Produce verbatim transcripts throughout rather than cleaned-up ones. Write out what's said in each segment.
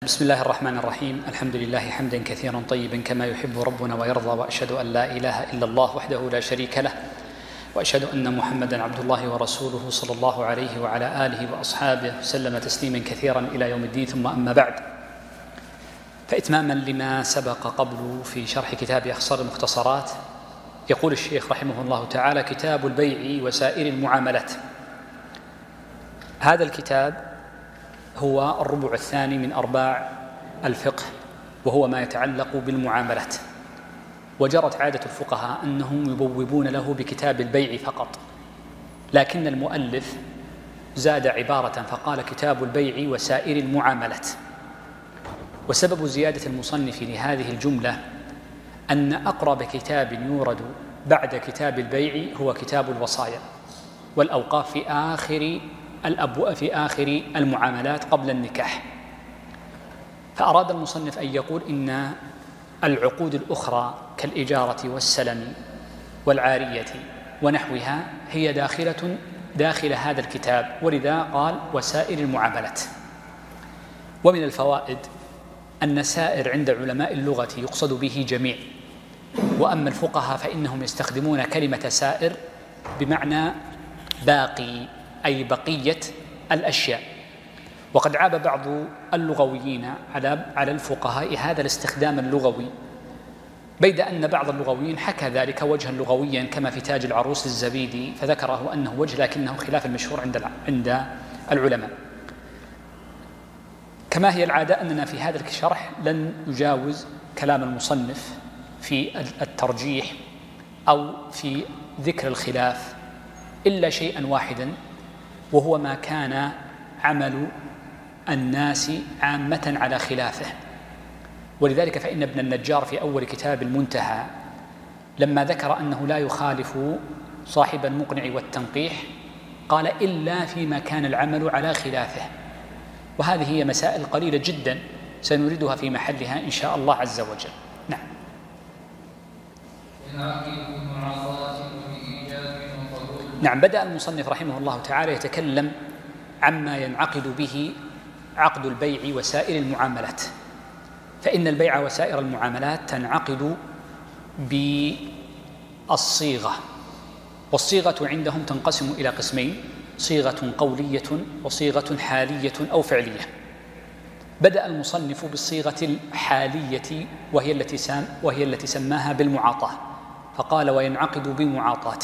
بسم الله الرحمن الرحيم. الحمد لله حمدا كثيرا طيبا كما يحب ربنا ويرضى، وأشهد أن لا إله إلا الله وحده لا شريك له، وأشهد أن محمدا عبد الله ورسوله صلى الله عليه وعلى آله وأصحابه وسلم تسليما كثيرا إلى يوم الدين. ثم أما بعد، فإتماما لما سبق قبل في شرح كتاب أخصار المختصرات، يقول الشيخ رحمه الله تعالى: كتاب البيع وسائر المعاملات. هذا الكتاب هو الربع الثاني من أرباع الفقه، وهو ما يتعلق بالمعاملات. وجرت عادة الفقهاء أنهم يبوبون له بكتاب البيع فقط، لكن المؤلف زاد عبارة فقال: كتاب البيع وسائر المعاملات. وسبب زيادة المصنف لهذه الجملة أن أقرب كتاب يورد بعد كتاب البيع هو كتاب الوصايا والأوقاف في آخر الأبواب، في آخر المعاملات قبل النكاح. فأراد المصنف أن يقول إن العقود الأخرى كالإجارة والسلم والعارية ونحوها هي داخلة داخل هذا الكتاب، ولذا قال وسائر المعاملات. ومن الفوائد أن سائر عند علماء اللغة يقصد به جميع، وأما الفقهاء فإنهم يستخدمون كلمة سائر بمعنى باقي، أي بقية الأشياء. وقد عاب بعض اللغويين على على الفقهاء هذا الاستخدام اللغوي، بيد أن بعض اللغويين حكى ذلك وجها لغويا كما في تاج العروس للزبيدي، فذكره أنه وجه لكنه خلاف المشهور عند عند العلماء. كما هي العادة أننا في هذا الشرح لن نجاوز كلام المصنف في الترجيح أو في ذكر الخلاف إلا شيئا واحدا، وهو ما كان عمل الناس عامة على خلافه. ولذلك فإن ابن النجار في أول كتاب المنتهى لما ذكر أنه لا يخالف صاحب المقنع والتنقيح قال: إلا فيما كان العمل على خلافه. وهذه هي مسائل قليلة جدا سنريدها في محلها إن شاء الله عز وجل. نعم. نعم. بدأ المصنف رحمه الله تعالى يتكلم عما ينعقد به عقد البيع وسائر المعاملات. فإن البيع وسائر المعاملات تنعقد بالصيغة، والصيغة عندهم تنقسم إلى قسمين: صيغة قولية وصيغة حالية أو فعلية. بدأ المصنف بالصيغة الحالية وهي التي سام وهي التي سماها بالمعاطاة، فقال: وينعقد بمعاطاة.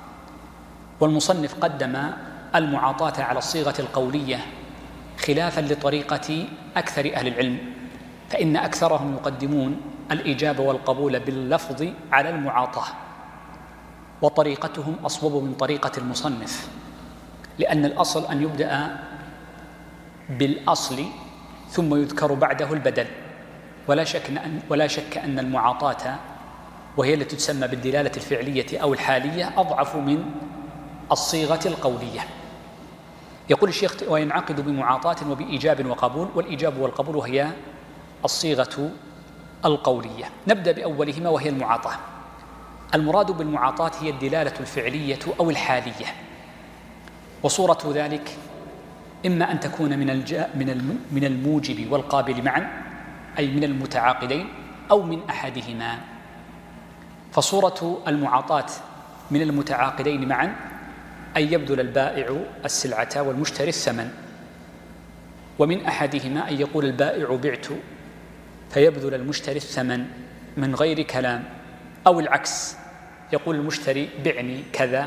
والمصنف قدم المعاطاة على الصيغة القولية خلافا لطريقة أكثر أهل العلم، فإن أكثرهم يقدمون الإجابة والقبول باللفظ على المعاطاة، وطريقتهم أصوب من طريقة المصنف، لأن الأصل أن يبدأ بالأصل ثم يذكر بعده البدل. ولا شك أن ولا شك أن المعاطاة وهي التي تسمى بالدلالة الفعلية أو الحالية أضعف من الصيغة القولية. يقول الشيخ: وينعقد بمعاطاة وبإيجاب وقبول. والإيجاب والقبول هي الصيغة القولية. نبدأ بأولهما وهي المعاطاة. المراد بالمعاطاة هي الدلالة الفعلية أو الحالية، وصورة ذلك إما أن تكون من من من الموجب والقابل معا، أي من المتعاقدين، أو من أحدهما. فصورة المعاطاة من المتعاقدين معا أن يبذل البائع السلعة والمشتري الثمن، ومن أحدهما أن يقول البائع بعت فيبذل المشتري الثمن من غير كلام، أو العكس، يقول المشتري بعني كذا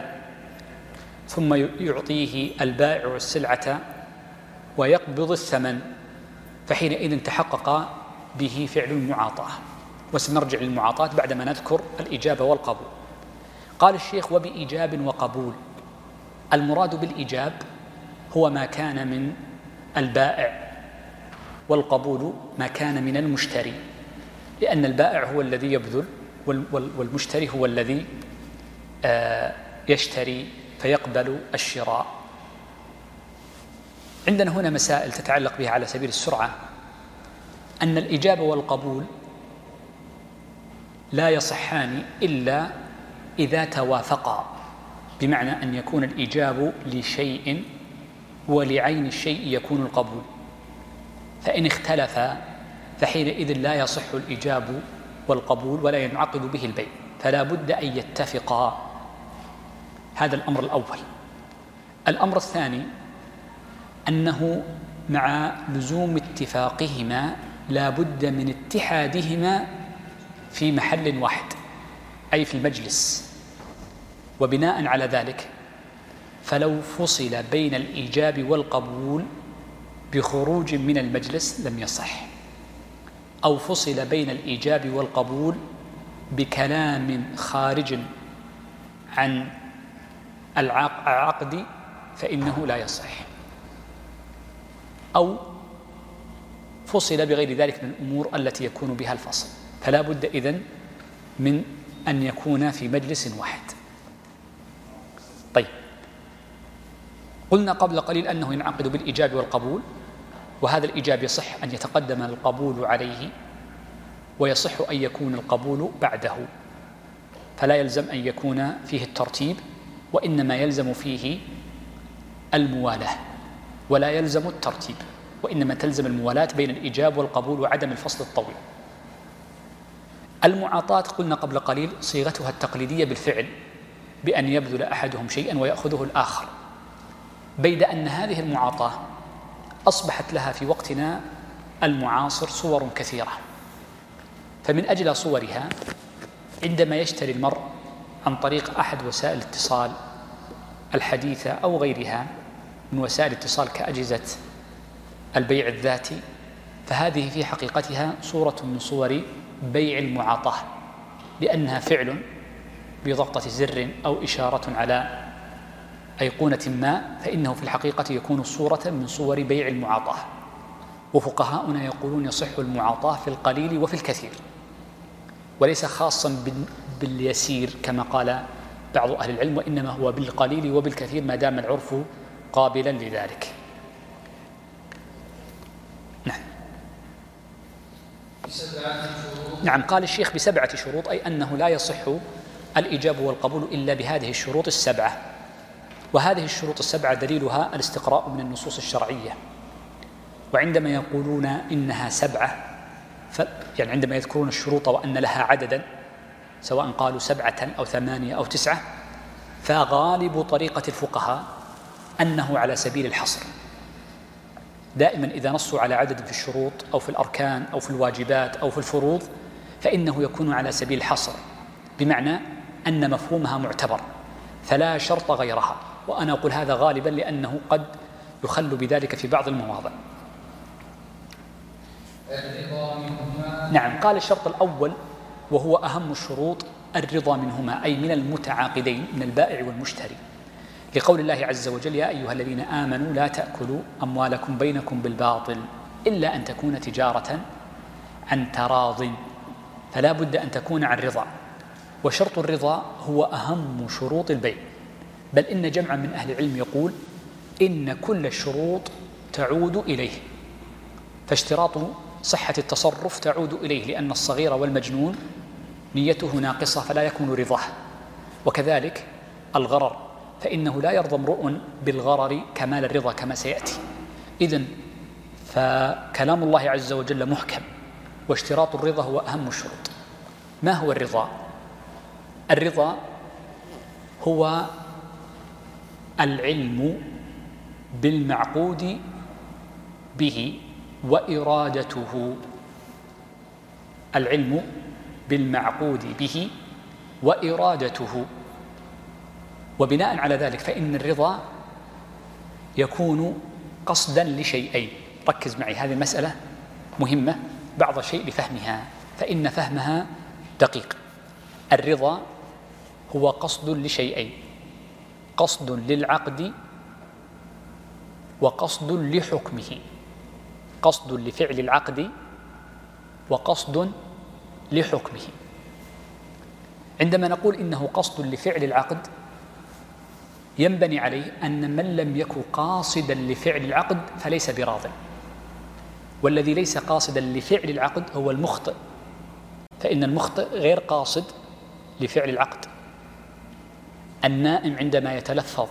ثم يعطيه البائع السلعة ويقبض الثمن، فحينئذ تحقق به فعل المعاطاة. وسنرجع للمعاطاة بعدما نذكر الإجابة والقبول. قال الشيخ: وبإيجاب وقبول. المراد بالإيجاب هو ما كان من البائع، والقبول ما كان من المشتري، لأن البائع هو الذي يبذل والمشتري هو الذي يشتري فيقبل الشراء. عندنا هنا مسائل تتعلق بها على سبيل السرعة. أن الإجابة والقبول لا يصحان إلا إذا توافقا، بمعنى أن يكون الإيجاب لشيء ولعين الشيء يكون القبول. فإن اختلفا فحينئذ لا يصح الإيجاب والقبول ولا ينعقد به البيع، فلا بد أن يتفقا. هذا الأمر الأول. الأمر الثاني أنه مع لزوم اتفاقهما لا بد من اتحادهما في محل واحد، أي في المجلس. وبناء على ذلك فلو فصل بين الإيجاب والقبول بخروج من المجلس لم يصح، أو فصل بين الإيجاب والقبول بكلام خارج عن العقد فإنه لا يصح، أو فصل بغير ذلك من الأمور التي يكون بها الفصل، فلا بد إذن من أن يكون في مجلس واحد. طيب، قلنا قبل قليل أنه ينعقد بالإيجاب والقبول، وهذا الإيجاب يصح أن يتقدم القبول عليه، ويصح أن يكون القبول بعده، فلا يلزم أن يكون فيه الترتيب، وإنما يلزم فيه الموالاة ولا يلزم الترتيب، وإنما تلزم الموالاة بين الإيجاب والقبول وعدم الفصل الطويل. المعاطاة قلنا قبل قليل صيغتها التقليدية بالفعل، بأن يبذل أحدهم شيئا ويأخذه الآخر، بيد أن هذه المعاطاة أصبحت لها في وقتنا المعاصر صور كثيرة. فمن أجل صورها عندما يشتري المرء عن طريق أحد وسائل الاتصال الحديثة أو غيرها من وسائل الاتصال كأجهزة البيع الذاتي، فهذه في حقيقتها صورة من صور بيع المعاطاة، لأنها فعل بضغطة زر أو إشارة على أيقونة ما، فإنه في الحقيقة يكون صورة من صور بيع المعاطاة. وفقهاؤنا يقولون يصح المعاطاة في القليل وفي الكثير، وليس خاصا باليسير كما قال بعض أهل العلم، وإنما هو بالقليل وبالكثير ما دام العرف قابلا لذلك. نعم. نعم، قال الشيخ بسبعة شروط، أي أنه لا يصح الإيجاب والقبول إلا بهذه الشروط السبعة. وهذه الشروط السبعة دليلها الاستقراء من النصوص الشرعية. وعندما يقولون إنها سبعة، ف... يعني عندما يذكرون الشروط وأن لها عددا، سواء قالوا سبعة أو ثمانية أو تسعة، فغالب طريقة الفقهاء أنه على سبيل الحصر. دائما إذا نصوا على عدد في الشروط أو في الأركان أو في الواجبات أو في الفروض فإنه يكون على سبيل الحصر، بمعنى أن مفهومها معتبر فلا شرط غيرها. وأنا أقول هذا غالبا لأنه قد يخل بذلك في بعض المواضع. نعم، قال الشرط الأول وهو أهم الشروط الرضا منهما، أي من المتعاقدين من البائع والمشتري، لقول الله عز وجل: يا أيها الذين آمنوا لا تأكلوا أموالكم بينكم بالباطل إلا أن تكون تجارة عن تراض، فلا بد أن تكون عن رضا. وشرط الرضا هو أهم شروط البيع، بل إن جمعا من أهل العلم يقول إن كل الشروط تعود إليه، فاشتراط صحة التصرف تعود إليه، لأن الصغير والمجنون نيته ناقصة فلا يكون رضاه. وكذلك الغرر، فإنه لا يرضى امرؤ بالغرر كمال الرضا كما سيأتي. إذن فكلام الله عز وجل محكم، واشتراط الرضا هو أهم الشروط. ما هو الرضا؟ الرضا هو العلم بالمعقود به وإرادته، العلم بالمعقود به وإرادته. وبناء على ذلك فإن الرضا يكون قصدا لشيئين. ركز معي، هذه المسألة مهمة بعض الشيء لفهمها، فإن فهمها دقيق. الرضا هو قصد لشيئين: قصد للعقد وقصد لحكمه، قصد لفعل العقد وقصد لحكمه. عندما نقول إنه قصد لفعل العقد ينبني عليه أن من لم يكن قاصدا لفعل العقد فليس براض، والذي ليس قاصدا لفعل العقد هو المخطئ، فإن المخطئ غير قاصد لفعل العقد. النائم عندما يتلفظ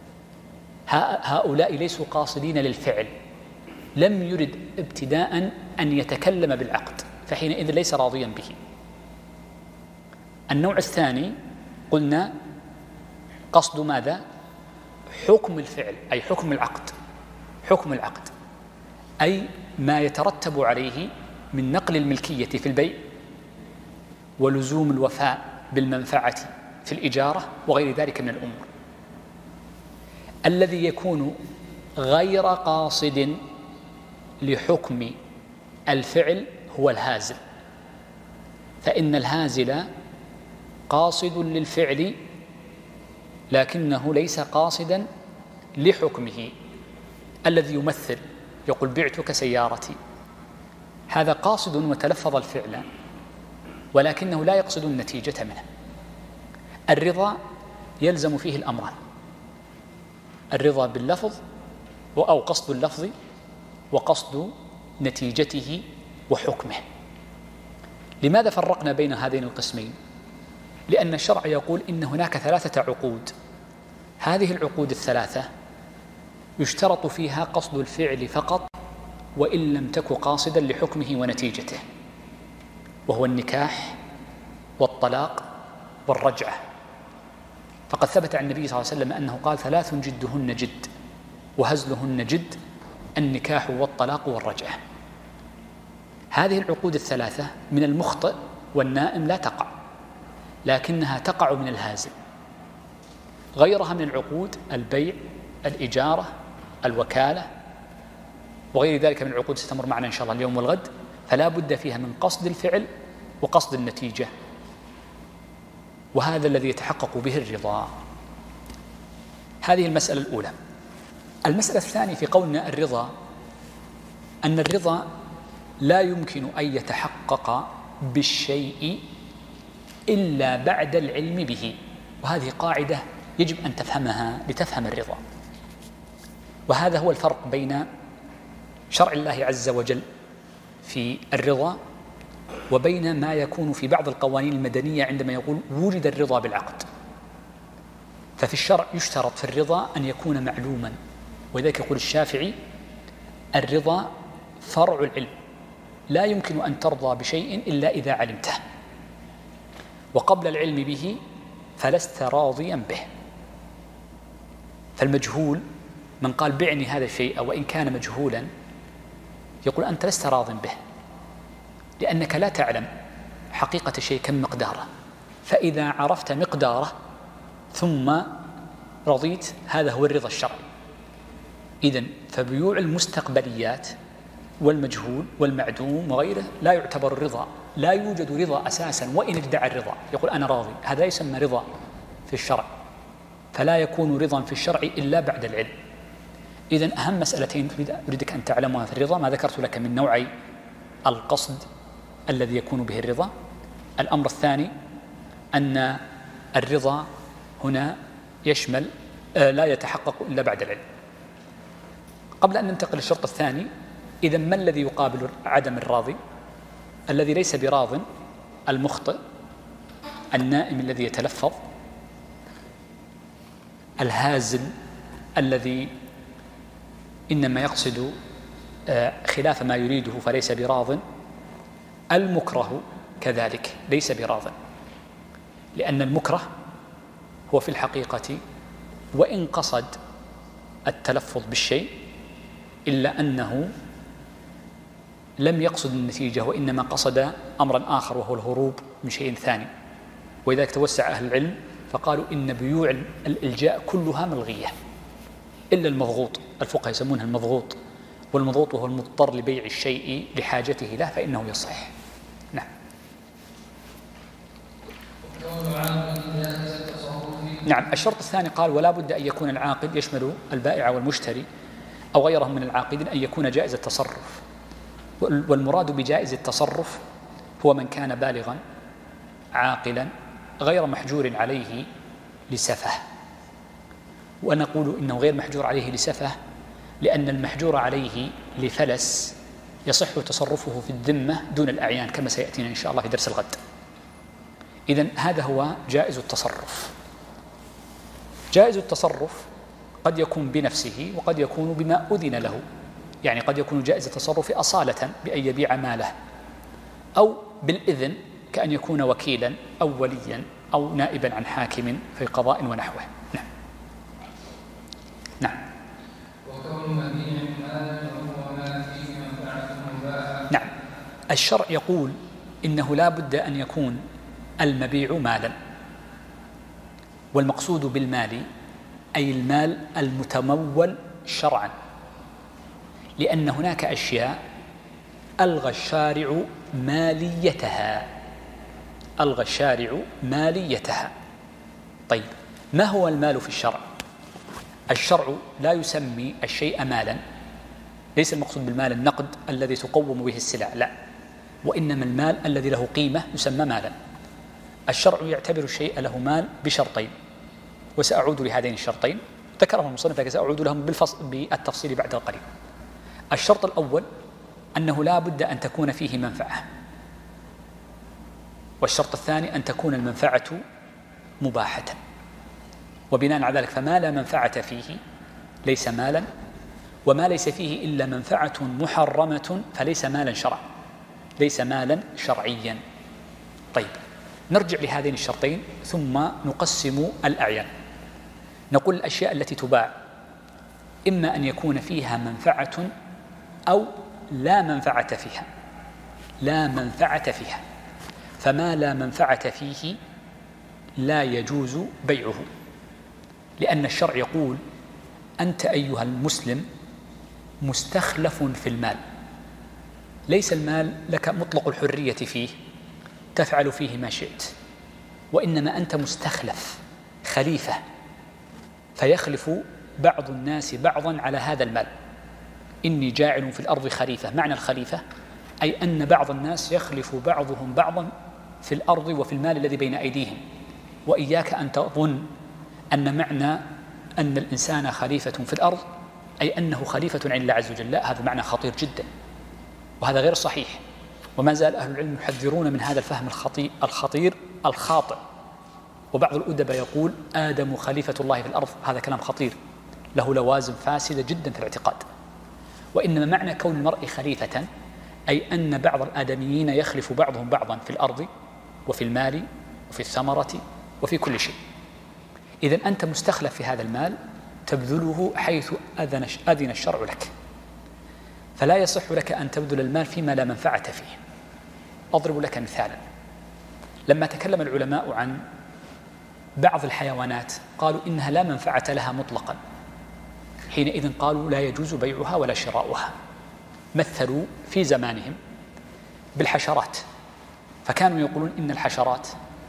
هؤلاء ليسوا قاصدين للفعل، لم يرد ابتداء أن يتكلم بالعقد، فحينئذ ليس راضيا به. النوع الثاني قلنا قصد ماذا؟ حكم الفعل، أي حكم العقد، حكم العقد أي ما يترتب عليه من نقل الملكية في البيع ولزوم الوفاء بالمنفعة في الإجارة وغير ذلك من الأمور. الذي يكون غير قاصد لحكم الفعل هو الهازل، فإن الهازل قاصد للفعل لكنه ليس قاصدا لحكمه. الذي يمثل يقول بعتك سيارتي، هذا قاصد وتلفظ الفعل ولكنه لا يقصد النتيجة منه. الرضا يلزم فيه الأمران: الرضا باللفظ أو قصد اللفظ وقصد نتيجته وحكمه. لماذا فرقنا بين هذين القسمين؟ لأن الشرع يقول إن هناك ثلاثة عقود، هذه العقود الثلاثة يشترط فيها قصد الفعل فقط وإن لم تك قاصدا لحكمه ونتيجته، وهو النكاح والطلاق والرجعة. فقد ثبت عن النبي صلى الله عليه وسلم أنه قال: ثلاث جدهن جد وهزلهن جد، النكاح والطلاق والرجعة. هذه العقود الثلاثة من المخطئ والنائم لا تقع، لكنها تقع من الهازل. غيرها من العقود البيع، الإجارة، الوكالة وغير ذلك من العقود ستمر معنا إن شاء الله اليوم والغد، فلا بد فيها من قصد الفعل وقصد النتيجة، وهذا الذي يتحقق به الرضا. هذه المسألة الأولى. المسألة الثانية في قولنا الرضا أن الرضا لا يمكن أن يتحقق بالشيء إلا بعد العلم به، وهذه قاعدة يجب أن تفهمها لتفهم الرضا. وهذا هو الفرق بين شرع الله عز وجل في الرضا وبين ما يكون في بعض القوانين المدنية عندما يقول وجد الرضا بالعقد. ففي الشرع يشترط في الرضا أن يكون معلوما، ولذلك يقول الشافعي: الرضا فرع العلم، لا يمكن أن ترضى بشيء إلا إذا علمته، وقبل العلم به فلست راضيا به. فالمجهول من قال بعني هذا الشيء وإن كان مجهولا يقول أنت لست راض به، لأنك لا تعلم حقيقة الشيء كم مقداره، فإذا عرفت مقداره ثم رضيت هذا هو الرضا الشرعي. إذن فبيوع المستقبليات والمجهول والمعدوم وغيره لا يعتبر الرضا، لا يوجد رضا أساسا وإن ادعى الرضا، يقول أنا راضي، هذا يسمى رضا في الشرع، فلا يكون رضا في الشرع إلا بعد العلم. إذن أهم مسألتين أريدك أن تعلمها في الرضا ما ذكرت لك من نوعي القصد الذي يكون به الرضا. الأمر الثاني أن الرضا هنا يشمل آه لا يتحقق إلا بعد العلم. قبل أن ننتقل للشرط الثاني، إذن ما الذي يقابل عدم الراضي؟ الذي ليس براض المخطئ، النائم الذي يتلفظ، الهازل الذي إنما يقصد خلاف ما يريده فليس براض، المكره كذلك ليس براض، لأن المكره هو في الحقيقة وإن قصد التلفظ بالشيء إلا أنه لم يقصد النتيجة وإنما قصد أمرا آخر وهو الهروب من شيء ثاني. ولذلك توسع أهل العلم فقالوا إن بيوع الإلجاء كلها ملغية إلا المضغوط، الفقهاء يسمونها المضغوط، والمضغوط وهو المضطر لبيع الشيء لحاجته له فإنه يصح. نعم. نعم. الشرط الثاني قال ولا بد أن يكون العاقد يشمل البائع والمشتري أو غيرهم من العاقدين أن يكون جائز التصرف، والمراد بجائز التصرف هو من كان بالغا عاقلا غير محجور عليه لسفه. ونقول إنه غير محجور عليه لسفه لأن المحجور عليه لفلس يصح تصرفه في الذمة دون الأعيان كما سيأتينا إن شاء الله في درس الغد. إذن هذا هو جائز التصرف. جائز التصرف قد يكون بنفسه وقد يكون بما أذن له، يعني قد يكون جائز التصرف أصالة بأن يبيع ماله، أو بالإذن كأن يكون وكيلا أو وليا أو نائبا عن حاكم في قضاء ونحوه. نعم. نعم. وكون مبيع مالا وهو ما فيه منفعة مباحة. نعم. الشرع يقول إنه لا بد أن يكون المبيع مالا، والمقصود بالمال أي المال المتمول شرعا، لأن هناك أشياء ألغى الشارع ماليتها ألغى الشارع ماليتها. طيب، ما هو المال في الشرع؟ الشرع لا يسمي الشيء مالا، ليس المقصود بالمال النقد الذي تقوم به السلع، لا، وإنما المال الذي له قيمة يسمى مالا. الشرع يعتبر الشيء له مال بشرطين، وسأعود لهذين الشرطين، ذكرهم المصنف لكن سأعود لهم بالتفصيل بعد قليل. الشرط الأول أنه لا بد أن تكون فيه منفعة، والشرط الثاني أن تكون المنفعة مباحة. وبناء على ذلك فما لا منفعة فيه ليس مالا، وما ليس فيه إلا منفعة محرمة فليس مالا شرعا ليس مالا شرعيا. طيب، نرجع لهذين الشرطين ثم نقسم الأعيان. نقول الأشياء التي تباع إما أن يكون فيها منفعة أو لا منفعة فيها لا منفعة فيها فما لا منفعة فيه لا يجوز بيعه، لأن الشرع يقول أنت أيها المسلم مستخلف في المال، ليس المال لك مطلق الحرية فيه تفعل فيه ما شئت، وإنما أنت مستخلف خليفة، فيخلف بعض الناس بعضا على هذا المال. إني جاعل في الأرض خليفة، معنى الخليفة أي أن بعض الناس يخلف بعضهم بعضا في الأرض وفي المال الذي بين أيديهم. وإياك أن تظن أن معنى أن الإنسان خليفة في الأرض أي أنه خليفة عن الله عز وجل، لا، هذا معنى خطير جدا وهذا غير صحيح، وما زال أهل العلم يحذرون من هذا الفهم الخطير الخطير الخاطئ. وبعض الأدباء يقول آدم خليفة الله في الأرض، هذا كلام خطير له لوازم فاسدة جدا في الاعتقاد. وإنما معنى كون المرء خليفة أي أن بعض الآدميين يخلف بعضهم بعضا في الأرض وفي المال وفي الثمرة وفي كل شيء. إذن أنت مستخلف في هذا المال تبذله حيث أذن أذن الشرع لك، فلا يصح لك أن تبذل المال فيما لا منفعة فيه. أضرب لك مثالا. لما تكلم العلماء عن بعض الحيوانات قالوا إنها لا منفعة لها مطلقا، حينئذ قالوا لا يجوز بيعها ولا شراؤها. مثلوا في زمانهم بالحشرات، فكانوا يقولون إن الحشرات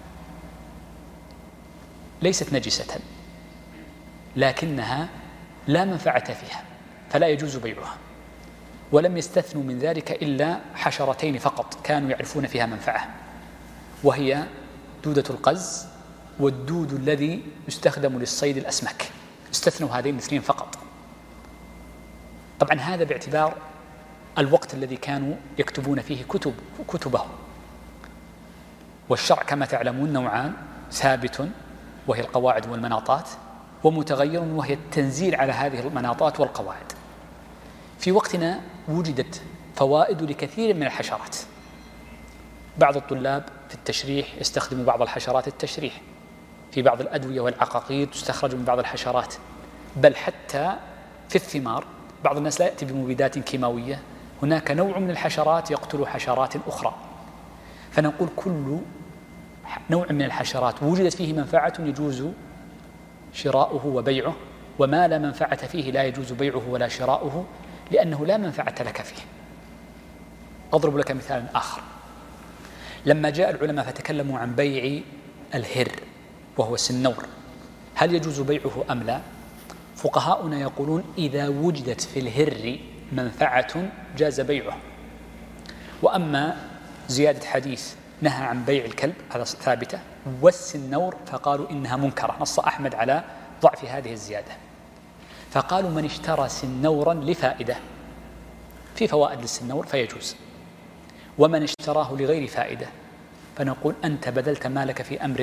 ليست نجسة لكنها لا منفعة فيها فلا يجوز بيعها، ولم يستثنوا من ذلك إلا حشرتين فقط كانوا يعرفون فيها منفعة، وهي دودة القز والدود الذي يستخدم للصيد الأسماك، استثنوا هذين الاثنين فقط. طبعا هذا باعتبار الوقت الذي كانوا يكتبون فيه كتب كتبهم. والشرع كما تعلمون نوعان، ثابت وهي القواعد والمناطات، ومتغير وهي التنزيل على هذه المناطات والقواعد. في وقتنا وجدت فوائد لكثير من الحشرات، بعض الطلاب في التشريح يستخدموا بعض الحشرات التشريح، في بعض الأدوية والعقاقير تستخرج من بعض الحشرات، بل حتى في الثمار بعض الناس لا يأتي بمبيدات كيماوية، هناك نوع من الحشرات يقتل حشرات أخرى. فنقول كل نوع من الحشرات وجدت فيه منفعة يجوز شراؤه وبيعه، وما لا منفعة فيه لا يجوز بيعه ولا شراؤه لأنه لا منفعة لك فيه. أضرب لك مثالا آخر. لما جاء العلماء فتكلموا عن بيع الهر وهو السنور، هل يجوز بيعه أم لا؟ فقهاؤنا يقولون إذا وجدت في الهر منفعة جاز بيعه. وأما زيادة حديث نهى عن بيع الكلب هذا ثابتة، والسنور فقالوا إنها منكرة، نص أحمد على ضعف هذه الزيادة، فقالوا من اشترى سنورا لفائدة، في فوائد للسنور فيجوز، ومن اشتراه لغير فائدة فنقول أنت بذلت مالك في أمر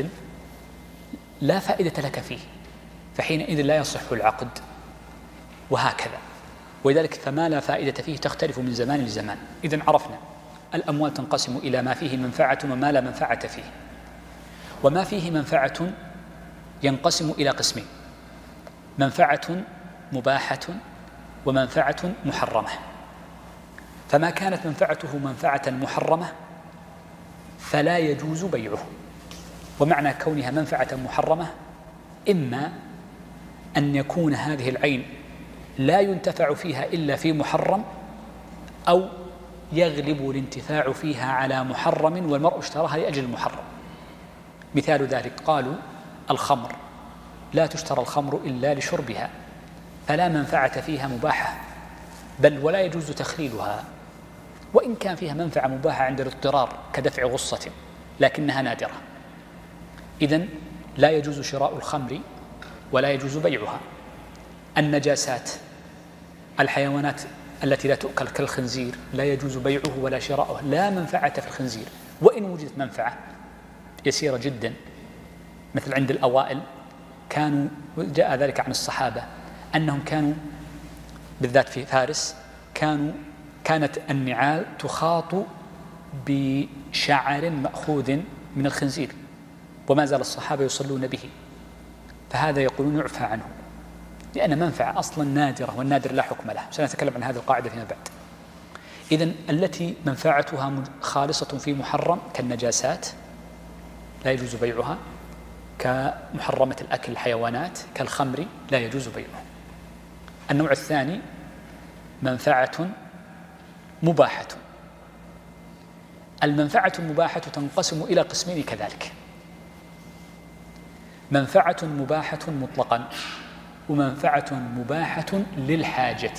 لا فائدة لك فيه، فحينئذ لا يصح العقد. وهكذا ولذلك فما لا فائدة فيه تختلف من زمان لزمان. إذن عرفنا الأموال تنقسم إلى ما فيه منفعة وما لا منفعة فيه. وما فيه منفعة ينقسم إلى قسمين: منفعة مباحة ومنفعة محرمة. فما كانت منفعته منفعة محرمة فلا يجوز بيعه. ومعنى كونها منفعة محرمة إما أن يكون هذه العين لا ينتفع فيها إلا في محرم، أو يغلب الانتفاع فيها على محرم والمرء اشتراها لأجل المحرم. مثال ذلك قالوا الخمر لا تشترى الخمر إلا لشربها، فلا منفعة فيها مباحة، بل ولا يجوز تخليلها، وإن كان فيها منفعة مباحة عند الاضطرار كدفع غصة لكنها نادرة. إذن لا يجوز شراء الخمر ولا يجوز بيعها. النجاسات، الحيوانات التي لا تؤكل كالخنزير لا يجوز بيعه ولا شراؤه، لا منفعة في الخنزير، وإن وجدت منفعة يسيرة جدا. مثل عند الأوائل كانوا، جاء ذلك عن الصحابة أنهم كانوا بالذات في فارس كانوا كانت النعال تخاط بشعر مأخوذ من الخنزير، وما زال الصحابة يصلون به، فهذا يقولون يعفى عنه لأن منفعة أصلا نادرة، والنادر لا حكم له. سنتكلم عن هذه القاعدة فيما بعد. إذن التي منفعتها خالصة في محرم كالنجاسات لا يجوز بيعها، كمحرمة الأكل الحيوانات كالخمر لا يجوز بيعها. النوع الثاني منفعة مباحة. المنفعة المباحة تنقسم إلى قسمين كذلك: منفعة مباحة مطلقا، ومنفعة مباحة للحاجة.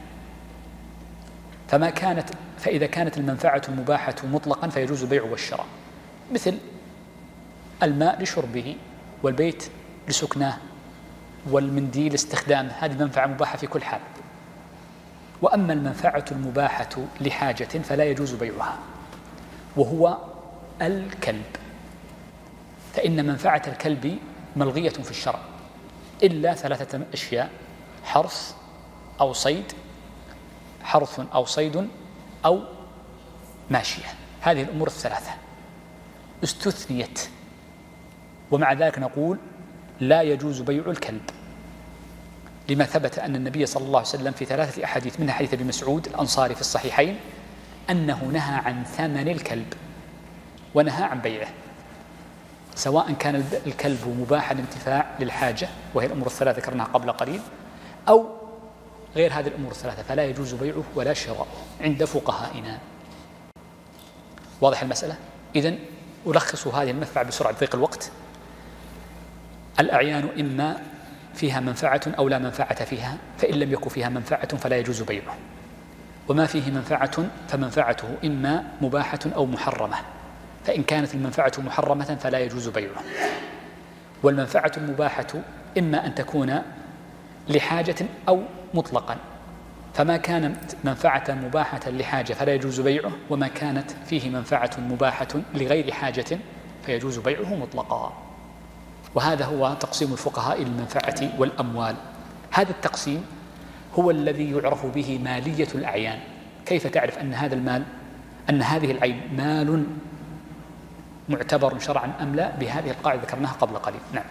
فما كانت فإذا كانت المنفعة المباحة مطلقا فيجوز البيع والشراء، مثل الماء لشربه، والبيت لسكناه، والمنديل لاستخدامه، هذه منفعة مباحة في كل حال. وأما المنفعة المباحة لحاجة فلا يجوز بيعها، وهو الكلب، فإن منفعة الكلب ملغية في الشرع إلا ثلاثة أشياء: حرث أو صيد، حرث أو صيد أو ماشية. هذه الأمور الثلاثة استثنيت، ومع ذلك نقول لا يجوز بيع الكلب، لما ثبت أن النبي صلى الله عليه وسلم في ثلاثة أحاديث، منها حديث ابن مسعود الأنصاري في الصحيحين، أنه نهى عن ثمن الكلب ونهى عن بيعه، سواء كان الكلب مباح الانتفاع للحاجة وهي الأمور الثلاثة ذكرناها قبل قليل، أو غير هذه الأمور الثلاثة، فلا يجوز بيعه ولا شراؤه عند فقهائنا. واضح المسألة؟ إذن ألخص هذه المنفعة بسرعة ضيق الوقت: الأعيان إما فيها منفعة أو لا منفعة فيها، فإن لم يكن فيها منفعة فلا يجوز بيعه. وما فيه منفعة فمنفعته إما مباحة أو محرمة، فإن كانت المنفعة محرمة فلا يجوز بيعه. والمنفعة المباحة إما أن تكون لحاجة أو مطلقا، فما كانت منفعة مباحة لحاجة فلا يجوز بيعه، وما كانت فيه منفعة مباحة لغير حاجة فيجوز بيعه مطلقا. وهذا هو تقسيم الفقهاء للمنفعة والأموال. هذا التقسيم هو الذي يعرف به مالية الأعيان. كيف تعرف أن هذا المال، أن هذه العين مال معتبر شرعا أم لا؟ بهذه القاعدة ذكرناها قبل قليل. نعم.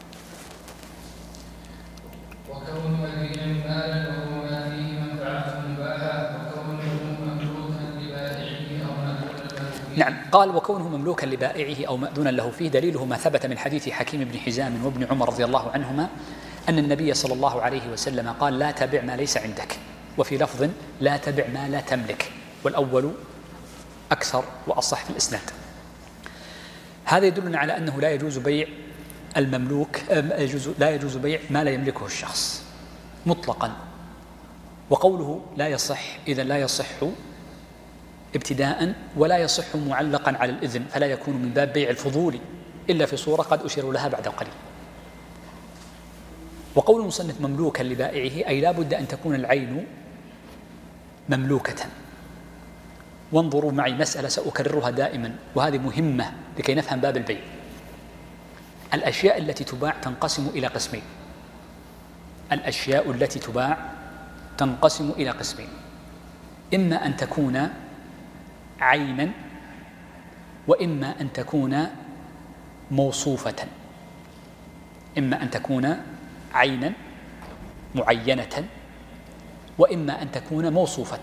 وكون العين مالا وما فيه منفعة مباحة، وكونه مملوكا لبائعه أو مأذونا له فيه. نعم، قال وكونه مملوكا لبائعه أو مأذونا له فيه، دليله ما ثبت من حديث حكيم بن حزام وابن عمر رضي الله عنهما أن النبي صلى الله عليه وسلم قال: لا تبع ما ليس عندك، وفي لفظ: لا تبع ما لا تملك، والأول أكثر وأصح في الإسناد. هذا يدلنا على أنه لا يجوز بيع المملوك، لا يجوز بيع ما لا يملكه الشخص مطلقا. وقوله لا يصح، إذن لا يصح ابتداء، ولا يصح معلقا على الإذن، فلا يكون من باب بيع الفضول إلا في صورة قد أشير لها بعد قليل. وقول المصنف مملوكا لبائعه، أي لا بد أن تكون العين مملوكة. وانظروا معي مسألة سأكررها دائما، وهذه مهمة لكي نفهم باب البيع. الأشياء التي تباع تنقسم إلى قسمين: الأشياء التي تباع تنقسم إلى قسمين: إما أن تكون عينا، وإما أن تكون موصوفة. إما أن تكون عينا معينة، وإما أن تكون موصوفة.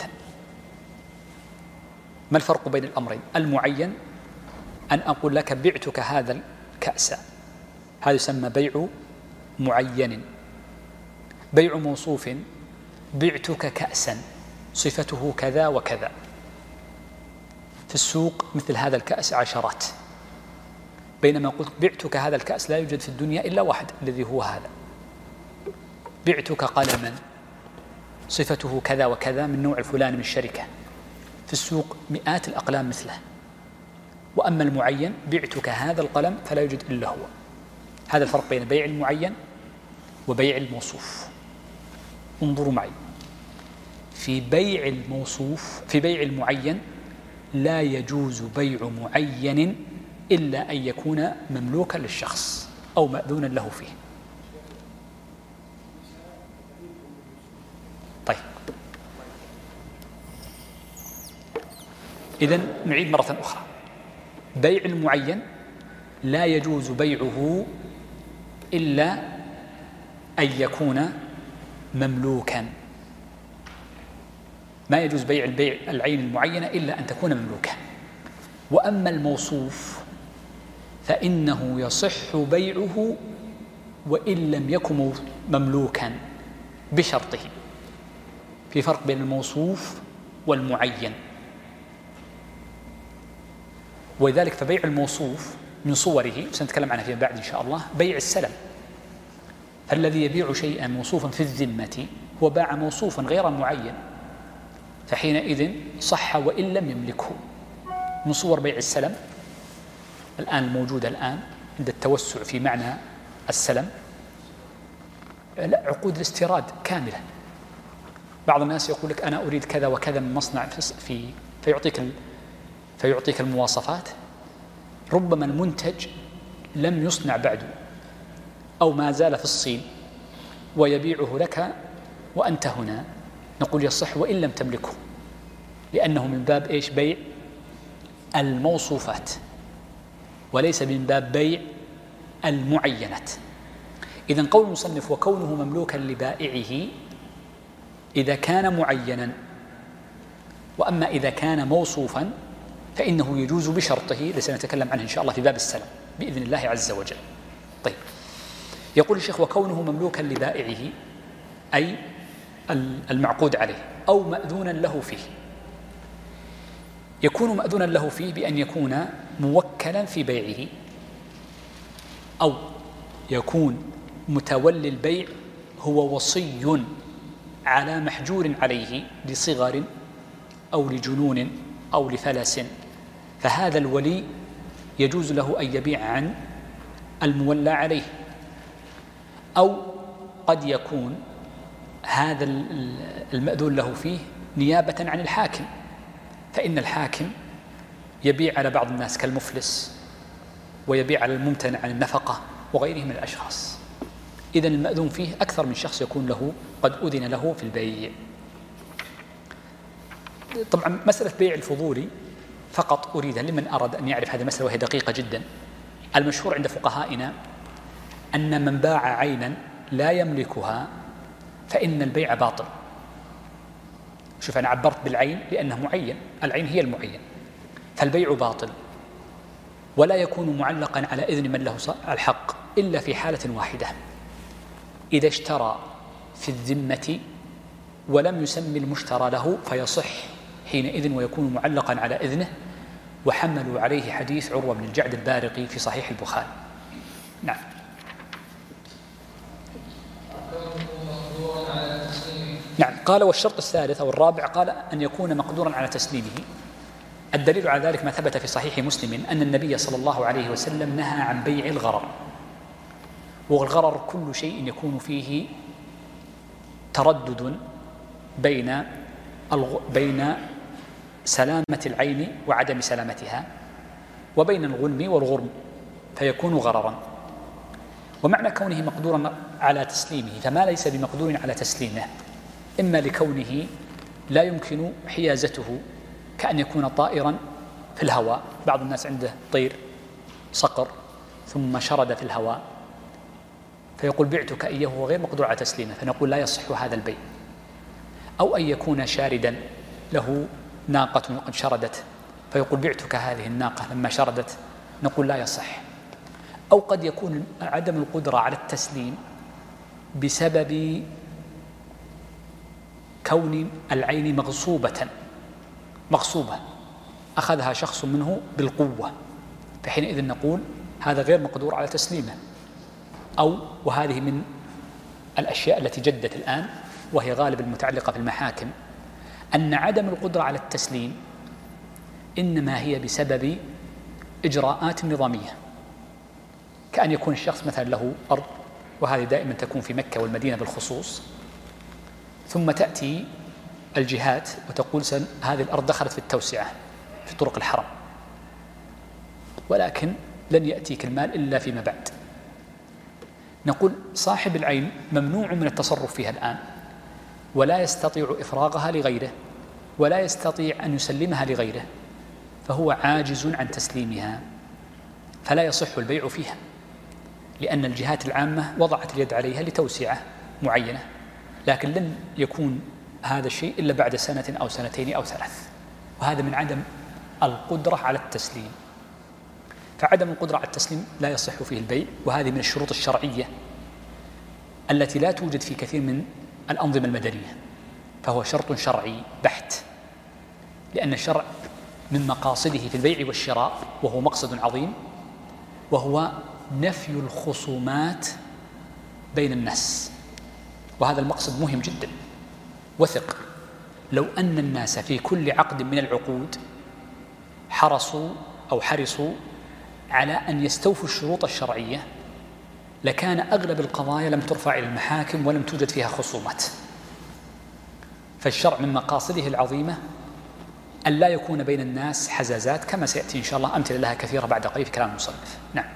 ما الفرق بين الأمرين؟ المعين أن أقول لك بعتك هذا الكأس، هذا يسمى بيع معين. بيع موصوف: بعتك كأسا صفته كذا وكذا، في السوق مثل هذا الكأس عشرات، بينما قلت بعتك هذا الكأس لا يوجد في الدنيا إلا واحد الذي هو هذا. بعتك قلما صفته كذا وكذا من نوع الفلاني من الشركة، في السوق مئات الأقلام مثله. وأما المعين: بعتك هذا القلم فلا يوجد إلا هو. هذا الفرق بين بيع المعين وبيع الموصوف. انظروا معي، في بيع الموصوف في بيع المعين لا يجوز بيع معين إلا أن يكون مملوكا للشخص أو مأذونا له فيه. طيب، إذن نعيد مرة أخرى: بيع المعين لا يجوز بيعه إلا أن يكون مملوكا. ما يجوز بيع البيع العين المعينة إلا أن تكون مملوكة. وأما الموصوف فإنه يصح بيعه وإن لم يكن مملوكا بشرطه. في فرق بين الموصوف والمعين، ولذلك فبيع الموصوف من صوره سنتكلم عنها فيما بعد إن شاء الله بيع السلم. فالذي يبيع شيئا موصوفا في الذمة هو باع موصوفا غير معين، فحينئذ صح وإن لم يملكه. من صور بيع السلم الآن الموجودة الآن عند التوسع في معنى السلم عقود الاستيراد كاملة. بعض الناس يقول لك أنا أريد كذا وكذا من مصنع في فيعطيك فيعطيك المواصفات، ربما المنتج لم يصنع بعد أو ما زال في الصين ويبيعه لك وأنت هنا. نقول يصح وإن لم تملكه، لأنه من باب إيش؟ بيع الموصوفات، وليس من باب بيع المعينات. إذن قول المصنف وكونه مملوكا لبائعه إذا كان معينا، وأما إذا كان موصوفا فإنه يجوز بشرطه الذي سنتكلم عنه إن شاء الله في باب السلم بإذن الله عز وجل. طيب، يقول الشيخ وكونه مملوكا لبائعه أي المعقود عليه أو مأذونا له فيه. يكون مأذونا له فيه بأن يكون موكلا في بيعه، أو يكون متولي البيع هو وصي على محجور عليه لصغر أو لجنون أو لفلس، فهذا الولي يجوز له أن يبيع عن المولى عليه. أو قد يكون هذا المأذون له فيه نيابة عن الحاكم، فإن الحاكم يبيع على بعض الناس كالمفلس، ويبيع على الممتنع عن النفقة وغيره من الأشخاص. إذن المأذون فيه أكثر من شخص يكون له قد أذن له في البيع. طبعا مسألة بيع الفضولي فقط أريدها لمن أراد أن يعرف هذه المسألة وهي دقيقة جدا. المشهور عند فقهائنا أن من باع عينا لا يملكها فإن البيع باطل. شوف، أنا عبرت بالعين لأنه معين، العين هي المعين، فالبيع باطل، ولا يكون معلقا على إذن من له الحق إلا في حالة واحدة: إذا اشترى في الذمة ولم يسمي المشترى له فيصح حينئذ ويكون معلقا على إذنه. وحملوا عليه حديث عروة بن الجعد البارقي في صحيح البخاري. نعم. نعم. قال والشرط الثالث أو الرابع قال أن يكون مقدورا على تسليمه. الدليل على ذلك ما ثبت في صحيح مسلم أن النبي صلى الله عليه وسلم نهى عن بيع الغرر. والغرر كل شيء يكون فيه تردد بين الغ... بين سلامة العين وعدم سلامتها، وبين الغنم والغرم، فيكون غررا. ومعنى كونه مقدورا على تسليمه فما ليس بمقدور على تسليمه. إما لكونه لا يمكن حيازته، كأن يكون طائرا في الهواء، بعض الناس عنده طير صقر ثم شرد في الهواء فيقول بعتك إياه وهو غير مقدور على تسليمه، فنقول لا يصح هذا البيع. أو أن يكون شاردا له ناقة قد شردت فيقول بعتك هذه الناقة لما شردت، نقول لا يصح. أو قد يكون عدم القدرة على التسليم بسبب كون العين مغصوبة مغصوبة أخذها شخص منه بالقوة، فحينئذ نقول هذا غير مقدور على تسليمه. أو وهذه من الأشياء التي جدت الآن وهي غالب المتعلقة في المحاكم، أن عدم القدرة على التسليم إنما هي بسبب إجراءات نظامية، كأن يكون الشخص مثلا له أرض، وهذه دائما تكون في مكة والمدينة بالخصوص، ثم تأتي الجهات وتقول هذه الأرض دخلت في التوسعة في طرق الحرم، ولكن لن يأتيك المال إلا فيما بعد. نقول صاحب العين ممنوع من التصرف فيها الآن، ولا يستطيع إفراغها لغيره، ولا يستطيع أن يسلمها لغيره، فهو عاجز عن تسليمها، فلا يصح البيع فيها، لأن الجهات العامة وضعت اليد عليها لتوسعة معينة، لكن لن يكون هذا الشيء إلا بعد سنة أو سنتين أو ثلاث، وهذا من عدم القدرة على التسليم. فعدم القدرة على التسليم لا يصح فيه البيع، وهذه من الشروط الشرعية التي لا توجد في كثير من الأنظمة المدنية، فهو شرط شرعي بحت، لأن الشرع من مقاصده في البيع والشراء وهو مقصد عظيم، وهو نفي الخصومات بين الناس، وهذا المقصد مهم جدا. وثق لو أن الناس في كل عقد من العقود حرصوا أو حرصوا على أن يستوفوا الشروط الشرعية لكان أغلب القضايا لم ترفع إلى المحاكم ولم توجد فيها خصومات. فالشرع من مقاصده العظيمة أن لا يكون بين الناس حزازات، كما سيأتي إن شاء الله أمثلة لها كثيرة بعد قليل في كلام المصنف. نعم.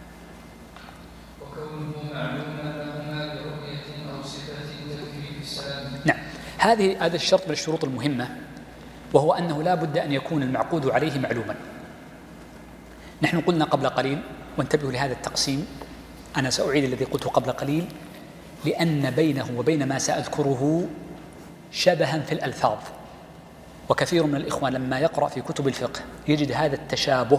وكونه معلوما لهما برؤية أو صفة تكفي في السلام. نعم، هذه هذا الشرط من الشروط المهمة، وهو أنه لا بد أن يكون المعقود عليه معلوما. نحن قلنا قبل قليل، وانتبهوا لهذا التقسيم، أنا سأعيد الذي قلته قبل قليل، لأن بينه وبين ما سأذكره شبها في الألفاظ، وكثير من الإخوان لما يقرأ في كتب الفقه يجد هذا التشابه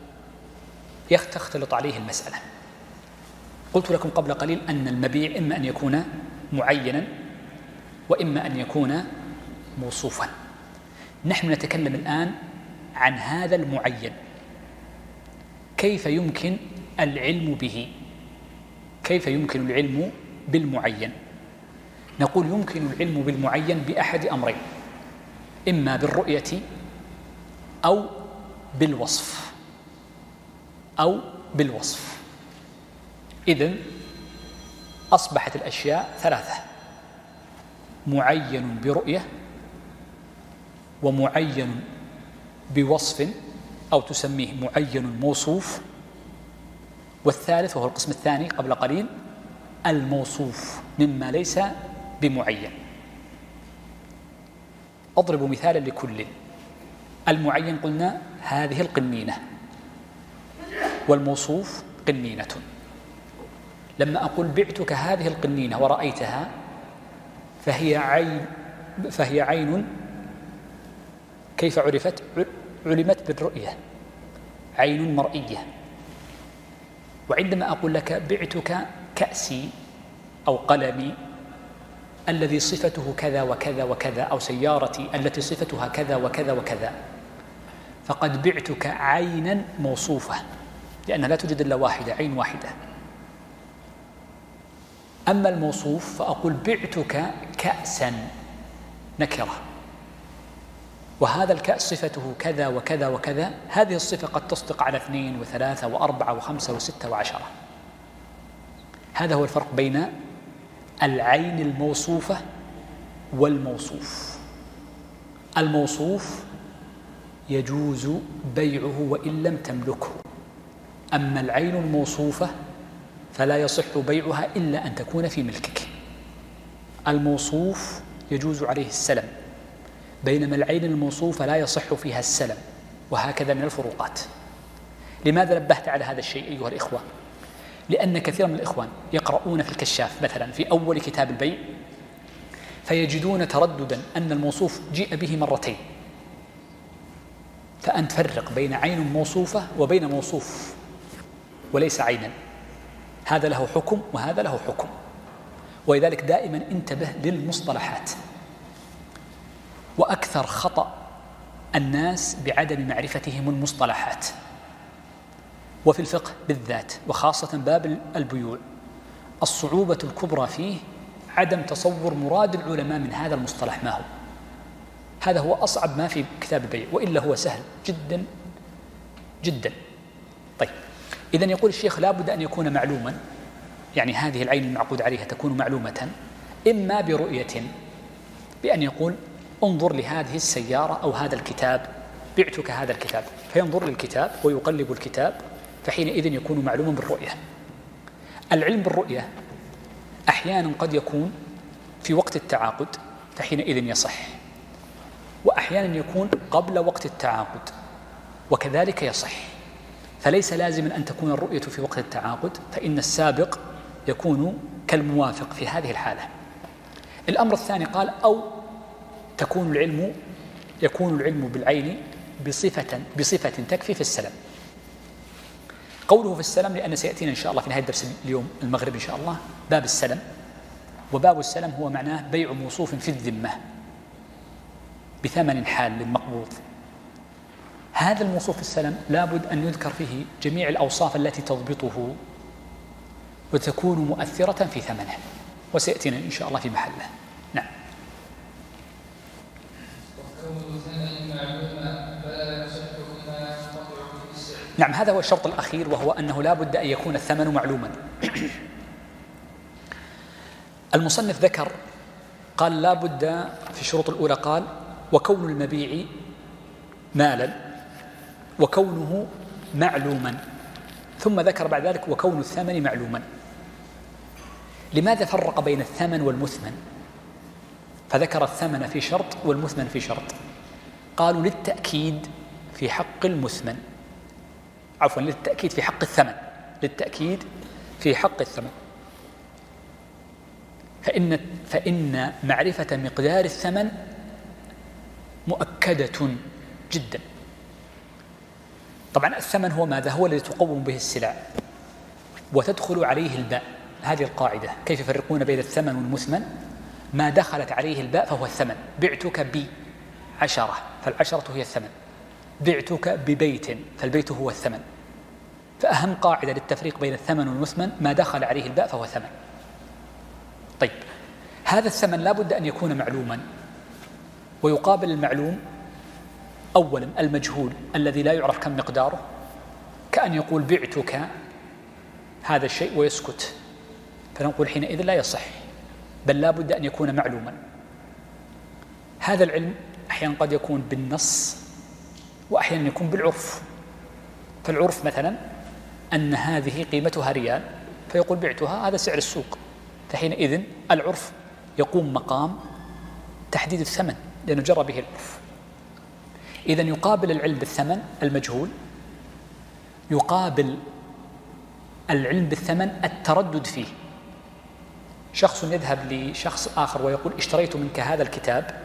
يختلط عليه المسألة. قلت لكم قبل قليل أن المبيع إما أن يكون معينا وإما أن يكون موصوفا. نحن نتكلم الآن عن هذا المعين، كيف يمكن العلم به؟ كيف يمكن العلم بالمعين؟ نقول يمكن العلم بالمعين بأحد أمرين، إما بالرؤية أو بالوصف أو بالوصف. إذن أصبحت الأشياء ثلاثة: معين برؤية، ومعين بوصف أو تسميه معين موصوف، والثالث وهو القسم الثاني قبل قليل الموصوف مما ليس بمعين. أضرب مثالا لكل. المعين قلنا هذه القنينة، والموصوف قنينة. لما أقول بعتك هذه القنينة ورأيتها فهي عين فهي عين كيف عرفت؟ علمت بالرؤية، عين مرئية. وعندما أقول لك بعتك كأسي أو قلمي الذي صفته كذا وكذا وكذا، أو سيارتي التي صفتها كذا وكذا وكذا، فقد بعتك عينا موصوفة، لأن لا توجد إلا واحدة، عين واحدة. أما الموصوف فأقول بعتك كأسا نكرة، وهذا الكأس صفته كذا وكذا وكذا، هذه الصفة قد تصدق على اثنين وثلاثة وأربعة وخمسة وستة وعشرة. هذا هو الفرق بين العين الموصوفة والموصوف. الموصوف يجوز بيعه وإن لم تملكه، أما العين الموصوفة فلا يصح بيعها إلا أن تكون في ملكك. الموصوف يجوز عليه السلم، بينما العين الموصوفة لا يصح فيها السلم، وهكذا من الفروقات. لماذا نبهت على هذا الشيء أيها الإخوة؟ لأن كثير من الإخوان يقرؤون في الكشاف مثلا في أول كتاب البيع فيجدون ترددا أن الموصوف جيء به مرتين، فأن تفرق بين عين موصوفة وبين موصوف وليس عينا، هذا له حكم وهذا له حكم. ولذلك دائما انتبه للمصطلحات. وأكثر خطأ الناس بعدم معرفتهم المصطلحات، وفي الفقه بالذات وخاصة باب البيوع الصعوبة الكبرى فيه عدم تصور مراد العلماء من هذا المصطلح ما هو. هذا هو أصعب ما في كتاب البيع، وإلا هو سهل جدا جدا. طيب، إذن يقول الشيخ لا بد أن يكون معلوما، يعني هذه العين المعقود عليها تكون معلومة إما برؤية، بأن يقول انظر لهذه السيارة أو هذا الكتاب، بعتك هذا الكتاب، فينظر للكتاب ويقلب الكتاب، فحينئذ يكون معلوما بالرؤية. العلم بالرؤية أحيانا قد يكون في وقت التعاقد فحينئذ يصح، وأحيانا يكون قبل وقت التعاقد وكذلك يصح، فليس لازما أن تكون الرؤية في وقت التعاقد، فإن السابق يكون كالموافق في هذه الحالة. الأمر الثاني قال أو تكون العلم يكون العلم بالعين بصفة بصفة تكفي في السلم. قوله في السلم لأن سيأتينا إن شاء الله في نهاية درس اليوم المغرب إن شاء الله باب السلم، وباب السلم هو معناه بيع موصوف في الذمة بثمن حال مقبوض. هذا الموصوف في السلم لابد أن يذكر فيه جميع الأوصاف التي تضبطه وتكون مؤثرة في ثمنه، وسيأتينا إن شاء الله في محله. نعم. نعم، هذا هو الشرط الأخير، وهو أنه لا بد أن يكون الثمن معلوما. المصنف ذكر قال لا بد في الشروط الأولى قال وكون المبيع مالا وكونه معلوما، ثم ذكر بعد ذلك وكون الثمن معلوما. لماذا فرق بين الثمن والمثمن؟ فذكر الثمن في شرط والمثمن في شرط. قالوا للتأكيد في حق المثمن، عفوا للتأكيد في حق الثمن، للتأكيد في حق الثمن، فإن فإن معرفة مقدار الثمن مؤكدة جدا. طبعا الثمن هو ماذا؟ هو الذي تقوم به السلع وتدخل عليه الباء. هذه القاعدة. كيف يفرقون بين الثمن والمثمن؟ ما دخلت عليه الباء فهو الثمن. بعتك بعشرة فالعشرة هي الثمن، بعتك ببيت فالبيت هو الثمن. فأهم قاعدة للتفريق بين الثمن والمثمن ما دخل عليه الباء فهو ثمن. طيب، هذا الثمن لا بد أن يكون معلوما، ويقابل المعلوم أولا المجهول الذي لا يعرف كم مقداره، كأن يقول بعتك هذا الشيء ويسكت، فنقول حينئذ لا يصح، بل لا بد أن يكون معلوما. هذا العلم أحيانا قد يكون بالنص وأحيانا يكون بالعرف. فالعرف مثلا أن هذه قيمتها ريال فيقول بعتها هذا سعر السوق، فحينئذ العرف يقوم مقام تحديد الثمن لأنه جرى به العرف. إذن يقابل العلم بالثمن المجهول، يقابل العلم بالثمن التردد فيه. شخص يذهب لشخص آخر ويقول اشتريت منك هذا الكتاب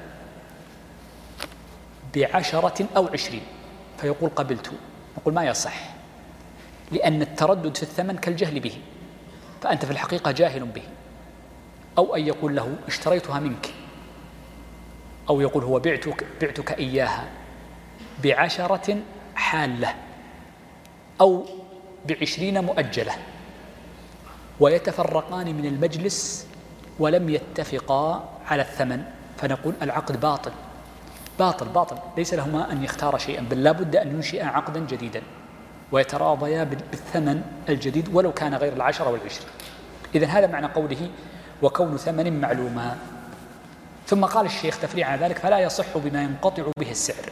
بعشرة أو عشرين، فيقول قبلت، نقول ما يصح، لأن التردد في الثمن كالجهل به، فأنت في الحقيقة جاهل به. أو أن يقول له اشتريتها منك، أو يقول هو بعتك, بعتك إياها بعشرة حالة أو بعشرين مؤجلة، ويتفرقان من المجلس ولم يتفقا على الثمن، فنقول العقد باطل باطل باطل، ليس لهما أن يختار شيئا، بل لا بد أن ينشئ عقدا جديدا ويتراضيا بالثمن الجديد ولو كان غير العشرة والعشرين. إذن هذا معنى قوله وكون ثمن معلوما. ثم قال الشيخ تفريعا على ذلك فلا يصح بما ينقطع به السعر.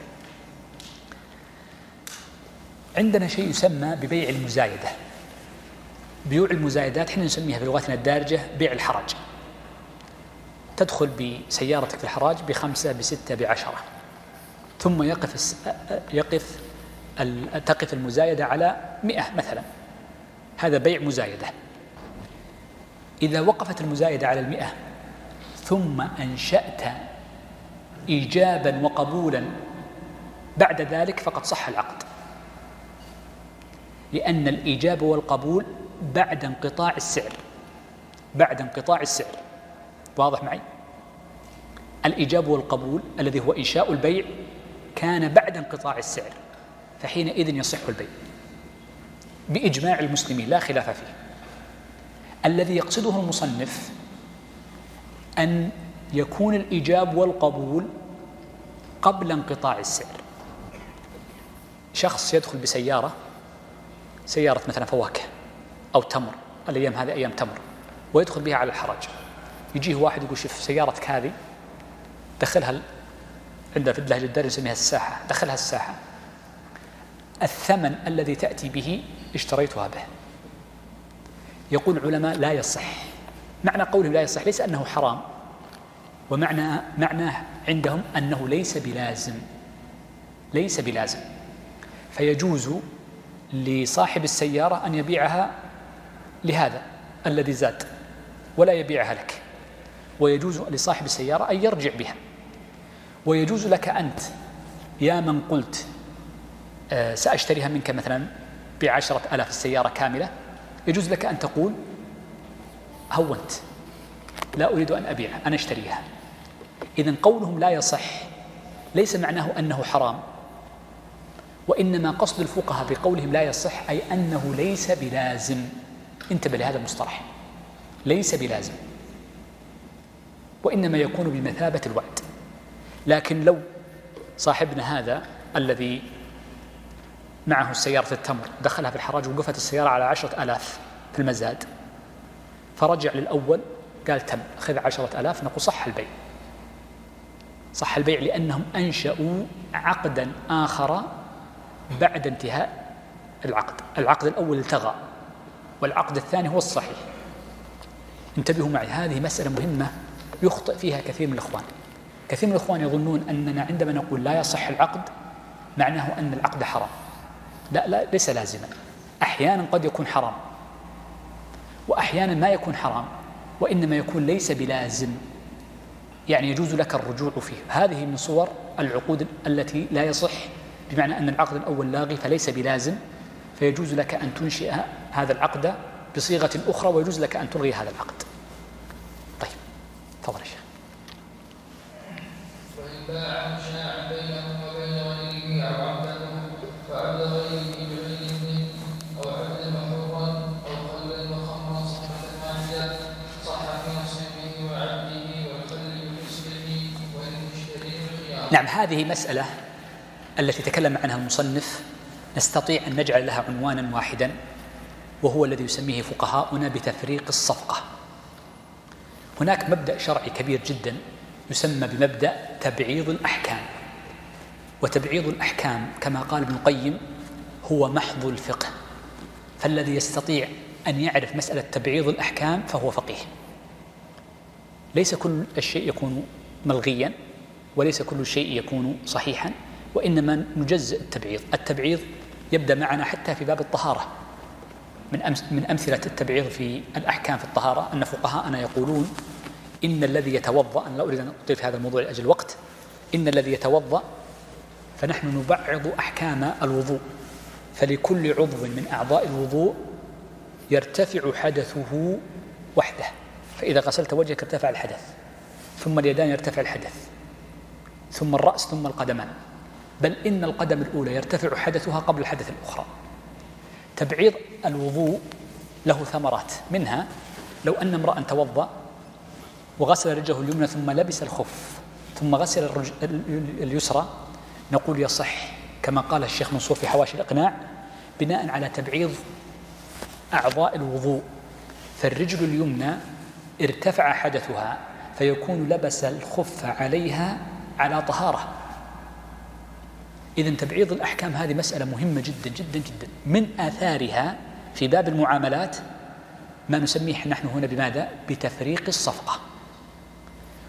عندنا شيء يسمى ببيع المزايدة. بيوع المزايدات حين نسميها بلغتنا الدارجة بيع الحرج. تدخل بسيارتك في الحراج بخمسة بستة بعشرة، ثم يقف يقف تقف المزايدة على مئة مثلا، هذا بيع مزايدة. إذا وقفت المزايدة على المئة ثم أنشأت إيجابا وقبولا بعد ذلك فقد صح العقد، لأن الإيجاب والقبول بعد انقطاع السعر، بعد انقطاع السعر. واضح معي؟ الإيجاب والقبول الذي هو إنشاء البيع كان بعد انقطاع السعر، فحينئذ يصح البيع بإجماع المسلمين لا خلاف فيه. الذي يقصده المصنف أن يكون الإيجاب والقبول قبل انقطاع السعر. شخص يدخل بسيارة، سيارة مثلا فواكه أو تمر، الأيام هذه أيام تمر، ويدخل بها على الحرج. يجيه واحد يقول شوف سيارتك هذه دخلها عندنا في اللهجة الدارجة نسميها الساحة، دخلها الساحة، الثمن الذي تأتي به اشتريتها به. يقول العلماء لا يصح. معنى قولهم لا يصح ليس أنه حرام، ومعنى معناه عندهم أنه ليس بلازم، ليس بلازم. فيجوز لصاحب السيارة أن يبيعها لهذا الذي زاد ولا يبيعها لك، ويجوز لصاحب السيارة أن يرجع بها. ويجوز لك أنت يا من قلت آه سأشتريها منك مثلا بعشرة ألاف السيارة كاملة، يجوز لك أن تقول هونت لا أريد أن أبيعها أنا أشتريها. إذن قولهم لا يصح ليس معناه أنه حرام، وإنما قصد الفقهاء بقولهم لا يصح أي أنه ليس بلازم. انتبه لهذا المصطلح، ليس بلازم، وإنما يكون بمثابة الوعد. لكن لو صاحبنا هذا الذي معه سيارة التمر دخلها في الحراج وقفت السيارة على عشرة ألاف في المزاد، فرجع للأول قال تم خذ عشرة ألاف، نقول صح البيع، صح البيع، لأنهم أنشأوا عقدا آخر بعد انتهاء العقد. العقد الأول التغى والعقد الثاني هو الصحيح. انتبهوا معي، هذه مسألة مهمة يخطئ فيها كثير من الإخوان. كثير من الإخوان يظنون أننا عندما نقول لا يصح العقد معناه أن العقد حرام. لا لا، ليس لازما. أحيانا قد يكون حرام وأحيانا ما يكون حرام، وإنما يكون ليس بلازم، يعني يجوز لك الرجوع فيه. هذه من صور العقود التي لا يصح، بمعنى أن العقد الأول لاغي فليس بلازم، فيجوز لك أن تنشئ هذا العقد بصيغة أخرى، ويجوز لك أن تلغي هذا العقد. طيب تفضل يا شيخ. وإن باع شاعا بينه وبين غيره أو عبده فعبد غيره بغير إذن أو عبد محرا أو خلا وخمرا صفة واحدة صح في نصيبه وعبده والخل بكسبه وإن يشتري بالخيار. نعم، هذه مسألة التي تكلم عنها المصنف نستطيع أن نجعل لها عنوانا واحدا، وهو الذي يسميه فقهاؤنا بتفريق الصفقة. هناك مبدأ شرعي كبير جدا يسمى بمبدأ تبعيض الأحكام. وتبعيض الأحكام كما قال ابن القيم هو محض الفقه، فالذي يستطيع أن يعرف مسألة تبعيض الأحكام فهو فقيه. ليس كل الشيء يكون ملغيا، وليس كل شيء يكون صحيحا، وإنما نجزئ التبعيض. التبعيض يبدأ معنا حتى في باب الطهارة. من أمس من أمثلة التبعيض في الأحكام في الطهارة أن فقهاءنا يقولون إن الذي يتوضأ، أنا لا أريد أن أطيل في هذا الموضوع لأجل الوقت، إن الذي يتوضأ فنحن نبعض أحكام الوضوء، فلكل عضو من أعضاء الوضوء يرتفع حدثه وحده، فإذا غسلت وجهك ارتفع الحدث، ثم اليدان يرتفع الحدث، ثم الرأس، ثم القدمان، بل إن القدم الأولى يرتفع حدثها قبل الحدث الأخرى. تبعيض الوضوء له ثمرات، منها لو أن امرأ توضأ وغسل رجله اليمنى ثم لبس الخف ثم غسل اليسرى، نقول يصح كما قال الشيخ منصور في حواشي الإقناع بناء على تبعيض أعضاء الوضوء. فالرجل اليمنى ارتفع حدثها فيكون لبس الخف عليها على طهارة. إذن تبعيض الأحكام هذه مسألة مهمة جدا جدا جدا. من آثارها في باب المعاملات ما نسميه نحن هنا بماذا؟ بتفريق الصفقة.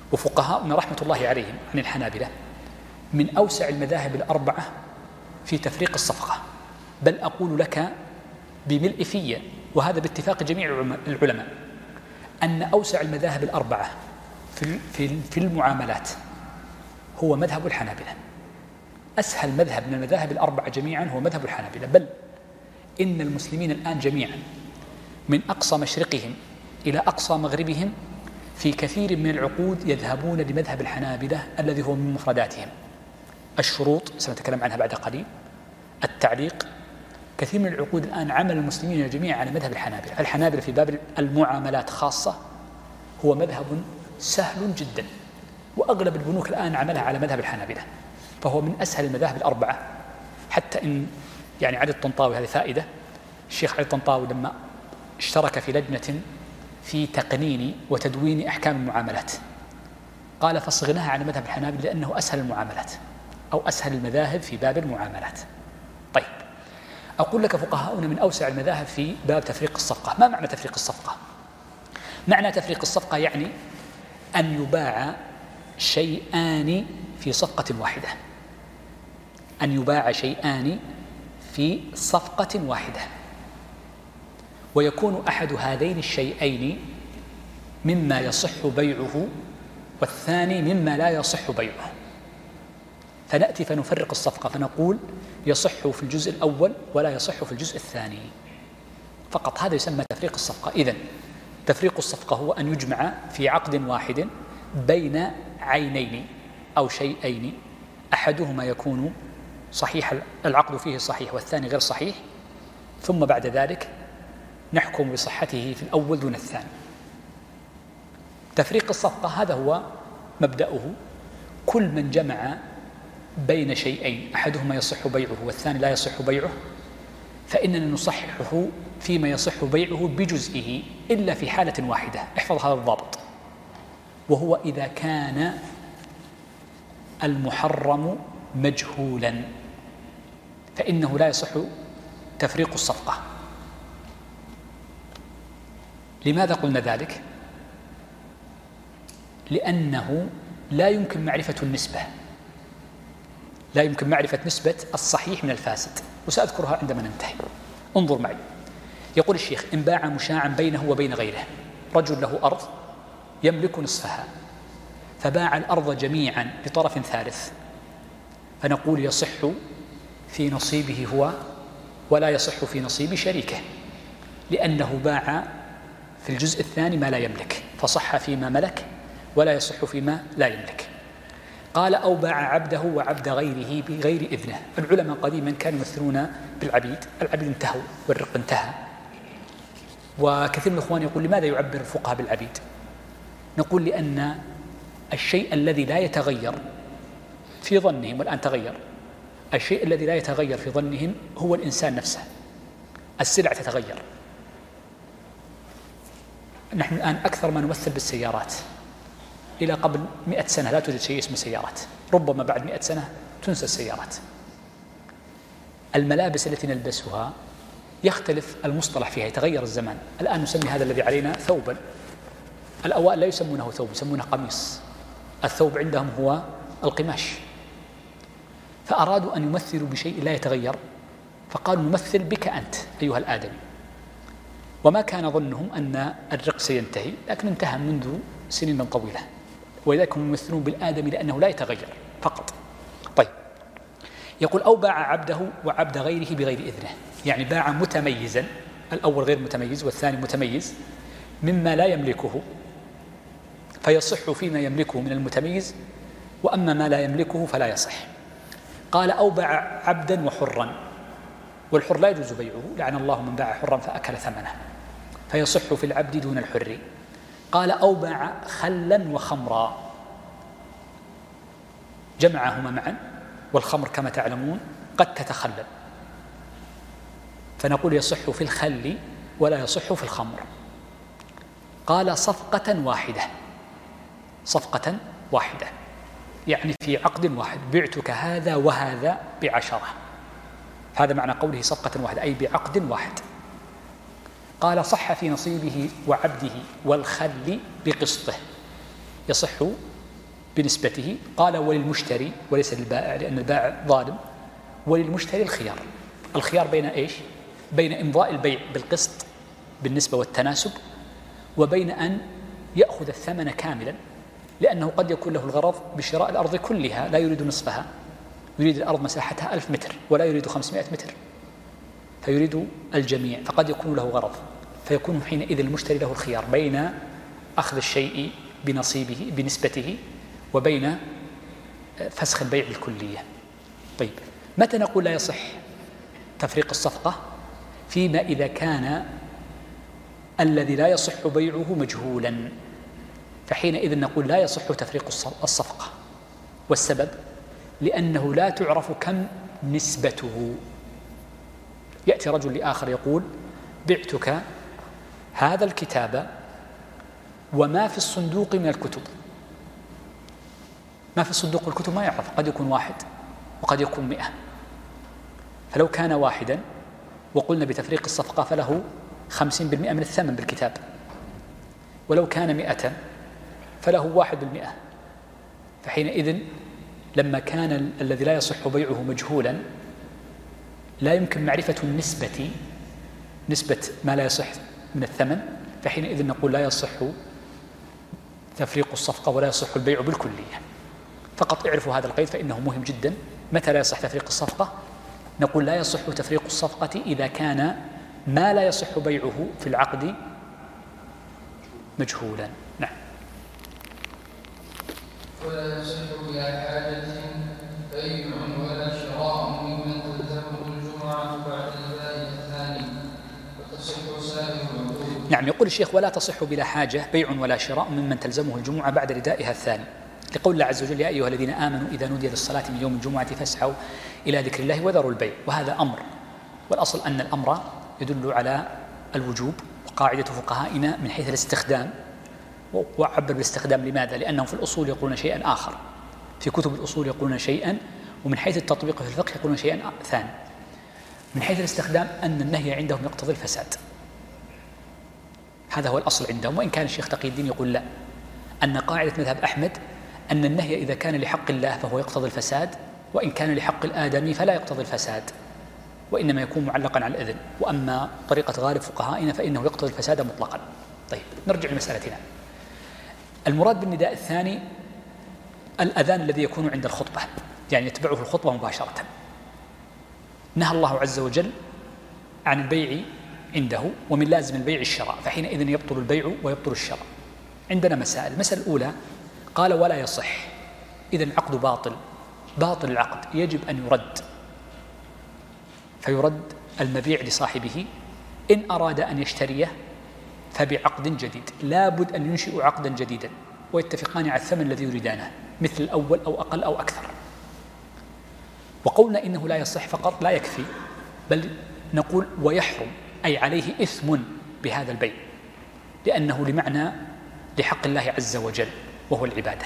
وفقهاؤنا رحمة الله عليهم عن الحنابلة من أوسع المذاهب الأربعة في تفريق الصفقة، بل أقول لك بملء فيه، وهذا باتفاق جميع العلماء، أن أوسع المذاهب الأربعة في المعاملات هو مذهب الحنابلة. أسهل مذهب من المذاهب الأربعة جميعا هو مذهب الحنابلة، بل إن المسلمين الآن جميعا من أقصى مشرقهم إلى أقصى مغربهم في كثير من العقود يذهبون لمذهب الحنابلة الذي هو من مفرداتهم. الشروط سنتكلم عنها بعد قليل، التعليق، كثير من العقود الآن عمل المسلمين جميعا على مذهب الحنابلة. الحنابلة في باب المعاملات خاصة هو مذهب سهل جدا، وأغلب البنوك الآن عملها على مذهب الحنابلة، فهو من أسهل المذاهب الأربعة. حتى إن يعني علي الطنطاوي، هذه فائدة، الشيخ علي الطنطاوي لما اشترك في لجنة في تقنين وتدوين أحكام المعاملات قال فصغناها على مذهب الحنابلة لأنه أسهل المعاملات أو أسهل المذاهب في باب المعاملات. طيب، أقول لك فقهاؤنا من أوسع المذاهب في باب تفريق الصفقة. ما معنى تفريق الصفقة؟ معنى تفريق الصفقة يعني أن يباع شيئان في صفقة واحدة، أن يباع شيئان في صفقة واحدة، ويكون أحد هذين الشيئين مما يصح بيعه والثاني مما لا يصح بيعه، فنأتي فنفرق الصفقة فنقول يصح في الجزء الأول ولا يصح في الجزء الثاني فقط. هذا يسمى تفريق الصفقة. إذن تفريق الصفقة هو أن يجمع في عقد واحد بين عينين أو شيئين أحدهما يكون صحيح، العقد فيه صحيح والثاني غير صحيح، ثم بعد ذلك نحكم بصحته في الأول دون الثاني. تفريق الصفقة هذا هو مبدأه. كل من جمع بين شيئين أحدهما يصح بيعه والثاني لا يصح بيعه فإننا نصححه فيما يصح بيعه بجزئه إلا في حالة واحدة، احفظ هذا الضابط، وهو إذا كان المحرم مجهولا فإنه لا يصح تفريق الصفقة. لماذا قلنا ذلك؟ لأنه لا يمكن معرفة النسبة، لا يمكن معرفة نسبة الصحيح من الفاسد، وسأذكرها عندما ننتهي. انظر معي، يقول الشيخ إن باع مشاعا بينه وبين غيره، رجل له أرض يملك نصفها فباع الأرض جميعا لطرف ثالث، فنقول يصح في نصيبه هو ولا يصح في نصيب شريكه، لأنه باع في الجزء الثاني ما لا يملك، فصح فيما ملك ولا يصح فيما لا يملك. قال أو باع عبده وعبد غيره بغير إذنه. العلماء قديما كانوا يمثلون بالعبيد، العبيد انتهوا والرق انتهى، وكثير من الإخوان يقول لماذا يعبر الفقهاء بالعبيد؟ نقول لأن الشيء الذي لا يتغير في ظنهم، والآن تغير، الشيء الذي لا يتغير في ظنهم هو الإنسان نفسه، السلع تتغير. نحن الآن أكثر ما نمثل بالسيارات، إلى قبل مئة سنة لا توجد شيء اسمه سيارات، ربما بعد مئة سنة تنسى السيارات. الملابس التي نلبسها يختلف المصطلح فيها، يتغير الزمان. الآن نسمي هذا الذي علينا ثوبا، الأوائل لا يسمونه ثوب، يسمونه قميص. الثوب عندهم هو القماش، فأرادوا أن يمثلوا بشيء لا يتغير فقالوا نمثل بك أنت أيها الآدمي، وما كان ظنهم أن الرق سينتهي، لكن انتهى منذ سنين طويلة، ولذلك هم يمثلون بالآدمي لأنه لا يتغير فقط. طيب، يقول أو باع عبده وعبد غيره بغير إذنه، يعني باع متميزا، الأول غير متميز والثاني متميز مما لا يملكه، فيصح فيما يملكه من المتميز، وأما ما لا يملكه فلا يصح. قال أو باع عبدا وحرا، والحر لا يجوز بيعه، لعن الله من باع حرا فأكل ثمنه، فيصح في العبد دون الحر. قال أو باع خلا وخمرا، جمعهما معا، والخمر كما تعلمون قد تتخلل، فنقول يصح في الخل ولا يصح في الخمر. قال صفقة واحدة، صفقة واحدة يعني في عقد واحد، بعتك هذا وهذا بعشرة، هذا معنى قوله صفقة واحدة أي بعقد واحد. قال صح في نصيبه وعبده والخل بقسطه، يصح بنسبته. قال وللمشتري وليس للبائع لأن البائع ظالم، وللمشتري الخيار. الخيار بين إيش؟ بين إمضاء البيع بالقسط بالنسبة والتناسب، وبين أن يأخذ الثمن كاملا، لأنه قد يكون له الغرض بشراء الأرض كلها، لا يريد نصفها، يريد الأرض مساحتها ألف متر ولا يريد خمسمائة متر، فيريد الجميع، فقد يكون له غرض، فيكون حينئذ المشتري له الخيار بين أخذ الشيء بنصيبه بنسبته وبين فسخ البيع بالكلية. طيب، متى نقول لا يصح تفريق الصفقة؟ فيما إذا كان الذي لا يصح بيعه مجهولا، فحينئذ نقول لا يصح تفريق الصفقة. والسبب لأنه لا تعرف كم نسبته. يأتي رجل لآخر يقول بعتك هذا الكتاب وما في الصندوق من الكتب. ما في الصندوق الكتب ما يعرف، قد يكون واحد وقد يكون مئة، فلو كان واحدا وقلنا بتفريق الصفقة فله خمسين بالمئة من الثمن بالكتاب، ولو كان مئة فله واحد بالمئة. فحينئذ لما كان ال الذي لا يصح بيعه مجهولا لا يمكن معرفة النسبة نسبة ما لا يصح من الثمن، فحينئذ نقول لا يصح تفريق الصفقة ولا يصح البيع بالكلية. فقط اعرفوا هذا القيد فإنه مهم جدا. متى لا يصح تفريق الصفقة؟ نقول لا يصح تفريق الصفقة إذا كان ما لا يصح بيعه في العقد مجهولا. نعم. ولا يصح بلا حاجة بيع ولا شراء ممن تلزمه الجمعة بعد البيع الثاني، وتصح سائر العقود. نعم، يقول الشيخ ولا تصح بلا حاجة بيع ولا شراء ممن تلزمه الجمعة بعد ردائها الثاني، لقول الله عز وجل يا أيها الذين آمنوا إذا نودي للصلاة من يوم الجمعة فاسعوا إلى ذكر الله وذروا البيع. وهذا أمر، والأصل أن الأمر يدل على الوجوب، وقاعدة فقهائنا من حيث الاستخدام، وعبر بالاستخدام لماذا؟ لأنهم في الأصول يقولون شيئا آخر، في كتب الأصول يقولون شيئا، ومن حيث التطبيق في الفقه يقولون شيئا ثاني. من حيث الاستخدام أن النهي عندهم يقتضي الفساد، هذا هو الأصل عندهم، وإن كان الشيخ تقي الدين يقول لا، أن قاعدة مذهب أحمد أن النهي إذا كان لحق الله فهو يقتضي الفساد، وإن كان لحق الآدمي فلا يقتضي الفساد، وإنما يكون معلقا على الإذن. وأما طريقة غالب فقهائنا فإنه يقتضي الفساد مطلقا. طيب، نرجع لمسألتنا. المراد بالنداء الثاني الأذان الذي يكون عند الخطبة، يعني يتبعه الخطبة مباشرة. نهى الله عز وجل عن البيع عنده، ومن لازم البيع الشراء، فحينئذ يبطل البيع ويبطل الشراء. عندنا مسائل. المسألة الأولى قال ولا يصح، إذن العقد باطل، باطل العقد يجب أن يرد، فيرد المبيع لصاحبه. إن أراد أن يشتريه فبعقد جديد، لابد أن ينشئ عقدا جديدا ويتفقان على الثمن الذي يريدانه، مثل الأول أو أقل أو أكثر. وقولنا إنه لا يصح فقط لا يكفي، بل نقول ويحرم، أي عليه إثم بهذا البيع، لأنه لمعنى لحق الله عز وجل وهو العبادة.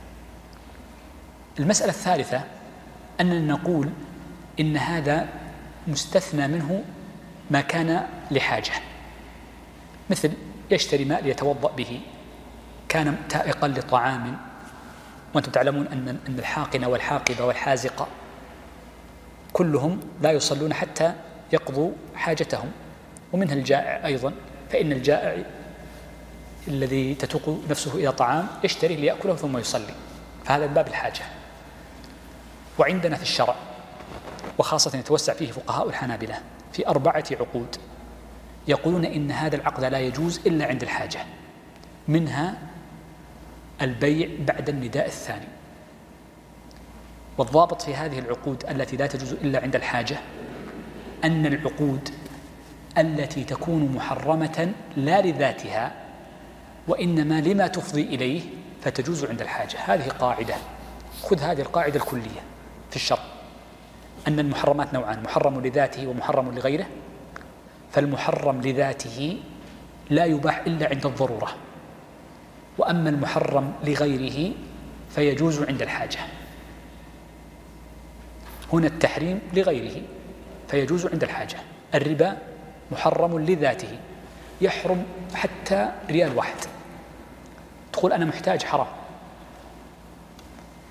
المسألة الثالثة أننا نقول إن هذا مستثنى منه ما كان لحاجة، مثل يشتري ماء ليتوضأ به، كان تائقا لطعام، وأنتم تعلمون أن أن الحاقن والحاقبة والحازقة كلهم لا يصلون حتى يقضوا حاجتهم، ومنها الجائع أيضا، فإن الجائع الذي تتوق نفسه إلى طعام يشتري ليأكله ثم يصلي، فهذا من باب الحاجة. وعندنا في الشرع، وخاصة يتوسع فيه فقهاء الحنابلة، في أربعة عقود يقولون إن هذا العقد لا يجوز إلا عند الحاجة، منها البيع بعد النداء الثاني. والضابط في هذه العقود التي لا تجوز إلا عند الحاجة أن العقود التي تكون محرمة لا لذاتها وإنما لما تفضي إليه فتجوز عند الحاجة. هذه قاعدة، خذ هذه القاعدة الكلية في الشرع، أن المحرمات نوعان، محرم لذاته ومحرم لغيره. فالمحرم لذاته لا يباح إلا عند الضرورة، وأما المحرم لغيره فيجوز عند الحاجة. هنا التحريم لغيره فيجوز عند الحاجة. الربا محرم لذاته، يحرم حتى ريال واحد، تقول أنا محتاج حرام،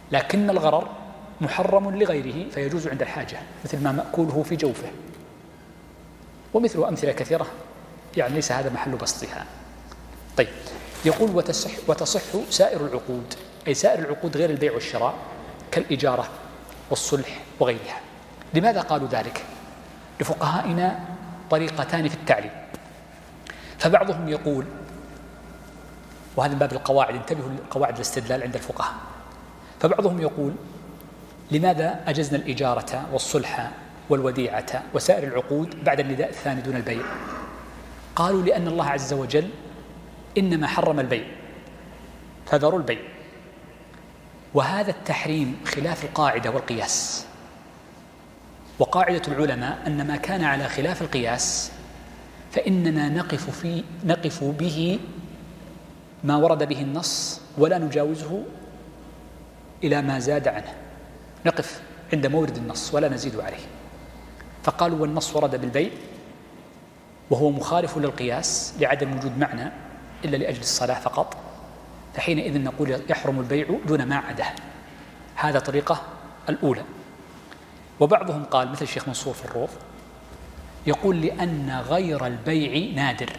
لكن الغرر محرم لغيره فيجوز عند الحاجة، مثل ما مأكوله في جوفه، ومثل أمثلة كثيرة يعني ليس هذا محل بسطها. طيب، يقول وتصح, وتصح سائر العقود، أي سائر العقود غير البيع والشراء كالإجارة والصلح وغيرها. لماذا قالوا ذلك؟ لفقهائنا طريقتان في التعليم. فبعضهم يقول، وهذا من باب القواعد، انتبهوا لقواعد الاستدلال عند الفقهاء، فبعضهم يقول لماذا أجزنا الإجارة والصلح والوديعة وسائر العقود بعد النداء الثاني دون البيع؟ قالوا لأن الله عز وجل إنما حرم البيع فذروا البيع، وهذا التحريم خلاف القاعدة والقياس. وقاعدة العلماء أن ما كان على خلاف القياس فإننا نقف, في نقف به ما ورد به النص ولا نجاوزه إلى ما زاد عنه، نقف عند مورد النص ولا نزيد عليه. فقالوا والنص ورد بالبيع وهو مخالف للقياس لعدم وجود معنى إلا لأجل الصلاة فقط، فحينئذ نقول يحرم البيع دون ما عده. هذا طريقة الأولى. وبعضهم قال مثل الشيخ منصور في الروض يقول لأن غير البيع نادر،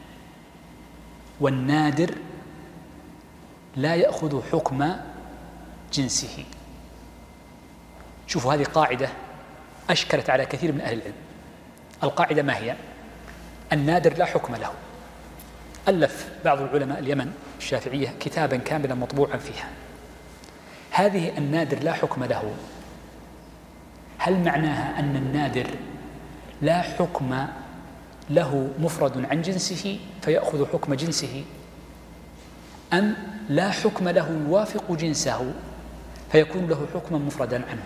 والنادر لا يأخذ حكم جنسه. شوفوا، هذه قاعدة أشكلت على كثير من أهل العلم. القاعدة ما هي؟ النادر لا حكم له. ألف بعض العلماء اليمن الشافعية كتابا كاملا مطبوعا فيها. هذه النادر لا حكم له، هل معناها أن النادر لا حكم له مفرد عن جنسه فيأخذ حكم جنسه، أم لا حكم له يوافق جنسه فيكون له حكما مفردا عنه؟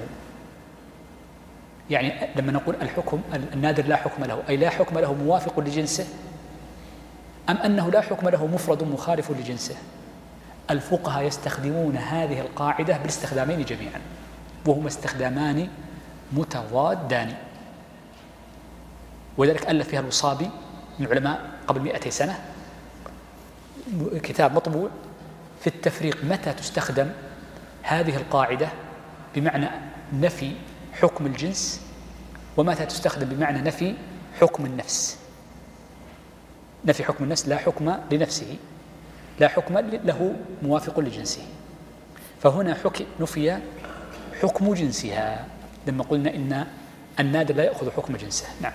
يعني لما نقول الحكم النادر لا حكم له، أي لا حكم له موافق لجنسه، أم أنه لا حكم له مفرد مخالف لجنسه؟ الفقهاء يستخدمون هذه القاعدة بالاستخدامين جميعا، وهما استخدامان متضادان. ولذلك ألف فيها الوصابي من العلماء قبل مئتي سنة كتاب مطبوع في التفريق متى تستخدم هذه القاعدة بمعنى نفي حكم الجنس، ومتى تستخدم بمعنى نفي حكم النفس. نفي حكم النفس لا حكم لنفسه، لا حكم له موافق لجنسه. فهنا حكي نفي حكم جنسها لما قلنا إن النادر لا يأخذ حكم جنسه. نعم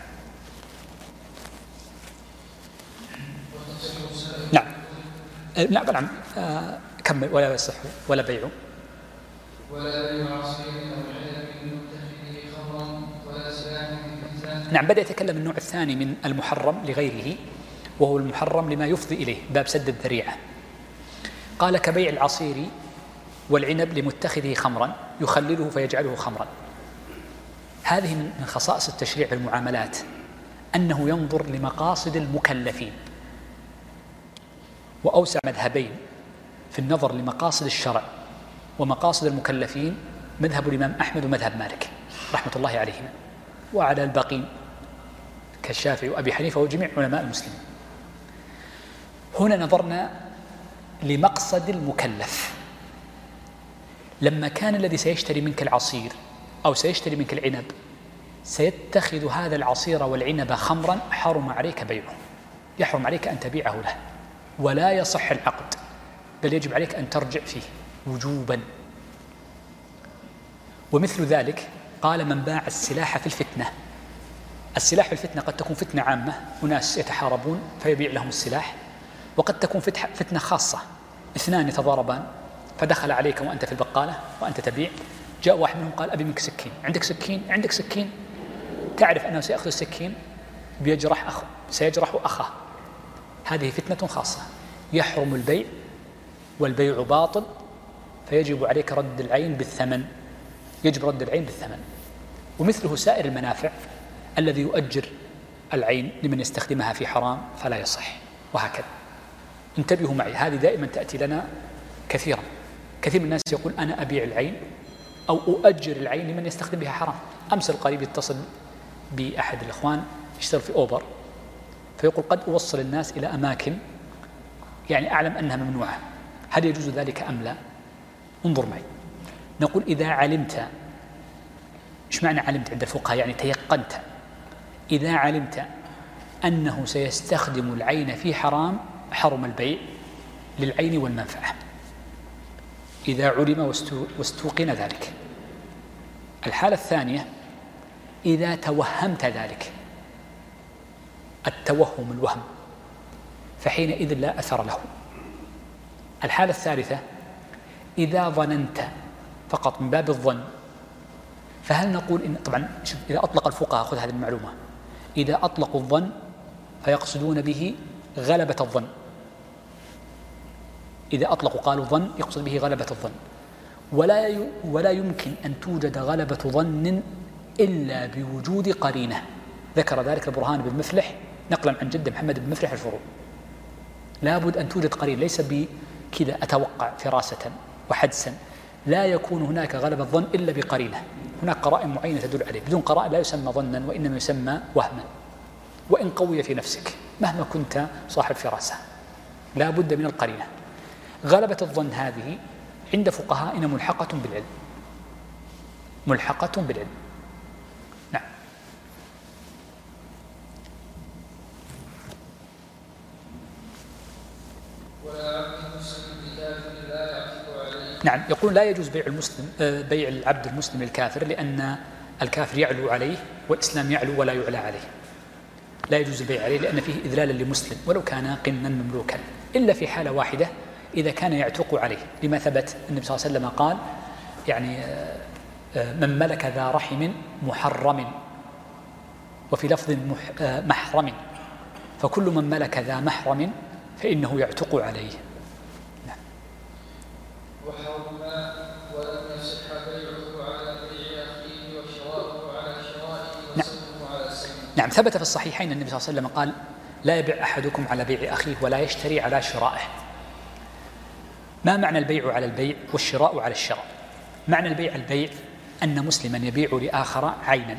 نعم نعم نعم آه كمل. ولا يصح ولا بيع ولا بيع عصير أو عنب متخذه خمرا ولا سلاح بالميزان. نعم، بدأ يتكلم النوع الثاني من المحرم لغيره، وهو المحرم لما يفضي إليه، باب سد الذريعة. قال كبيع العصير والعنب لمتخذه خمرا يخلله فيجعله خمرا. هذه من خصائص التشريع في المعاملات، أنه ينظر لمقاصد المكلفين. وأوسع مذهبين في النظر لمقاصد الشرع ومقاصد المكلفين مذهب الإمام أحمد ومذهب مالك رحمة الله عليهما، وعلى الباقين كالشافعي وأبي حنيفة وجميع علماء المسلمين. هنا نظرنا لمقصد المكلف. لما كان الذي سيشتري منك العصير أو سيشتري منك العنب سيتخذ هذا العصير والعنب خمرا، حرم عليك بيعه، يحرم عليك أن تبيعه له، ولا يصح العقد، بل يجب عليك أن ترجع فيه وجوبا. ومثل ذلك قال من باع السلاح في الفتنة. السلاح في الفتنة قد تكون فتنة عامة، أناس يتحاربون فيبيع لهم السلاح، وقد تكون فتنة خاصة، اثنان يتضاربان فدخل عليك وأنت في البقالة وأنت تبيع، جاء واحد منهم قال أبي منك سكين، عندك سكين؟ عندك سكين؟ تعرف أنه سيأخذ السكين بيجرح أخ سيجرح أخاه. هذه فتنة خاصة، يحرم البيع والبيع باطل، فيجب عليك رد العين بالثمن، يجب رد العين بالثمن. ومثله سائر المنافع الذي يؤجر العين لمن يستخدمها في حرام فلا يصح، وهكذا. انتبهوا معي، هذه دائما تأتي لنا كثيرا. كثير من الناس يقول أنا أبيع العين أو أؤجر العين لمن يستخدم بها حرام. أمس القريب يتصل بأحد الإخوان يشتغل في أوبر، فيقول قد أوصل الناس إلى أماكن يعني أعلم أنها ممنوعة، هل يجوز ذلك أم لا؟ انظر معي، نقول إذا علمت. إيش معنى علمت عند الفقهاء؟ يعني تيقنت. إذا علمت أنه سيستخدم العين في حرام حرم البيع للعين والمنفعة، إذا علم واستوقن ذلك. الحالة الثانية إذا توهمت ذلك، التوهم الوهم، فحينئذ لا أثر له. الحالة الثالثة إذا ظننت فقط من باب الظن، فهل نقول إن طبعا إذا أطلق الفقهاء، خذ هذه المعلومة، إذا أطلقوا الظن فيقصدون به غلبة الظن. إذا أطلقوا قالوا ظن يقصد به غلبة الظن، ولا ولا يمكن أن توجد غلبة ظن إلا بوجود قرينة. ذكر ذلك البرهان بن مفلح نقلا عن جد محمد بن مفلح الفروع. لابد أن توجد قرينة، ليس بكذا أتوقع فراسة وحدسا، لا يكون هناك غلبة ظن إلا بقرينة. هناك قرائن معينة تدل عليه، بدون قرائن لا يسمى ظنا وإنما يسمى وهما، وإن قوي في نفسك مهما كنت صاحب فراسة لا بد من القرينة. غلبة الظن هذه عند فقهائنا ملحقة بالعلم، ملحقة بالعلم. نعم. نعم. يقول لا يجوز بيع المسلم بيع العبد المسلم للكافر، لأن الكافر يعلو عليه والإسلام يعلو ولا يعلى عليه. لا يجوز البيع عليه لأن فيه إذلالا لمسلم ولو كان قنا مملوكا، إلا في حالة واحدة إذا كان يعتق عليه، لما ثبت النبي صلى الله عليه وسلم قال يعني من ملك ذا رحم محرم، وفي لفظ محرم، فكل من ملك ذا محرم فإنه يعتق عليه. نعم. وحرم ولم يصح بيعه على بيع أخيه وشراؤه على شرائه وسلمه على سلمه. نعم. ثبت في الصحيحين النبي صلى الله عليه وسلم قال لا يبيع أحدكم على بيع أخيه ولا يشتري على شرائه. ما معنى البيع على البيع والشراء على الشراء؟ معنى البيع البيع أن مسلما يبيع لآخر عينا،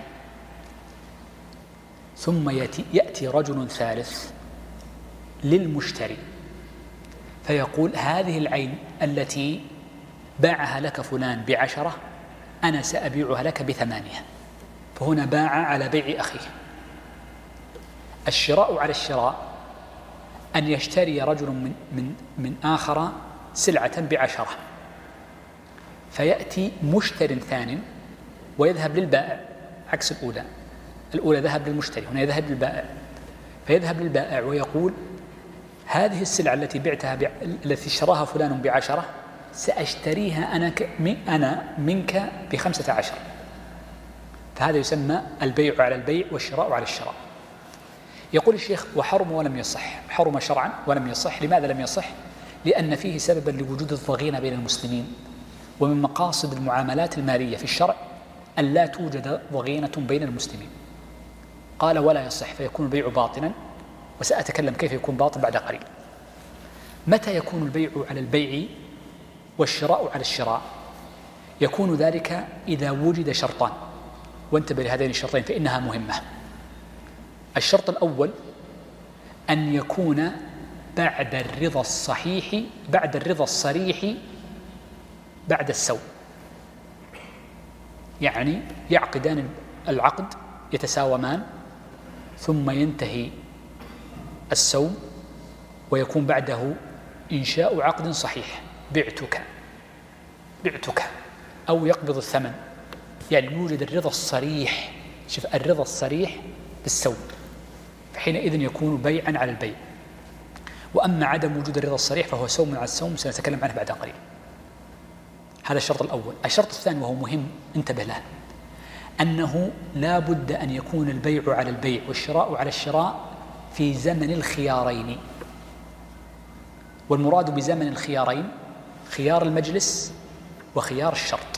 ثم يأتي, يأتي رجل ثالث للمشتري فيقول هذه العين التي باعها لك فلان بعشرة أنا سأبيعها لك بثمانية، فهنا باع على بيع أخيه. الشراء على الشراء أن يشتري رجل من, من, من آخر سلعة بعشرة، فيأتي مشتر ثان ويذهب للبائع، عكس الأولى. الأولى ذهب للمشتري، هنا يذهب للبائع، فيذهب للبائع ويقول هذه السلعة التي بعتها ب... التي اشتراها فلان بعشرة سأشتريها أنا, ك... أنا منك بخمسة عشر. فهذا يسمى البيع على البيع والشراء على الشراء. يقول الشيخ وحرم ولم يصح. حرم شرعا ولم يصح. لماذا لم يصح؟ لأن فيه سببا لوجود الضغينة بين المسلمين، ومن مقاصد المعاملات المالية في الشرع أن لا توجد ضغينة بين المسلمين. قال ولا يصح، فيكون البيع باطلا، وسأتكلم كيف يكون باطل بعد قليل. متى يكون البيع على البيع والشراء على الشراء؟ يكون ذلك إذا وجد شرطان، وانتبه لهذين الشرطين فإنها مهمة. الشرط الأول أن يكون بعد الرضا الصحيح بعد الرضا الصريح بعد السوم، يعني يعقدان العقد يتساومان ثم ينتهي السوم ويكون بعده إنشاء عقد صحيح، بعتك بعتك أو يقبض الثمن، يعني يوجد الرضا الصريح. شوف الرضا الصريح بالسوم، فحينئذ يكون بيعا على البيع. وأما عدم وجود الرضا الصريح فهو سوم على السوم، سنتكلم عنه بعد قليل. هذا الشرط الأول. الشرط الثاني وهو مهم انتبه له، أنه لا بد أن يكون البيع على البيع والشراء على الشراء في زمن الخيارين. والمراد بزمن الخيارين خيار المجلس وخيار الشرط.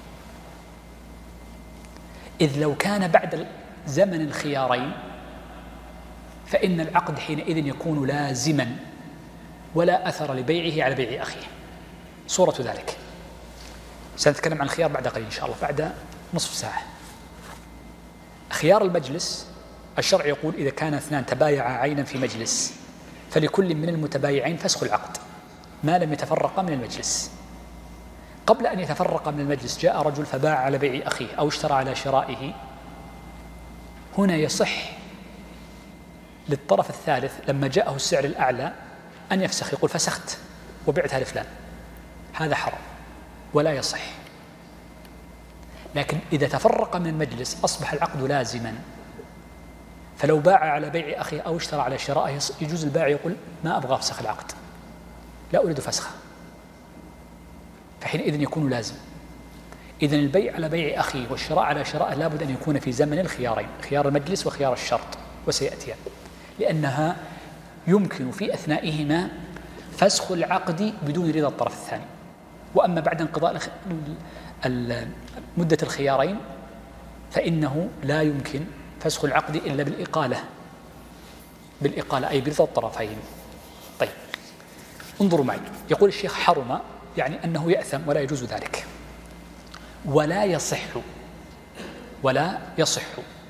إذ لو كان بعد زمن الخيارين فإن العقد حينئذ يكون لازما ولا أثر لبيعه على بيع أخيه. صورة ذلك سنتكلم عن الخيار بعد قليل إن شاء الله، بعد نصف ساعة. خيار المجلس الشرع يقول إذا كان اثنان تبايعا عينا في مجلس فلكل من المتبايعين فسخ العقد ما لم يتفرقا من المجلس. قبل أن يتفرق من المجلس جاء رجل فباع على بيع أخيه أو اشترى على شرائه، هنا يصح للطرف الثالث لما جاءه السعر الأعلى أن يفسخ، يقول فسخت وبعتها لفلان، هذا حرام ولا يصح. لكن إذا تفرق من المجلس أصبح العقد لازما، فلو باع على بيع أخيه أو اشترى على شرائه يجوز البائع يقول ما أبغى أفسخ العقد، لا أريد فسخه، فحينئذ يكون لازم. إذن البيع على بيع أخيه والشراء على شرائه لابد أن يكون في زمن الخيارين، خيار المجلس وخيار الشرط، وسيأتيان، لأنها يمكن في أثنائهما فسخ العقد بدون رضا الطرف الثاني. وأما بعد انقضاء مدة الخيارين فإنه لا يمكن فسخ العقد إلا بالإقالة، بالإقالة أي برضا الطرفين. طيب انظروا معي، يقول الشيخ حرم يعني أنه يأثم ولا يجوز ذلك، ولا يصح، ولا يصح.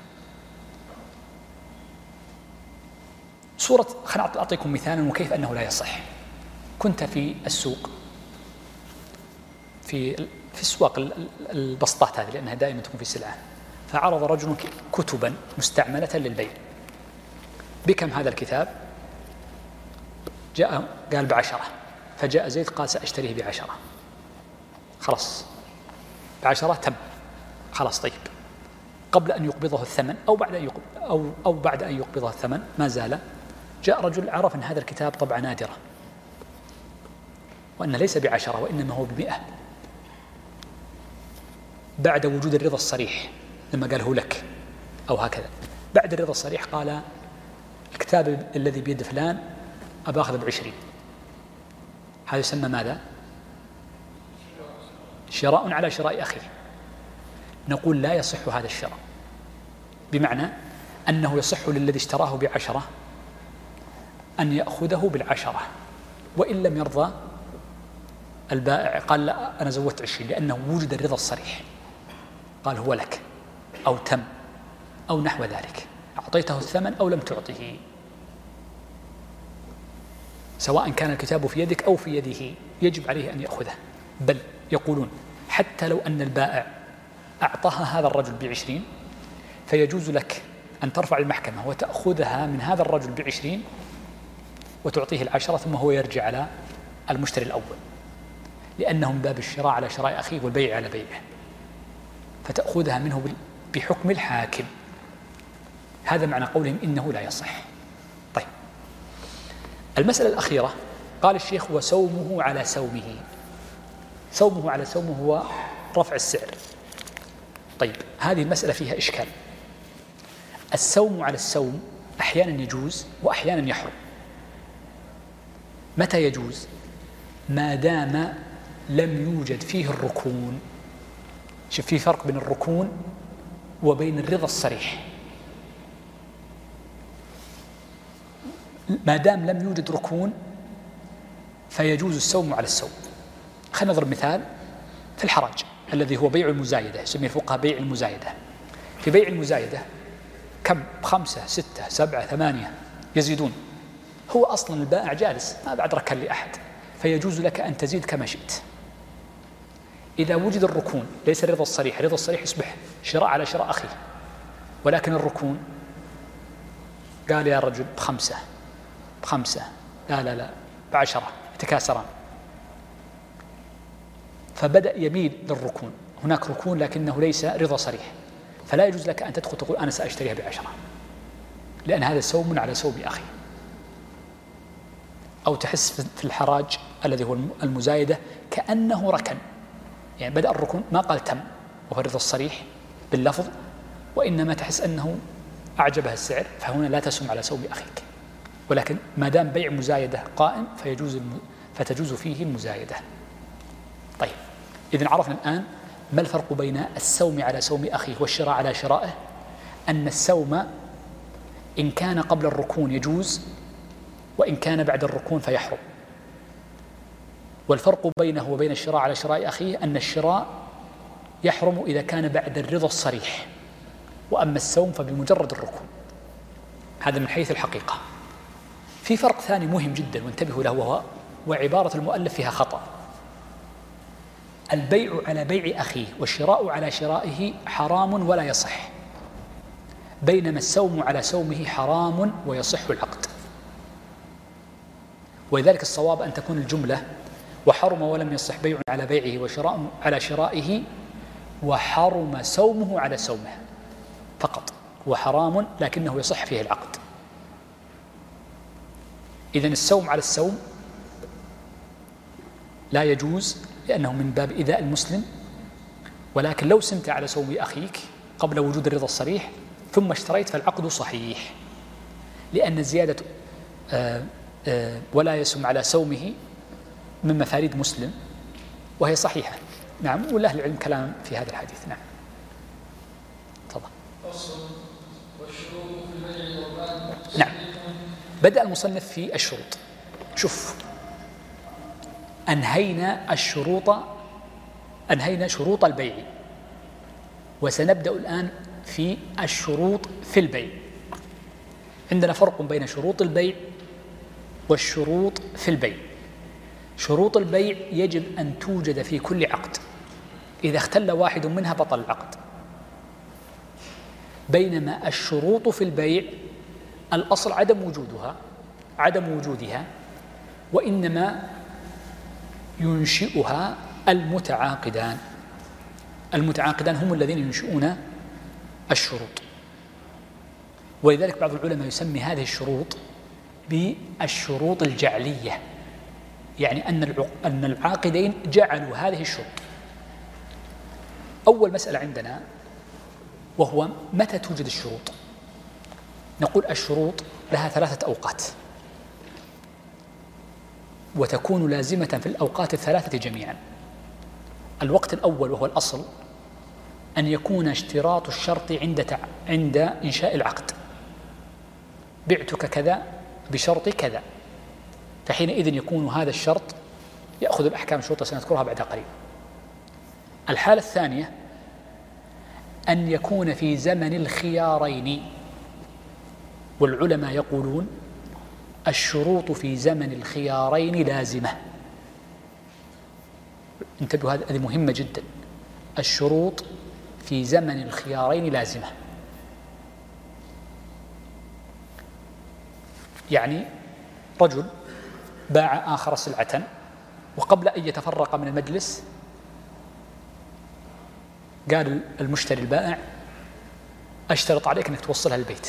صورة، خلنا أعطيكم مثالا وكيف أنه لا يصح. كنت في السوق، في في السواق البسطات هذه لأنها دائما تكون في سلعة، فعرض رجل كتبا مستعملة للبيع. بكم هذا الكتاب؟ جاء قال بعشرة، فجاء زيد قال سأشتريه بعشرة، خلاص بعشرة تم، خلاص. طيب قبل أن يقبضه الثمن أو بعد أن يقبض أو أو بعد أن يقبضه الثمن ما زال، جاء رجل عرف أن هذا الكتاب طبعة نادرة وأنه ليس بعشرة وإنما هو بمئة، بعد وجود الرضا الصريح لما قال هو لك أو هكذا، بعد الرضا الصريح قال الكتاب الذي بيد فلان أبا أخذ بعشرين، هذا يسمى ماذا؟ شراء على شراء أخيه. نقول لا يصح هذا الشراء، بمعنى أنه يصح للذي اشتراه بعشرة أن يأخذه بالعشرة، وإن لم يرضى البائع قال لا أنا زودت عشرين، لأنه وجد الرضا الصريح، قال هو لك أو تم أو نحو ذلك، أعطيته الثمن أو لم تعطه، سواء كان الكتاب في يدك أو في يده يجب عليه أن يأخذه. بل يقولون حتى لو أن البائع أعطاها هذا الرجل بعشرين فيجوز لك أن ترفع المحكمة وتأخذها من هذا الرجل بعشرين وتعطيه العشرة، ثم هو يرجع على المشتري الأول، لأنه من باب الشراء على شراء أخيه والبيع على بيعه، فتأخذها منه بحكم الحاكم. هذا معنى قولهم إنه لا يصح. طيب المسألة الأخيرة، قال الشيخ وسومه على سومه. سومه على سومه هو رفع السعر. طيب هذه المسألة فيها إشكال. السوم على السوم أحيانا يجوز وأحيانا يحرم. متى يجوز؟ ما دام لم يوجد فيه الركون. شوف في فرق بين الركون وبين الرضا الصريح. ما دام لم يوجد ركون فيجوز السوم على السوم. خلينا نضرب مثال في الحراج الذي هو بيع المزايدة، يسميه الفقهاء بيع المزايدة. في بيع المزايدة كم؟ خمسة ستة سبعة ثمانية يزيدون، هو أصلا البائع جالس ما بعد ركن لأحد، فيجوز لك أن تزيد كما شئت. إذا وجد الركون ليس الرضا الصريح، الرضا الصريح يصبح شراء على شراء أخيه، ولكن الركون قال يا رجل بخمسة بخمسة لا لا لا بعشرة، يتكاثران، فبدأ يميل للركون، هناك ركون لكنه ليس رضا صريح، فلا يجوز لك أن تدخل تقول أنا سأشتريها بعشرة، لأن هذا سوم على سوم أخي. أو تحس في الحراج الذي هو المزايدة كأنه ركن، يعني بدأ الركون ما قال تم وهو الرضا الصريح باللفظ، وإنما تحس أنه أعجبها السعر، فهنا لا تسوم على سوم أخيك. ولكن ما دام بيع مزايدة قائم فيجوز الم... فتجوز فيه المزايدة. طيب إذن عرفنا الآن ما الفرق بين السوم على سوم أخيه والشراء على شرائه. أن السوم إن كان قبل الركون يجوز، وإن كان بعد الركون فيحرم. والفرق بينه وبين الشراء على شراء أخيه أن الشراء يحرم إذا كان بعد الرضا الصريح، وأما السوم فبمجرد الركون. هذا من حيث الحقيقة. في فرق ثاني مهم جدا وانتبهوا له، وهو وعبارة المؤلف فيها خطأ. البيع على بيع أخيه والشراء على شرائه حرام ولا يصح، بينما السوم على سومه حرام ويصح العقد. ولذلك الصواب أن تكون الجملة وحرم ولم يصح بيع على بيعه وشراء على شرائه، وحرم سومه على سومه فقط، هو حرام لكنه يصح فيه العقد. إذن السوم على السوم لا يجوز لأنه من باب إيذاء المسلم، ولكن لو سمت على سوم أخيك قبل وجود الرضا الصريح ثم اشتريت فالعقد صحيح، لأن زيادة آآ آآ ولا يسم على سومه من مفاريد مسلم وهي صحيحة. نعم، والأهل العلم كلام في هذا الحديث. نعم تفضل. نعم، بدأ المصنف في الشروط. شوف، أنهينا الشروط، أنهينا شروط البيع، وسنبدأ الآن في الشروط في البيع. عندنا فرق بين شروط البيع والشروط في البيع. شروط البيع يجب أن توجد في كل عقد، إذا اختل واحد منها بطل العقد، بينما الشروط في البيع الأصل عدم وجودها عدم وجودها وإنما ينشئها المتعاقدان. المتعاقدان هم الذين ينشئون الشروط، ولذلك بعض العلماء يسمي هذه الشروط بالشروط الجعلية، يعني أن أن العاقدين جعلوا هذه الشروط. أول مسألة عندنا وهو متى توجد الشروط. نقول الشروط لها ثلاثة أوقات، وتكون لازمة في الأوقات الثلاثة جميعا. الوقت الأول وهو الأصل أن يكون اشتراط الشرط عند تع... عند إنشاء العقد. بعتك كذا بشرط كذا، فحينئذ يكون هذا الشرط يأخذ الأحكام الشروط سنذكرها بعد قليل. الحالة الثانية أن يكون في زمن الخيارين، والعلماء يقولون الشروط في زمن الخيارين لازمة. انتبهوا، هذه مهمة جدا. الشروط في زمن الخيارين لازمة، يعني رجل باع آخر سلعة، وقبل أن يتفرق من المجلس قال المشتري البائع أشترط عليك أنك توصلها البيت.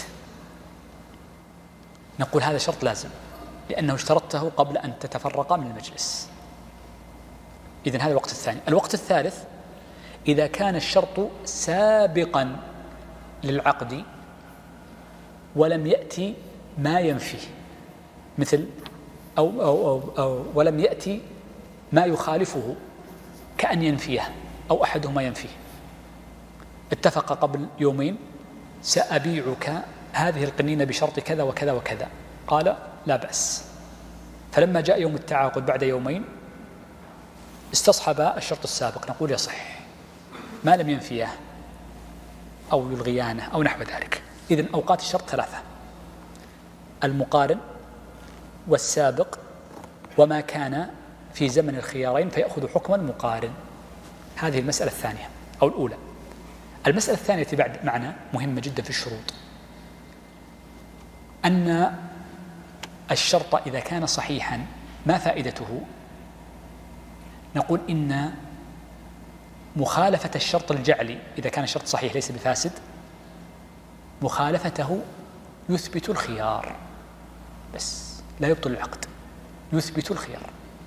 نقول هذا شرط لازم لأنه اشترطته قبل أن تتفرق من المجلس. إذن هذا الوقت الثاني. الوقت الثالث إذا كان الشرط سابقا للعقد ولم يأتي ما ينفيه، مثل أو, أو, أو, أو ولم يأتي ما يخالفه كأن ينفيه أو أحدهما ينفيه. اتفق قبل يومين سأبيعك هذه القنينة بشرط كذا وكذا وكذا، قال لا بأس. فلما جاء يوم التعاقد بعد يومين استصحب الشرط السابق، نقول يصح ما لم ينفيه أو يلغيانه أو نحو ذلك. إذن أوقات الشرط ثلاثة: المقارن والسابق وما كان في زمن الخيارين فيأخذ حكم المقارن. هذه المسألة الثانية أو الأولى. المسألة الثانية بعد معنا مهمة جدا في الشروط، أن الشرط إذا كان صحيحا ما فائدته؟ نقول إن مخالفة الشرط الجعلي إذا كان الشرط صحيح ليس بفاسد، مخالفته يثبت الخيار بس لا يبطل العقد، يثبت الخيار.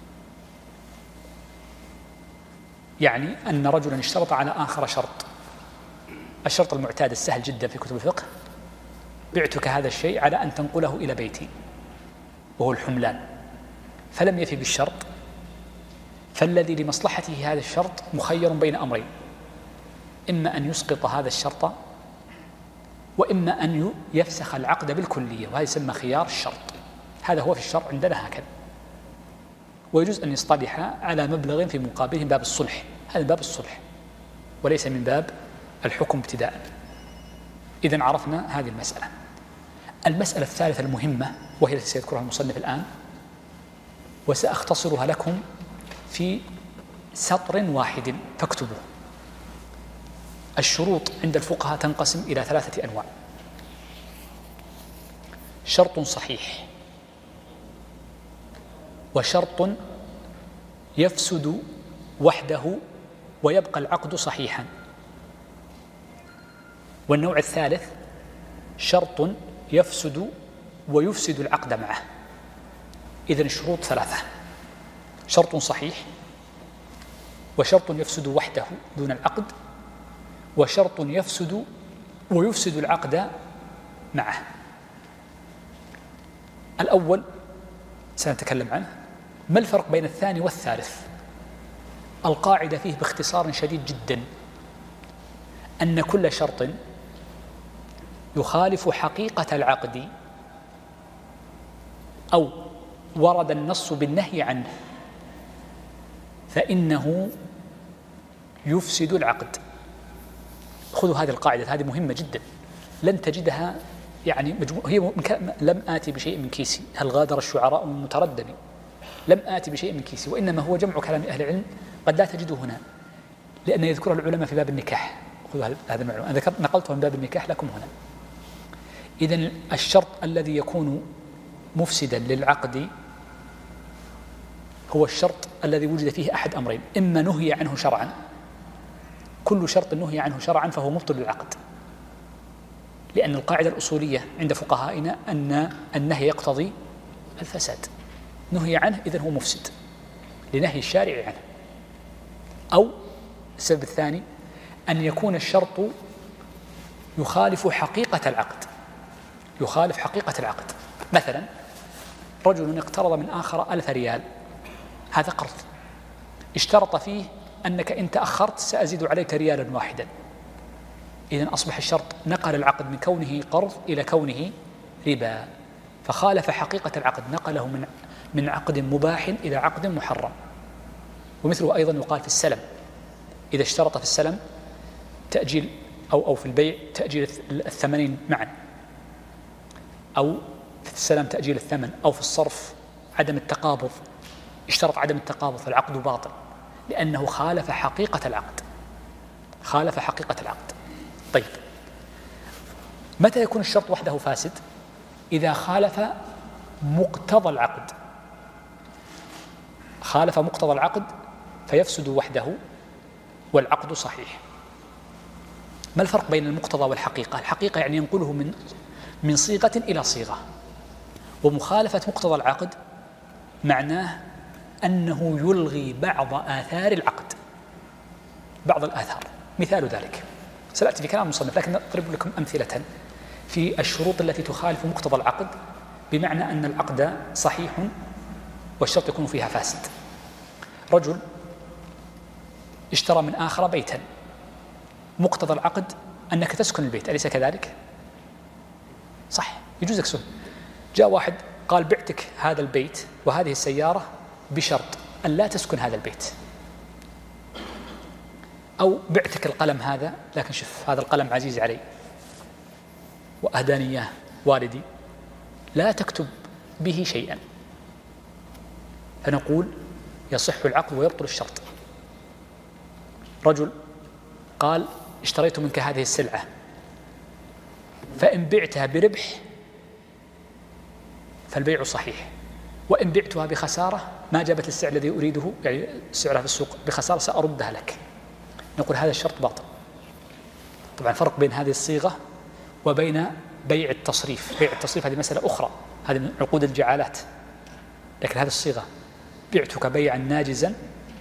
يعني أن رجلا اشترط على آخر شرط، الشرط المعتاد السهل جدا في كتب الفقه: بعتك هذا الشيء على أن تنقله إلى بيتي، وهو الحملان، فلم يفي بالشرط، فالذي لمصلحته هذا الشرط مخير بين أمرين: إما أن يسقط هذا الشرط وإما أن يفسخ العقد بالكلية، وهذا يسمى خيار الشرط. هذا هو في الشرع عندنا هكذا. ويجوز أن يصطلح على مبلغ في مقابله باب الصلح، هذا باب الصلح وليس من باب الحكم ابتداء. إذن عرفنا هذه المسألة. المسألة الثالثة المهمة وهي التي سيذكرها المصنف الآن، وسأختصرها لكم في سطر واحد فاكتبوه. الشروط عند الفقهاء تنقسم إلى ثلاثة أنواع: شرط صحيح، وشرط يفسد وحده ويبقى العقد صحيحا، والنوع الثالث شرط يفسد ويفسد العقد معه. إذن الشروط ثلاثة: شرط صحيح، وشرط يفسد وحده دون العقد، وشرط يفسد ويفسد العقد معه. الأول سنتكلم عنه. ما الفرق بين الثاني والثالث؟ القاعدة فيه باختصار شديد جدا أن كل شرط يخالف حقيقة العقد أو ورد النص بالنهي عنه فإنه يفسد العقد. خذوا هذه القاعدة، هذه مهمة جدا، لن تجدها يعني مجموع. هي لم آتي بشيء من كيسي، هل غادر الشعراء من متردد؟ لم آتي بشيء من كيسي، وإنما هو جمع كلام أهل العلم قد لا تجده هنا، لأن يذكرها العلماء في باب النكاح. خذوا هذا المعلومة، أنا ذكرت نقلته من باب النكاح لكم هنا. إذن الشرط الذي يكون مفسدا للعقد هو الشرط الذي وجد فيه أحد أمرين: إما نهي عنه شرعا، كل شرط نهي عنه شرعا فهو مبطل للعقد، لأن القاعدة الأصولية عند فقهائنا أن النهي يقتضي الفساد، نهي عنه إذن هو مفسد لنهي الشارع عنه. أو السبب الثاني أن يكون الشرط يخالف حقيقة العقد، يخالف حقيقة العقد. مثلا رجل اقترض من آخر ألف ريال، هذا قرض، اشترط فيه أنك إن تأخرت سأزيد عليك ريالا واحدا. إذن أصبح الشرط نقل العقد من كونه قرض إلى كونه ربا، فخالف حقيقة العقد، نقله من من عقد مباح إلى عقد محرم. ومثله أيضا يقال في السلم، إذا اشترط في السلم تأجيل أو أو في البيع تأجيل الثمنين معا، أو في السلم تأجيل الثمن، أو في الصرف عدم التقابض، اشترط عدم التقابض فالعقد باطل لأنه خالف حقيقة العقد، خالف حقيقة العقد. طيب، متى يكون الشرط وحده فاسد؟ إذا خالف مقتضى العقد، خالف مقتضى العقد فيفسد وحده والعقد صحيح. ما الفرق بين المقتضى والحقيقة؟ الحقيقة يعني ينقله من من صيغة إلى صيغة، ومخالفة مقتضى العقد معناه أنه يلغي بعض آثار العقد، بعض الآثار. مثال ذلك سأتي في كلام مصنف، لكن أضرب لكم أمثلة في الشروط التي تخالف مقتضى العقد، بمعنى أن العقد صحيح والشرط يكون فيها فاسد. رجل اشترى من آخر بيتا، مقتضى العقد أنك تسكن البيت، أليس كذلك؟ صح، يجوز لك سكن. جاء واحد قال بعتك هذا البيت وهذه السيارة بشرط أن لا تسكن هذا البيت، أو بعتك القلم هذا لكن شوف هذا القلم عزيز علي وأهداني إياه والدي، لا تكتب به شيئا، فنقول يصح العقد ويبطل الشرط. رجل قال اشتريت منك هذه السلعة، فإن بعتها بربح فالبيع صحيح، وإن بعتها بخسارة ما جابت السعر الذي أريده، يعني سعرها في السوق بخسارة، سأردها لك. نقول هذا الشرط باطل. طبعا فرق بين هذه الصيغة وبين بيع التصريف. بيع التصريف هذه مسألة أخرى، هذه من عقود الجعالات، لكن هذه الصيغة بعتك بيعا ناجزا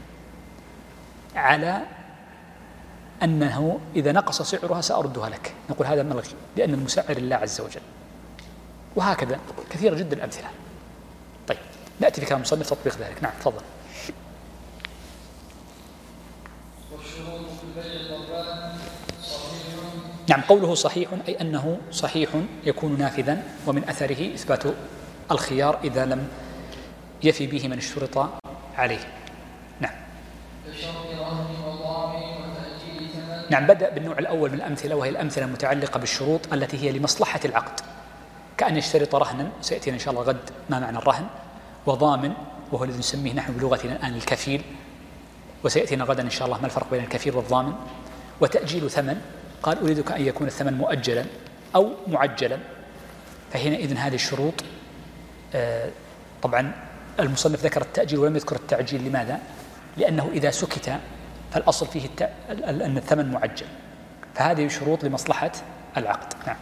على أنه إذا نقص سعرها سأردها لك، نقول هذا ملغي لأن المسعر الله عز وجل. وهكذا كثيرة جدا الأمثلة. طيب، نأتي في كلام المصنف تطبيق ذلك. نعم تفضل. نعم، قوله صحيح أي أنه صحيح يكون نافذا، ومن أثره إثبات الخيار إذا لم يفي به من الشرط عليه. نعم. نعم، بدأ بالنوع الأول من الأمثلة، وهي الأمثلة المتعلقة بالشروط التي هي لمصلحة العقد، كأن يشترط رهنا، سيأتينا إن شاء الله غد ما معنى الرهن، وضامن وهو الذي نسميه نحن بلغتنا الآن الكفيل، وسيأتينا غدا إن شاء الله ما الفرق بين الكفيل والضامن. وتأجيل ثمن، قال أريدك أن يكون الثمن مؤجلا أو معجلا، فحينئذ هذه الشروط آه طبعا المصنف ذكر التأجيل ولم يذكر التعجيل. لماذا؟ لأنه إذا سكت فالأصل فيه الت... أن الثمن معجل، فهذه شروط لمصلحة العقد. نعم.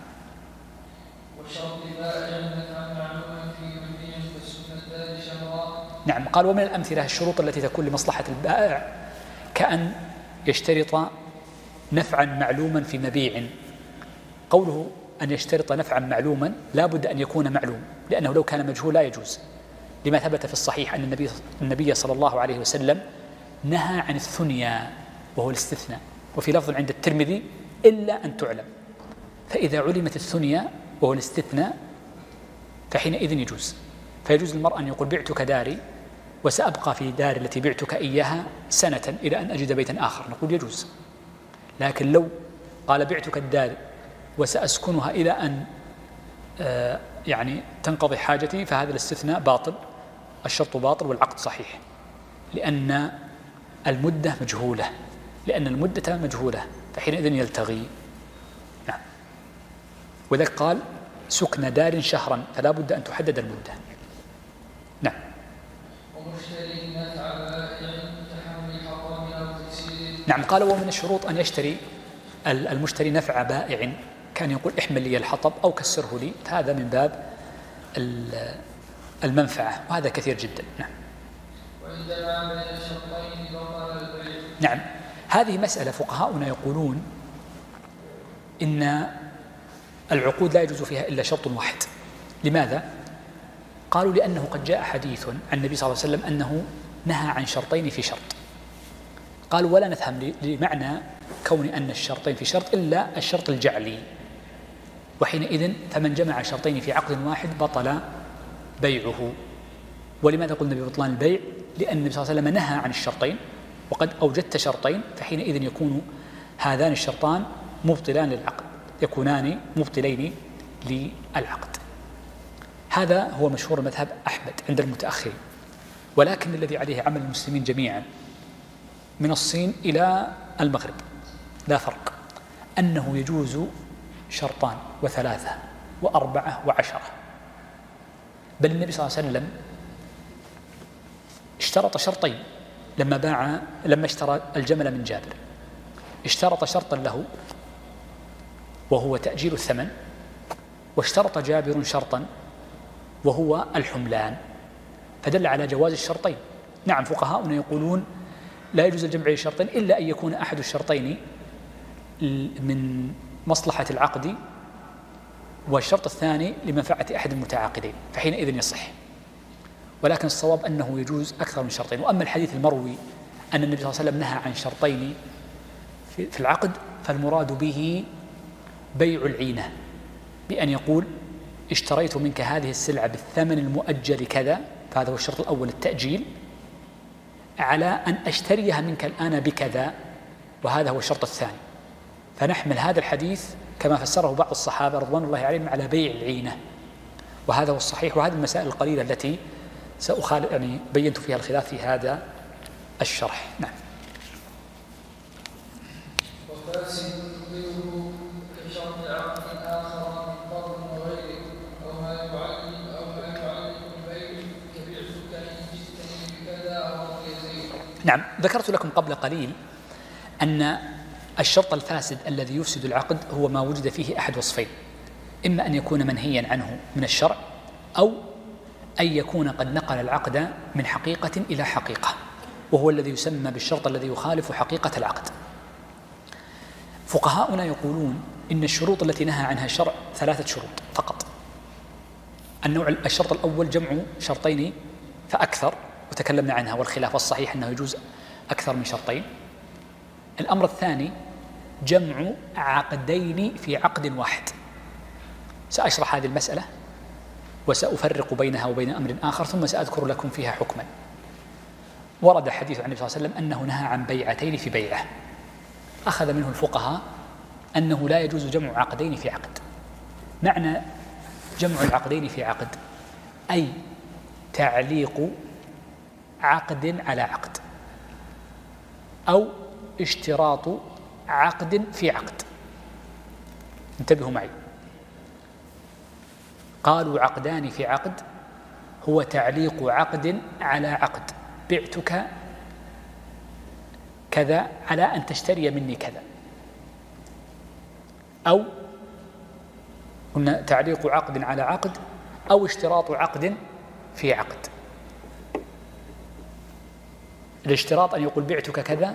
نعم. قال ومن الأمثلة الشروط التي تكون لمصلحة البائع كأن يشترط نفعا معلوما في مبيع. قوله أن يشترط نفعا معلوما لا بد أن يكون معلوم، لأنه لو كان مجهول لا يجوز، لما ثبت في الصحيح أن النبي, النبي صلى الله عليه وسلم نهى عن الثنيا وهو الاستثناء، وفي لفظ عند الترمذي إلا أن تعلم. فإذا علمت الثنيا وهو الاستثناء فحينئذ يجوز. فيجوز للمرء أن يقول بعتك داري وسأبقى في دار التي بعتك إياها سنة إلى أن أجد بيتا آخر، نقول يجوز. لكن لو قال بعتك الدار وسأسكنها إلى أن آه يعني تنقضي حاجتي، فهذا الاستثناء باطل، الشرط باطل والعقد صحيح، لأن المدة مجهولة، لأن المدة مجهولة فحينئذ يلتغي. نعم. وذلك قال سكن دار شهرا، فلا بد أن تحدد المدة. نعم. نعم. قال ومن الشروط أن يشتري المشتري نفع بائع، كان يقول احمل لي الحطب أو كسره لي، هذا من باب المنفعة، وهذا كثير جدا. نعم. نعم. هذه مسألة فقهاؤنا يقولون إن العقود لا يجوز فيها إلا شرط واحد. لماذا؟ قالوا لأنه قد جاء حديث عن النبي صلى الله عليه وسلم أنه نهى عن شرطين في شرط. قالوا ولا نفهم لمعنى كون أن الشرطين في شرط إلا الشرط الجعلي، وحينئذ فمن جمع شرطين في عقد واحد بطل بيعه. ولماذا قلنا ببطلان البيع؟ لأن النبي صلى الله عليه وسلم نهى عن الشرطين، وقد أوجدت شرطين، فحينئذ يكون هذان الشرطان مبطلان للعقد، يكونان مبطلين للعقد. هذا هو مشهور مذهب أحمد عند المتأخرين، ولكن الذي عليه عمل المسلمين جميعا من الصين إلى المغرب لا فرق، أنه يجوز شرطان وثلاثة وأربعة وعشرة. بل النبي صلى الله عليه وسلم اشترط شرطين لما باع لما اشترى الجمل من جابر، اشترط شرطا له وهو تأجيل الثمن، واشترط جابر شرطا وهو الحملان، فدل على جواز الشرطين. نعم. فقهاؤنا يقولون لا يجوز الجمع بين الشرطين إلا أن يكون أحد الشرطين من مصلحة العقد والشرط الثاني لمنفعة أحد المتعاقدين، فحينئذ يصح. ولكن الصواب أنه يجوز أكثر من شرطين. وأما الحديث المروي أن النبي صلى الله عليه وسلم نهى عن شرطين في العقد فالمراد به بيع العينة، بأن يقول اشتريت منك هذه السلعة بالثمن المؤجل كذا، فهذا هو الشرط الأول التأجيل، على أن أشتريها منك الآن بكذا، وهذا هو الشرط الثاني. فنحمل هذا الحديث كما فسره بعض الصحابة رضوان الله عليهم على بيع العينة، وهذا هو الصحيح. وهذه المسائل القليلة التي سأخال يعني بينت فيها الخلاف في هذا الشرح. نعم. نعم. ذكرت لكم قبل قليل أن الشرط الفاسد الذي يفسد العقد هو ما وجد فيه أحد وصفين، إما أن يكون منهيا عنه من الشرع، أو أن يكون قد نقل العقد من حقيقة إلى حقيقة، وهو الذي يسمى بالشرط الذي يخالف حقيقة العقد. فقهاؤنا يقولون إن الشروط التي نهى عنها الشرع ثلاثة شروط فقط. النوع الشرط الأول جمع شرطين فأكثر، وتكلمنا عنها، والخلاف الصحيح أنه يجوز أكثر من شرطين. الأمر الثاني جمع عقدين في عقد واحد. سأشرح هذه المسألة وسأفرق بينها وبين أمر آخر، ثم سأذكر لكم فيها حكما. ورد حديث عن النبي صلى الله عليه وسلم أنه نهى عن بيعتين في بيعة، أخذ منه الفقهاء أنه لا يجوز جمع عقدين في عقد. معنى جمع العقدين في عقد أي تعليق عقد على عقد. أو اشتراط عقد في عقد. انتبهوا معي، قالوا عقدان في عقد هو تعليق عقد على عقد، بعتك كذا على أن تشتري مني كذا، أو قلنا تعليق عقد على عقد أو اشتراط عقد في عقد. الاشتراط أن يقول بعتك كذا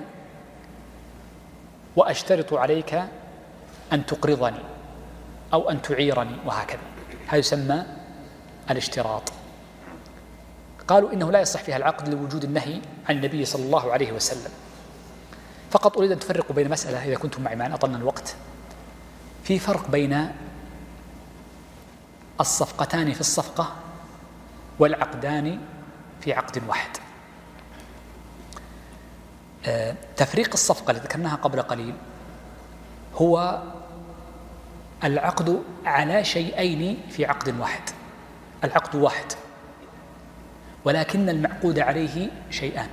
وأشترط عليك أن تقرضني أو أن تعيرني وهكذا، هذا يسمى الاشتراط. قالوا إنه لا يصح فيها العقد لوجود النهي عن النبي صلى الله عليه وسلم. فقط أريد أن تفرقوا بين مسألة إذا كنتم معي معنا أطلنا الوقت. في فرق بين الصفقتان في الصفقة والعقدان في عقد واحد. أه تفريق الصفقة التي ذكرناها قبل قليل هو العقد على شيئين في عقد واحد، العقد واحد ولكن المعقود عليه شيئان.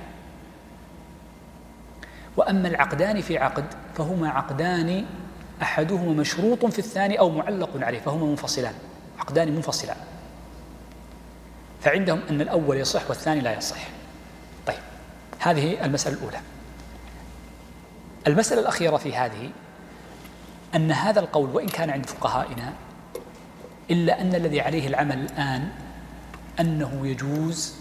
وأما العقدان في عقد فهما عقدان أحدهما مشروط في الثاني أو معلق عليه، فهما منفصلان، عقدان منفصلان. فعندهم أن الأول يصح والثاني لا يصح. طيب، هذه المسألة الأولى. المسألة الأخيرة في هذه أن هذا القول وإن كان عند فقهائنا إلا أن الذي عليه العمل الآن أنه يجوز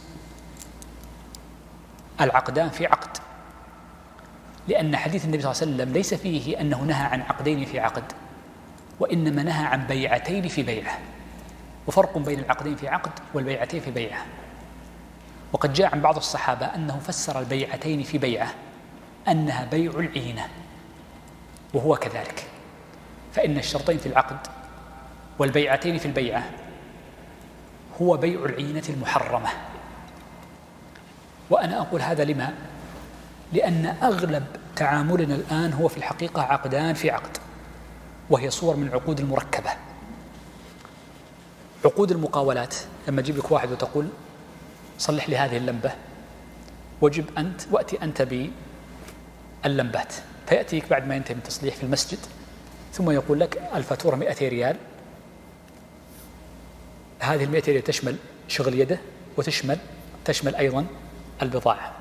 العقدان في عقد، لأن حديث النبي صلى الله عليه وسلم ليس فيه أنه نهى عن عقدين في عقد، وإنما نهى عن بيعتين في بيعة، وفرق بين العقدين في عقد والبيعتين في بيعة. وقد جاء عن بعض الصحابة أنه فسر البيعتين في بيعة أنها بيع العينة، وهو كذلك، فإن الشرطين في العقد والبيعتين في البيعة هو بيع العينة المحرمة. وأنا أقول هذا لما؟ لأن أغلب تعاملنا الآن هو في الحقيقة عقدان في عقد، وهي صور من العقود المركبة. عقود المقاولات لما أجيب لك واحد وتقول صلح لي هذه اللمبة، وجب أنت وأتي أنت باللمبات، فيأتيك بعد ما ينتهي من تصليح في المسجد ثم يقول لك الفاتورة مئتي ريال. هذه المئتي ريال تشمل شغل يده وتشمل تشمل أيضا البضاعة.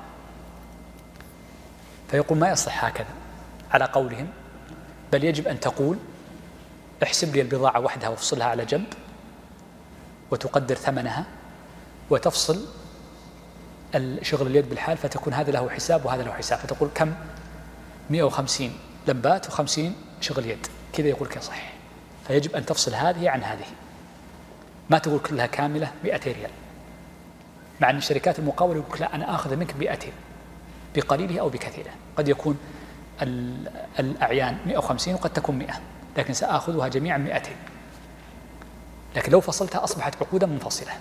فيقول ما يصح هكذا على قولهم، بل يجب أن تقول احسب لي البضاعة وحدها وافصلها على جنب وتقدر ثمنها وتفصل الشغل اليد بالحال، فتكون هذا له حساب وهذا له حساب، فتقول كم مئة وخمسين لمبات وخمسين شغل يد، كذا يقول لك يصح. فيجب أن تفصل هذه عن هذه، ما تقول كلها كاملة مئتي ريال، مع أن الشركات المقاولة يقول لا أنا آخذ منك مئتين بقليله أو بكثيره، قد يكون الأعيان مئة وخمسين وقد تكون مئة، لكن سآخذها جميعا مئتين. لكن لو فصلتها أصبحت عقودا منفصلة.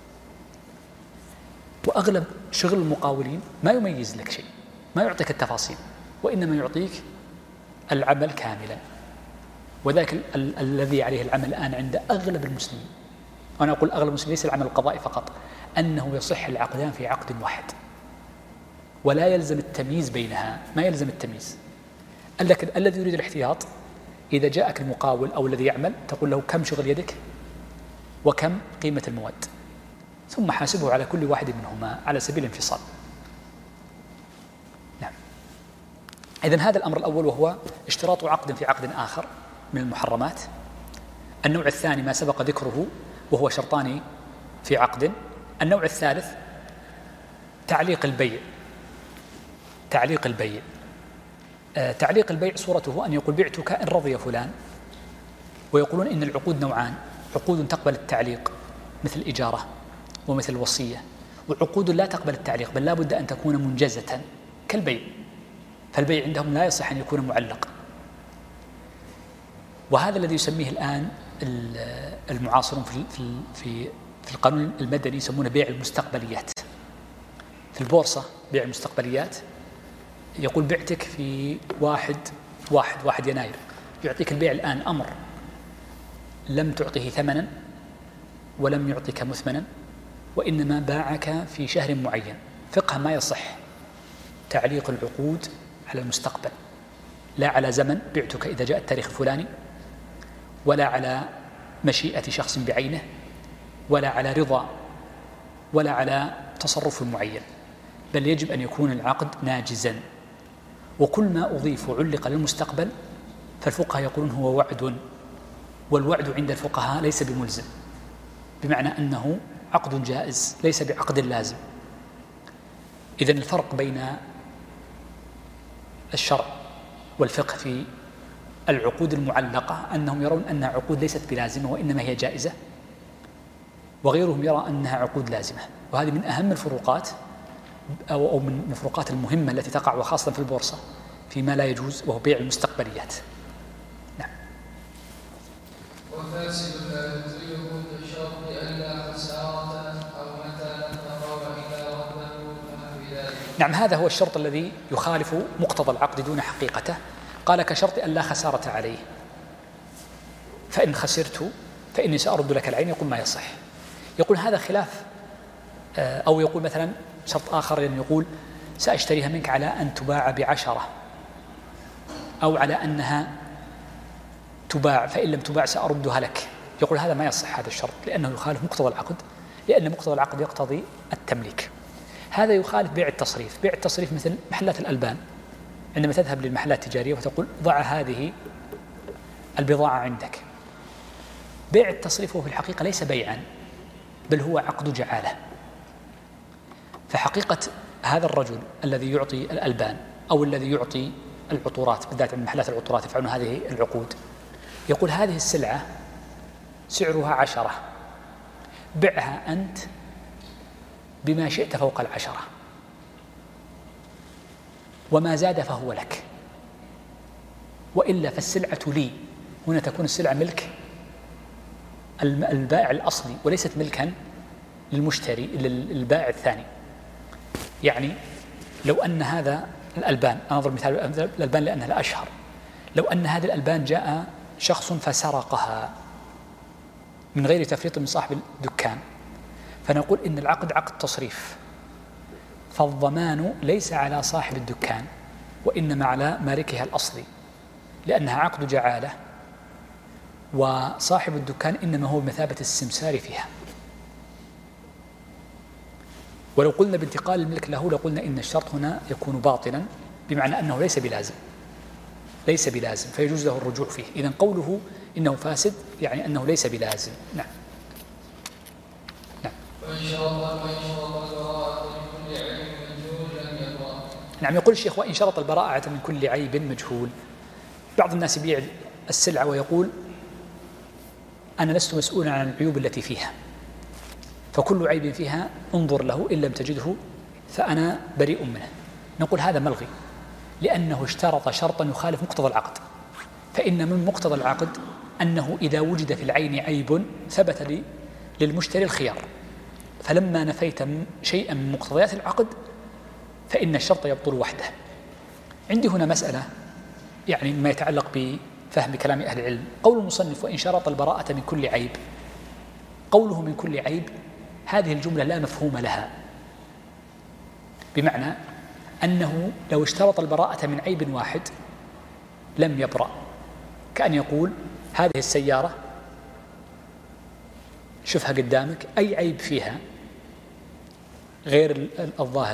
وأغلب شغل المقاولين ما يميز لك شيء، ما يعطيك التفاصيل، وإنما يعطيك العمل كاملا. وذلك ال- ال- الذي عليه العمل الآن عند أغلب المسلمين، وأنا أقول أغلب المسلمين ليس العمل القضائي فقط، أنه يصح العقدان في عقد واحد ولا يلزم التمييز بينها، ما يلزم التمييز. لكن الذي يريد الاحتياط إذا جاءك المقاول أو الذي يعمل تقول له كم شغل يدك وكم قيمة المواد، ثم حاسبه على كل واحد منهما على سبيل الانفصال. نعم. إذن هذا الأمر الأول وهو اشتراط عقد في عقد آخر من المحرمات. النوع الثاني ما سبق ذكره وهو شرطان في عقد. النوع الثالث تعليق البيع. تعليق البيع آه تعليق البيع صورته أن يقول بعتك إن رضي فلان. ويقولون إن العقود نوعان، عقود تقبل التعليق مثل الإجارة ومثل الوصية، وعقود لا تقبل التعليق بل لا بد أن تكون منجزة كالبيع. فالبيع عندهم لا يصح أن يكون معلق. وهذا الذي يسميه الآن المعاصرون في في في القانون المدني يسمونه بيع المستقبليات. في البورصة بيع المستقبليات يقول بعتك في واحد واحد واحد يناير، يعطيك البيع الآن أمر لم تعطه ثمنا ولم يعطيك مثمنا، وإنما باعك في شهر معين. فقه ما يصح تعليق العقود على المستقبل، لا على زمن بعتك إذا جاء التاريخ الفلاني، ولا على مشيئة شخص بعينه، ولا على رضا، ولا على تصرف معين، بل يجب أن يكون العقد ناجزا. وكل ما أضيف علق للمستقبل فالفقهاء يقولون هو وعد، والوعد عند الفقهاء ليس بملزم، بمعنى أنه عقد جائز ليس بعقد لازم. إذن الفرق بين الشرع والفقه في العقود المعلقة أنهم يرون أنها عقود ليست بلازمة وإنما هي جائزة، وغيرهم يرى أنها عقود لازمة. وهذه من أهم الفروقات أو من الفروقات المهمة التي تقع وخاصة في البورصة فيما لا يجوز، وهو بيع المستقبليات. نعم. وفاسد لا يدريه بشرط ألا خسارة أو متى انتقل إلى ربه ونحو ذلك. نعم، هذا هو الشرط الذي يخالف مقتضى العقد دون حقيقته. قال كشرط أن لا خسارة عليه، فإن خسرت فإني سأرد لك العين، يقول ما يصح. يقول هذا خلاف، أو يقول مثلا شرط آخر يقول سأشتريها منك على أن تباع بعشرة، أو على أنها تباع فإن لم تباع سأردها لك. يقول هذا ما يصح هذا الشرط، لأنه يخالف مقتضى العقد، لأن مقتضى العقد يقتضي التمليك. هذا يخالف بيع التصريف. بيع التصريف مثل محلات الألبان، عندما تذهب للمحلات التجارية وتقول ضع هذه البضاعة عندك. بيع التصريف هو في الحقيقة ليس بيعا، بل هو عقد جعالة. فحقيقة هذا الرجل الذي يعطي الألبان أو الذي يعطي العطورات، بالذات من محلات العطورات يفعلون هذه العقود، يقول هذه السلعة سعرها عشرة، بعها أنت بما شئت فوق العشرة، وما زاد فهو لك، وإلا فالسلعة لي. هنا تكون السلعة ملك البائع الأصلي وليست ملكا للمشتري للبائع الثاني. يعني لو أن هذا الألبان، أنا أضرب مثال الألبان لأنها الأشهر، لو أن هذه الألبان جاء شخص فسرقها من غير تفريط من صاحب الدكان، فنقول إن العقد عقد تصريف، فالضمان ليس على صاحب الدكان وإنما على مالكها الأصلي، لأنها عقد جعالة، وصاحب الدكان إنما هو بمثابة السمسار فيها. ولو قلنا بانتقال الملك له لقلنا إن الشرط هنا يكون باطلا، بمعنى أنه ليس بلازم ليس بلازم فيجوز له الرجوع فيه. إذن قوله إنه فاسد يعني أنه ليس بلازم. نعم. نعم. نعم. يقول الشيخ وإن شرط البراءة من كل عيب مجهول. بعض الناس يبيع السلعة ويقول أنا لست مسؤولا عن العيوب التي فيها، فكل عيب فيها انظر له، إن لم تجده فأنا بريء منه. نقول هذا ملغي، لأنه اشترط شرطا يخالف مقتضى العقد. فإن من مقتضى العقد أنه إذا وجد في العين عيب ثبت لي للمشتري الخيار، فلما نفيت شيئا من مقتضيات العقد فإن الشرط يبطل وحده. عندي هنا مسألة يعني ما يتعلق بفهم كلام أهل العلم. قول المصنف وإن شرط البراءة من كل عيب، قوله من كل عيب هذه الجملة لا مفهوم لها، بمعنى أنه لو اشترط البراءة من عيب واحد لم يبرأ، كأن يقول هذه السيارة شوفها قدامك أي عيب فيها غير الظاهر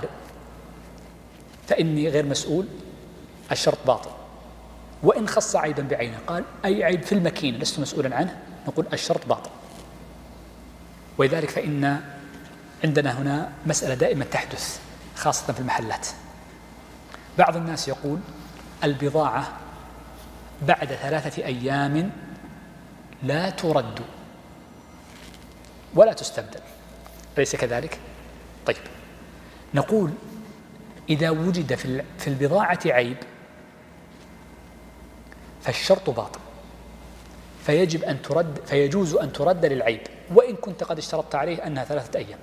فإني غير مسؤول، الشرط باطل. وإن خص عيبا بعينه قال أي عيب في الماكينة لست مسؤولا عنه، نقول الشرط باطل. ولذلك فإن عندنا هنا مسألة دائما تحدث خاصة في المحلات. بعض الناس يقول البضاعة بعد ثلاثة أيام لا ترد ولا تستبدل، أليس كذلك؟ طيب، نقول إذا وجد في البضاعة عيب فالشرط باطل، فيجب أن ترد، فيجوز أن ترد للعيب وإن كنت قد اشترطت عليه أنها ثلاثة أيام.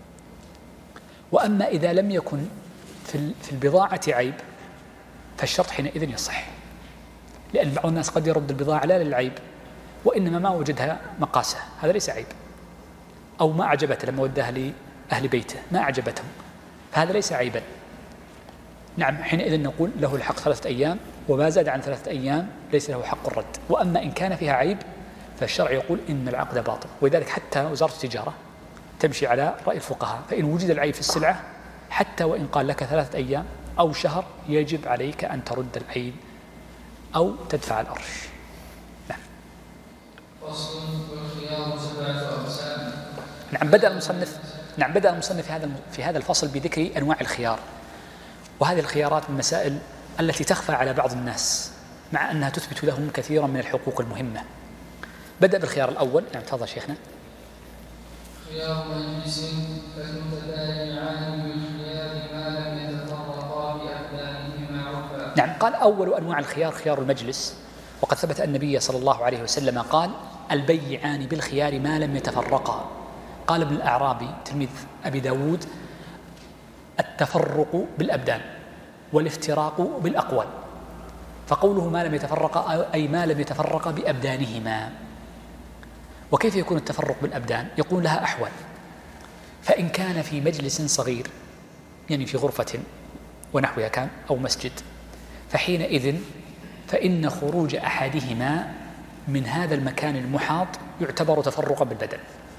وأما إذا لم يكن في البضاعة عيب فالشرط حينئذ يصح، لأن بعض الناس قد يرد البضاعة لا للعيب وإنما ما وجدها مقاسة، هذا ليس عيب، أو ما أعجبته لما وداها لأهل بيته ما أعجبتهم، فهذا ليس عيبا. نعم، حينئذ نقول له الحق ثلاثة أيام، وما زاد عن ثلاثة أيام ليس له حق الرد. وأما إن كان فيها عيب فالشرع يقول إن العقد باطل. ولذلك حتى وزارة التجارة تمشي على رأي الفقهاء، فإن وجد العيب في السلعة حتى وإن قال لك ثلاثة أيام أو شهر يجب عليك أن ترد العيب أو تدفع الأرش. نعم. فصل والخيار سبعة أقسام. نعم، بدأ المصنف نعم بدأ المصنف في هذا في هذا الفصل بذكر أنواع الخيار، وهذه الخيارات من المسائل التي تخفى على بعض الناس مع أنها تثبت لهم كثيرا من الحقوق المهمة. بدأ بالخيار الأول. نعم، تفضل شيخنا. خيار مجلس كالمتبايعان بالخيار ما لم يتفرقا بأبدانهما عرفا. نعم، قال أول أنواع الخيار خيار المجلس، وقد ثبت أن النبي صلى الله عليه وسلم قال البيعان بالخيار ما لم يتفرقا. قال ابن الأعرابي تلميذ أبي داود التفرق بالأبدان والافتراق بالأقوال، فقوله ما لم يتفرقا أي ما لم يتفرقا بأبدانهما. وكيف يكون التفرق بالأبدان؟ يكون لها أحوال. فإن كان في مجلس صغير، يعني في غرفة ونحوها كان أو مسجد، فحينئذ فإن خروج أحدهما من هذا المكان المحاط يعتبر تفرقا بالبدن.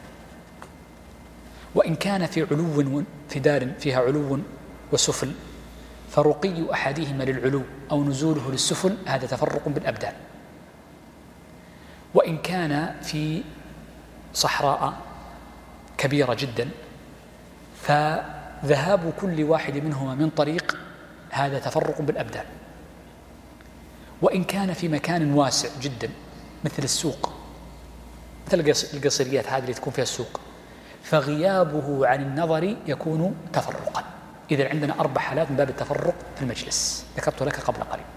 وإن كان في علو في دار فيها علو وسفل، فرقي أحدهما للعلو أو نزوله للسفل هذا تفرق بالأبدان. وإن كان في صحراء كبيرة جدا، فذهاب كل واحد منهما من طريق هذا تفرق بالأبدان. وإن كان في مكان واسع جدا مثل السوق، مثل القصريات هذه اللي تكون فيها السوق، فغيابه عن النظر يكون تفرقا. إذا عندنا أربع حالات من باب التفرق في المجلس ذكرت لك قبل قليل.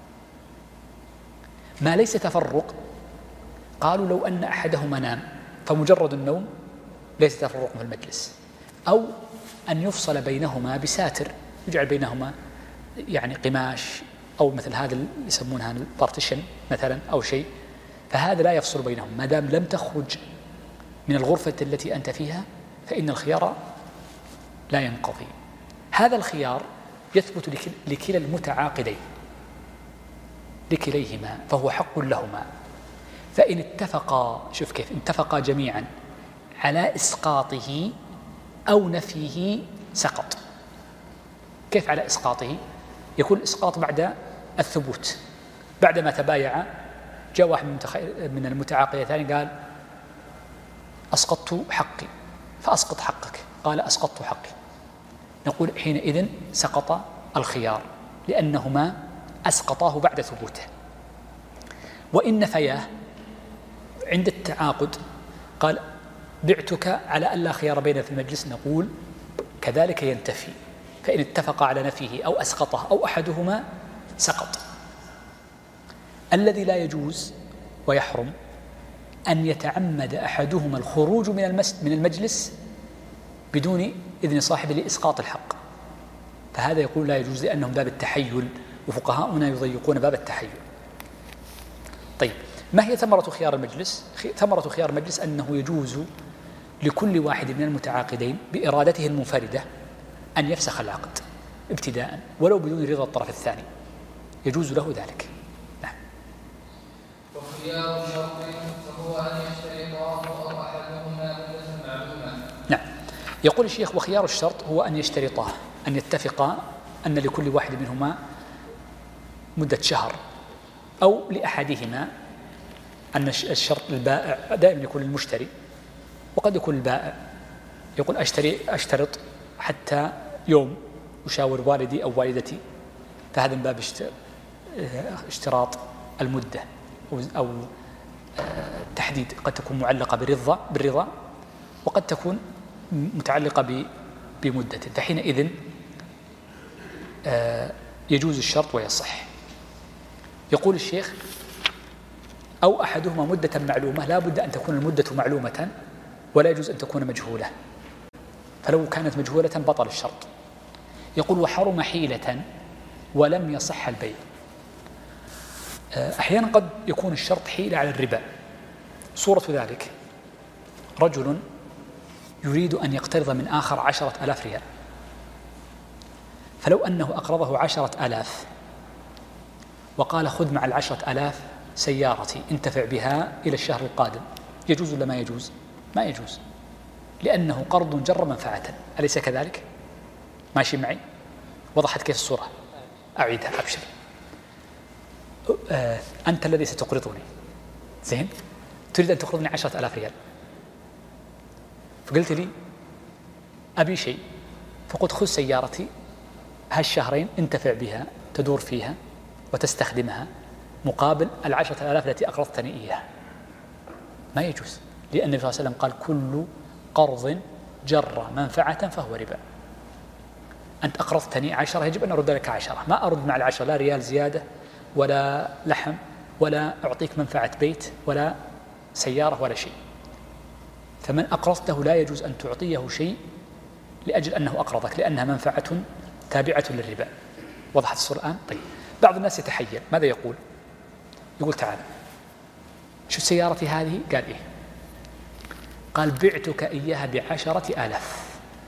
ما ليس تفرق قالوا لو أن أحدهما نام، فمجرد النوم ليس تفرق في المجلس، أو أن يفصل بينهما بساتر يجعل بينهما يعني قماش أو مثل هذا اللي يسمونها البارتيشن مثلا أو شيء، فهذا لا يفصل بينهم. ما دام لم تخرج من الغرفة التي أنت فيها فإن الخيار لا ينقضي. هذا الخيار يثبت لكلا المتعاقدين لكليهما، فهو حق لهما. فإن اتفقا، شوف كيف، اتفقا جميعا على إسقاطه أو نفيه سقط. كيف على إسقاطه؟ يكون الإسقاط بعد الثبوت، بعدما تبايع جاء واحد من المتعاقدتين قال أسقطت حقي، فأسقط حقك، قال أسقطت حقي، نقول حينئذ سقط الخيار لأنهما أسقطاه بعد ثبوته. وإن نفياه عند التعاقد قال بعتك على ألا خيار بيننا في المجلس، نقول كذلك ينتفي. فإن اتفق على نفيه أو أسقطه أو أحدهما سقط. الذي لا يجوز ويحرم أن يتعمد أحدهما الخروج من من المجلس بدون إذن صاحبه لإسقاط الحق، فهذا يقول لا يجوز لأنهم باب التحيل، وفقهاؤنا يضيقون باب التحيل. طيب، ما هي ثمرة خيار المجلس؟ ثمرة خيار المجلس أنه يجوز لكل واحد من المتعاقدين بإرادته المنفردة أن يفسخ العقد ابتداء ولو بدون رضا الطرف الثاني، يجوز له ذلك. نعم. وخيار شرط فهو أن يشترطاه أو أحدهما مدة معلومة. نعم، يقول الشيخ وخيار الشرط هو أن يشترطاه، أن يتفقا أن لكل واحد منهما مدة شهر، أو لأحدهما أن الشرط البائع دائما يكون المشتري، وقد يكون البائع يقول أشتري أشترط حتى يوم أشاور والدي أو والدتي، فهذا من باب اشتراط المدة أو تحديد، قد تكون معلقة بالرضا بالرضا وقد تكون متعلقة بمدة، فحينئذ يجوز الشرط ويصح. يقول الشيخ أو أحدهما مدة معلومة، لا بد أن تكون المدة معلومة ولا يجوز أن تكون مجهولة، فلو كانت مجهولة بطل الشرط. يقول وحرم حيلة ولم يصح البيع. أحيانا قد يكون الشرط حيلة على الربا. صورة ذلك رجل يريد أن يقترض من آخر عشرة ألاف ريال، فلو أنه أقرضه عشرة آلاف وقال خذ مع العشرة آلاف سيارتي انتفع بها إلى الشهر القادم، يجوز ولا ما يجوز؟ ما يجوز، لأنه قرض جر منفعة، أليس كذلك؟ ماشي معي؟ وضحت كيف الصورة؟ أعيدها أبشر. أه أنت الذي ستقرضني، زين؟ تريد أن تقرضني عشرة آلاف ريال، فقلت لي أبي شيء، فقلت خذ سيارتي هالشهرين انتفع بها، تدور فيها وتستخدمها مقابل العشرة آلاف التي أقرضتني إياها. ما يجوز، لأن النبي صلى الله عليه وسلم قال كل قرض جر منفعة فهو ربا. أنت أقرضتني عشرة، يجب أن أرد لك عشرة، ما أرد مع العشرة لا ريال زيادة ولا لحم ولا أعطيك منفعة بيت ولا سيارة ولا شيء. فمن أقرضته لا يجوز أن تعطيه شيء لأجل أنه أقرضك، لأنها منفعة تابعة للربا. وضحت الصورة الآن؟ طيب، بعض الناس يتحيل، ماذا يقول؟ يقول تعال شو سيارتي هذه؟ قال إيه؟ قال بعتك إياها بعشرة آلاف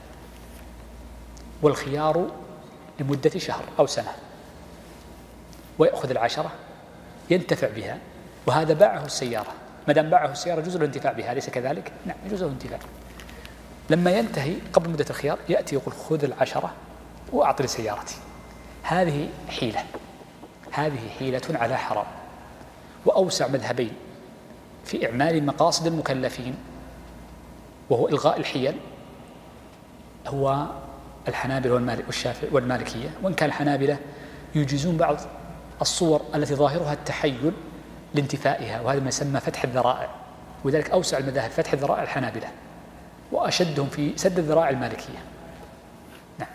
والخيار لمدة شهر أو سنة، ويأخذ العشرة ينتفع بها، وهذا باعه السيارة، ما دام باعه السيارة يجوز له الانتفاع بها، أليس كذلك؟ نعم يجوز له الانتفاع. لما ينتهي قبل مدة الخيار يأتي يقول خذ العشرة وأعطني سيارتي. هذه حيلة، هذه حيلة على حرام. وأوسع مذهبين في إعمال مقاصد المكلفين وهو إلغاء الحيل هو الحنابلة والشافعية والمالكية، وإن كان الحنابلة يجيزون بعض الصور التي ظاهرها التحيل لانتفائها، وهذا ما يسمى فتح الذرائع، ولذلك أوسع المذاهب فتح الذرائع الحنابلة، وأشدهم في سد الذرائع المالكية. نعم.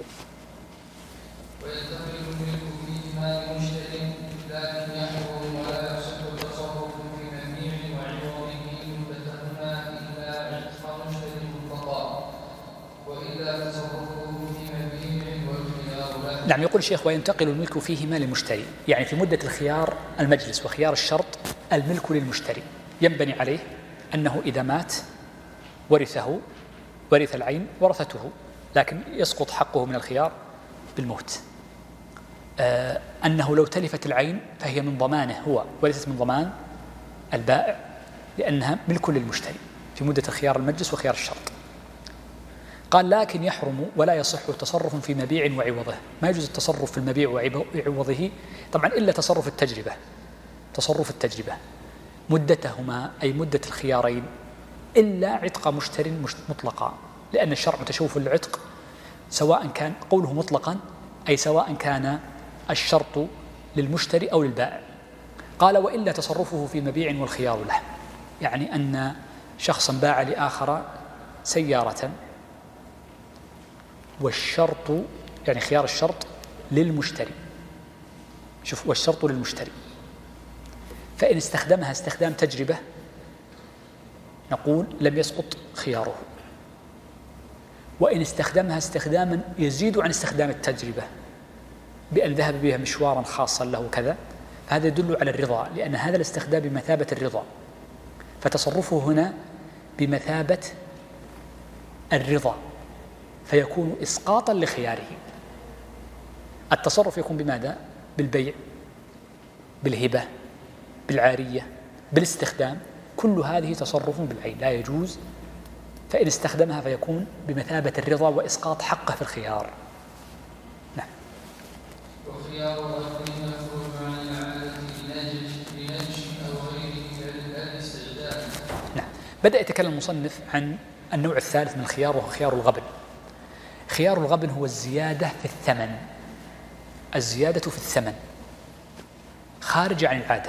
وينتقل الملك في مال مشتري لكن يحرم ولا يصح التصرف في مبيع وعوضه مدتهما إلا عتق مشتري مطلقا، وإلا تصرفه في مبيع والخيار له. نعم. يقول الشيخ وينتقل الملك فيهما للمشتري، يعني في مدة الخيار المجلس وخيار الشرط الملك للمشتري ينبني عليه أنه إذا مات ورثه، ورث العين ورثته، لكن يسقط حقه من الخيار بالموت. آه أنه لو تلفت العين فهي من ضمانه هو وليست من ضمان البائع، لأنها ملك للمشتري في مدة خيار المجلس وخيار الشرط. قال لكن يحرم ولا يصح تصرف في مبيع وعوضه، ما يجوز التصرف في المبيع وعوضه طبعا إلا تصرف التجربة، تصرف التجربة مدتهما أي مدة الخيارين إلا عتق مشتر مطلقا، لأن الشرع متشوف للعتق سواء كان قوله مطلقا أي سواء كان الشرط للمشتري أو للبائع. قال وإلا تصرفه في مبيع والخيار له، يعني أن شخصا باع لآخر سيارة والشرط يعني خيار الشرط للمشتري، شوف والشرط للمشتري، فإن استخدمها استخدام تجربة نقول لم يسقط خياره، وإن استخدمها استخداما يزيد عن استخدام التجربة بأن ذهب بها مشوارا خاصا له كذا، فهذا يدل على الرضا، لأن هذا الاستخدام بمثابة الرضا، فتصرفه هنا بمثابة الرضا فيكون إسقاطا لخياره. التصرف يكون بماذا؟ بالبيع، بالهبة، بالعارية، بالاستخدام، كل هذه تصرف بالعين لا يجوز، فإن استخدمها فيكون بمثابة الرضا وإسقاط حقه في الخيار. نعم. وخيار الأخرين مفروض عن العادة لنجش أو غيره للاستعداد. نعم. بدأ يتكلم المصنف عن النوع الثالث من الخيار وهو خيار الغبن. خيار الغبن هو الزيادة في الثمن، الزيادة في الثمن خارج عن العادة.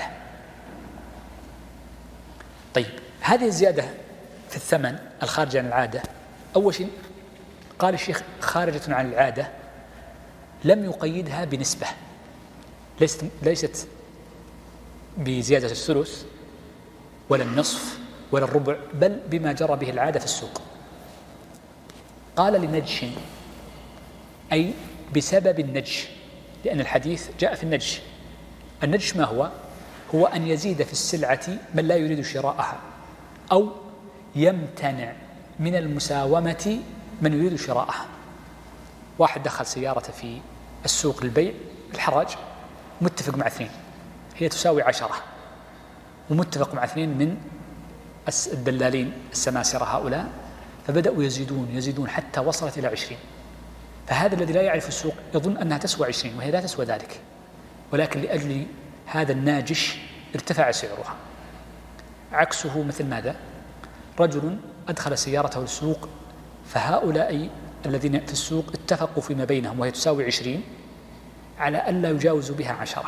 طيب هذه الزيادة في الثمن الخارج عن العادة، أول شيء قال الشيخ خارجة عن العادة، لم يقيدها بنسبة، ليست ليست بزيادة الثلث ولا النصف ولا الربع، بل بما جرى به العادة في السوق. قال لنجش أي بسبب النجش، لأن الحديث جاء في النجش. النجش ما هو؟ هو أن يزيد في السلعة من لا يريد شراءها، أو يمتنع من المساومة من يريد شراءها. واحد دخل سيارته في السوق للبيع الحراج، متفق مع اثنين، هي تساوي عشرة، ومتفق مع اثنين من الدلالين السماسرة هؤلاء، فبدأوا يزيدون يزيدون حتى وصلت إلى عشرين. فهذا الذي لا يعرف السوق يظن أنها تسوى عشرين وهي لا تسوى ذلك، ولكن لأجل هذا الناجش ارتفع سعرها. عكسه مثل ماذا؟ رجل أدخل سيارته للسوق، فهؤلاء الذين في السوق اتفقوا فيما بينهم وهي تساوي عشرين على ألا يجاوزوا بها عشرة.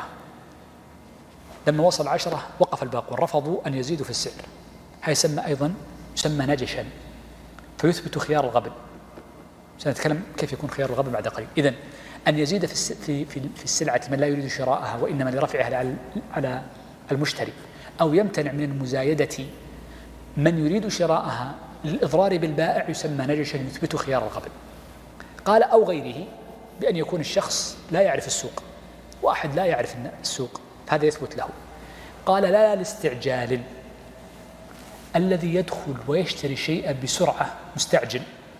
لما وصل عشرة وقف الباقون، رفضوا أن يزيدوا في السعر. هذا يسمى أيضا يسمى نجشا، فيثبت خيار الغبن. سنتكلم كيف يكون خيار الغبن بعد قليل. إذن أن يزيد في في في السلعة من لا يريد شراءها وإنما لرفعها على المشتري، أو يمتنع من المزايدة من يريد شراءها للإضرار بالبائع، يسمى نجشا يثبت خيار الغبن. قال أو غيره، بأن يكون الشخص لا يعرف السوق، واحد لا يعرف السوق، هذا يثبت له. قال لا الاستعجال، الذي يدخل ويشتري شيئا بسرعة مستعجل،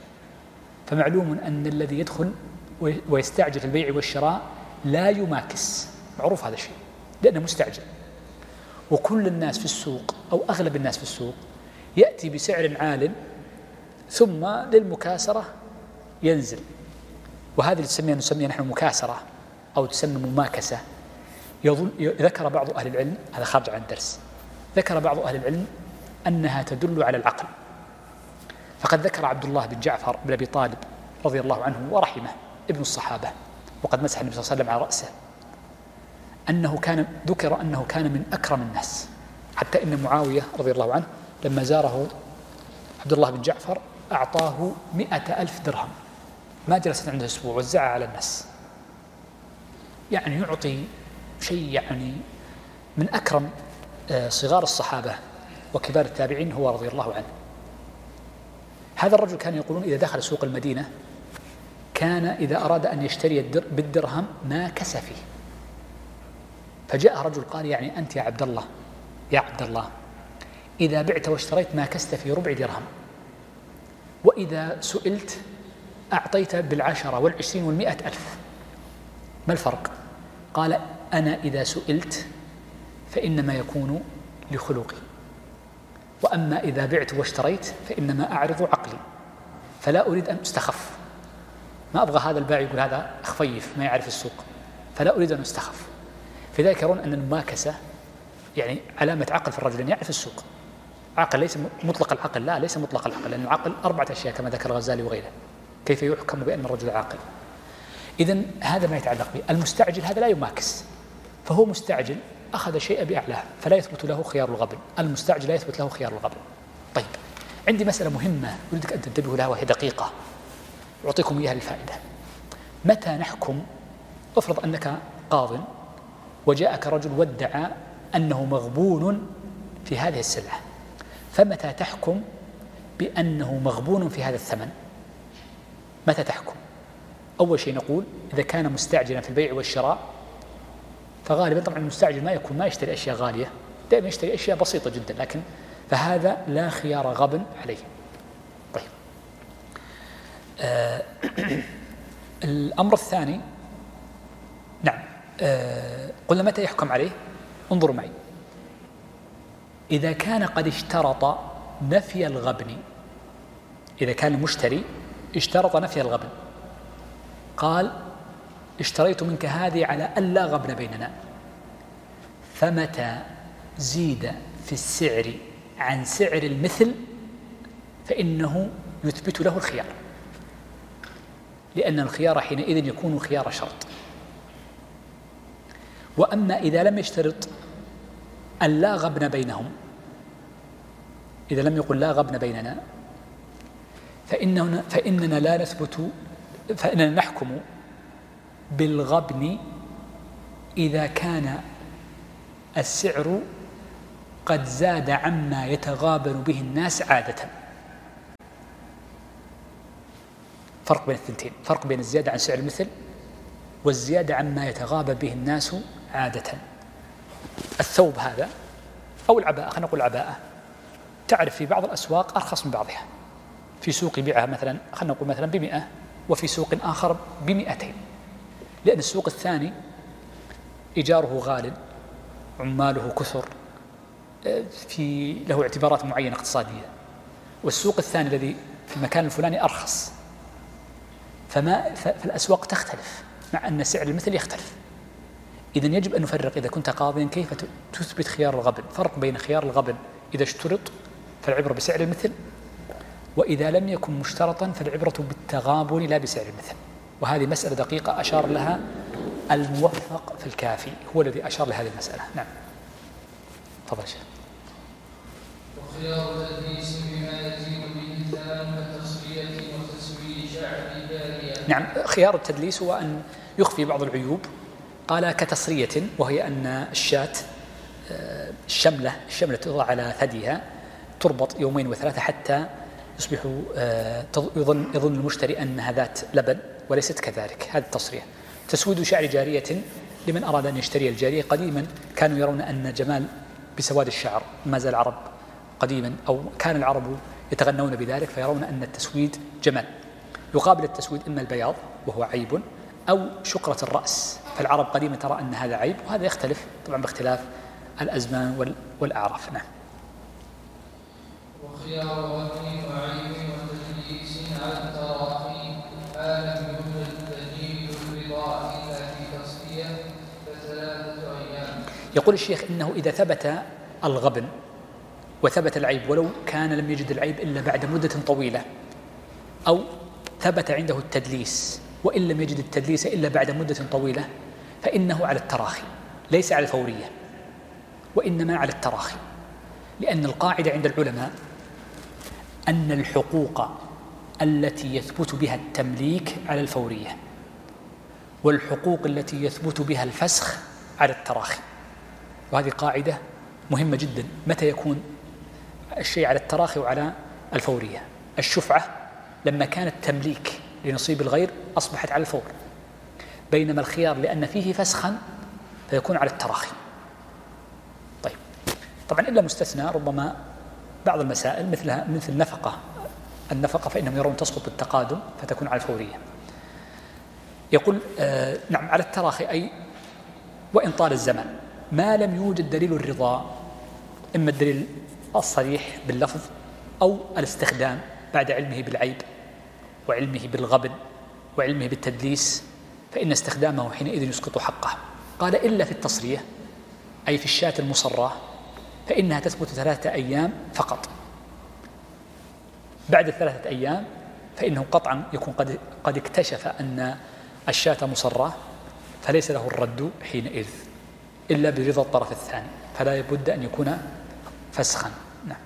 فمعلوم أن الذي يدخل ويستعجل في البيع والشراء لا يماكس، معروف هذا الشيء لأنه مستعجل. وكل الناس في السوق أو أغلب الناس في السوق يأتي بسعر عال ثم للمكاسرة ينزل، وهذه تسميها نسميها نحن مكاسرة أو تسمى مماكسة. يظن ذكر بعض أهل العلم، هذا خارج عن الدرس، ذكر بعض أهل العلم أنها تدل على العقل. فقد ذكر عبد الله بن جعفر بن أبي طالب رضي الله عنه ورحمه ابن الصحابة، وقد مسح النبي صلى الله عليه وسلم على رأسه، أنه كان ذكر أنه كان من أكرم الناس، حتى إن معاوية رضي الله عنه لما زاره عبد الله بن جعفر أعطاه مئة ألف درهم، ما جلس عنده أسبوع، وزعها على الناس. يعني يعطي شيء يعني من أكرم صغار الصحابة وكبار التابعين هو رضي الله عنه. هذا الرجل كان يقولون إذا دخل سوق المدينة كان إذا أراد أن يشتري بالدرهم ما كسفه. فجاء رجل قال يعني أنت يا عبد الله يا عبد الله إذا بعت واشتريت ما كست في ربع درهم، وإذا سئلت أعطيت بالعشرة والعشرين والمئة ألف، ما الفرق؟ قال أنا إذا سئلت فإنما يكون لخلقي، وأما إذا بعت واشتريت فإنما أعرض عقلي، فلا أريد أن أستخف. ما أبغى هذا البائع يقول هذا خفيف ما يعرف السوق، فلا أريد أن أستخف. فذلك يرون أن المماكسة يعني علامة عقل في الرجل، أن يعرف السوق. عقل ليس مطلق العقل، لا ليس مطلق العقل، لأن العقل أربعة أشياء كما ذكر الغزالي وغيره. كيف يحكم بأن الرجل عاقل؟ إذن هذا ما يتعلق به. المستعجل هذا لا يماكس، فهو مستعجل أخذ شيء بأعلاه فلا يثبت له خيار الغبن. المستعجل لا يثبت له خيار الغبن. طيب، عندي مسألة مهمة أريدك أن تنتبهوا لها وهي دقيقة، أعطيكم إياها للفائدة. متى نحكم؟ افرض أنك قاض وجاءك رجل وادعى أنه مغبون في هذه السلعة، فمتى تحكم بأنه مغبون في هذا الثمن؟ متى تحكم؟ أول شيء نقول إذا كان مستعجلا في البيع والشراء، فغالبا طبعا المستعجل ما يكون ما يشتري أشياء غالية، دائما يشتري أشياء بسيطة جدا، لكن فهذا لا خيار غبن عليه. طيب، آه الأمر الثاني، نعم، آه قلنا متى يحكم عليه؟ انظروا معي. إذا كان قد اشترط نفي الغبن، إذا كان المشتري اشترط نفي الغبن، قال اشتريت منك هذه على ألا غبن بيننا، فمتى زيد في السعر عن سعر المثل فإنه يثبت له الخيار، لأن الخيار حينئذ يكون خيار شرط. وأما إذا لم يشترط أن لا غبن بينهم، إذا لم يقل لا غبن بيننا، فإننا, فإننا لا نثبت فإننا نحكم بالغبن إذا كان السعر قد زاد عما يتغابن به الناس عادة. فرق بين الثنتين، فرق بين الزيادة عن سعر المثل والزيادة عما يتغابن به الناس عادة. الثوب هذا أو العباءة، خلينا نقول العباءة، تعرف في بعض الأسواق أرخص من بعضها. في سوق يبيعها مثلا خلينا نقول مثلا بمئة، وفي سوق آخر بمئتين، لأن السوق الثاني إيجاره غال، عماله كثر، في له اعتبارات معينة اقتصادية، والسوق الثاني الذي في المكان الفلاني أرخص، فما فالأسواق تختلف مع أن سعر المثل يختلف. إذن يجب أن نفرق إذا كنت قاضيا كيف تثبت خيار الغبن، فرق بين خيار الغبن إذا اشترط فالعبرة بسعر المثل، وإذا لم يكن مشترطا فالعبرة بالتغابن لا بسعر المثل. وهذه مسألة دقيقة أشار لها الموفق في الكافي، هو الذي أشار لهذه المسألة. نعم تفضل شيخ. وخيار التدليس بما يزيد به الثمن كتصفية وتسوية شعر جارية. نعم، خيار التدليس هو أن يخفي بعض العيوب. قال كتصرية، وهي أن الشاة الشملة الشملة تضع على ثديها تربط يومين وثلاثة حتى يصبح يظن يظن المشتري أنها ذات لبن وليست كذلك، هذه التصرية. تسويد شعر جارية لمن أراد أن يشتري الجارية. قديما كانوا يرون أن جمال بسواد الشعر، ما زال العرب قديما أو كان العرب يتغنون بذلك، فيرون أن التسويد جمال. يقابل التسويد إما البياض وهو عيب أو شقرة الرأس، فالعرب قديما ترى أن هذا عيب، وهذا يختلف طبعا باختلاف الأزمان والأعراف. نعم. وخيار وكيل وعيب وتدليس على التراخي ما لم يوجد دليل الرضا إلا في تصفية فثلاثة أيام. يقول الشيخ إنه إذا ثبت الغبن وثبت العيب، ولو كان لم يجد العيب إلا بعد مدة طويلة، أو ثبت عنده التدليس وإن لم يجد التدليس إلا بعد مدة طويلة، فإنه على التراخي ليس على الفورية، وإنما على التراخي. لأن القاعدة عند العلماء أن الحقوق التي يثبت بها التمليك على الفورية، والحقوق التي يثبت بها الفسخ على التراخي. وهذه قاعدة مهمة جدا. متى يكون الشيء على التراخي وعلى الفورية؟ الشفعة لما كان التمليك لنصيب الغير أصبحت على الفور، بينما الخيار لأن فيه فسخا فيكون على التراخي. طيب، طبعا إلا مستثنى ربما بعض المسائل مثلها مثل النفقة النفقة فإنهم يرون تسقط بالتقادم فتكون على الفورية. يقول آه نعم على التراخي، أي وإن طال الزمن ما لم يوجد دليل الرضا، إما الدليل الصريح باللفظ أو الاستخدام بعد علمه بالعيب وعلمه بالغبن وعلمه بالتدليس، فإن استخدامه حينئذ يسقط حقه. قال إلا في التصرية، أي في الشاة المصراه، فإنها تثبت ثلاثة أيام فقط. بعد الثلاثة أيام فإنه قطعا يكون قد قد اكتشف أن الشاة مصراه، فليس له الرد حينئذ إلا برضا الطرف الثاني، فلا بد أن يكون فسخا. نعم.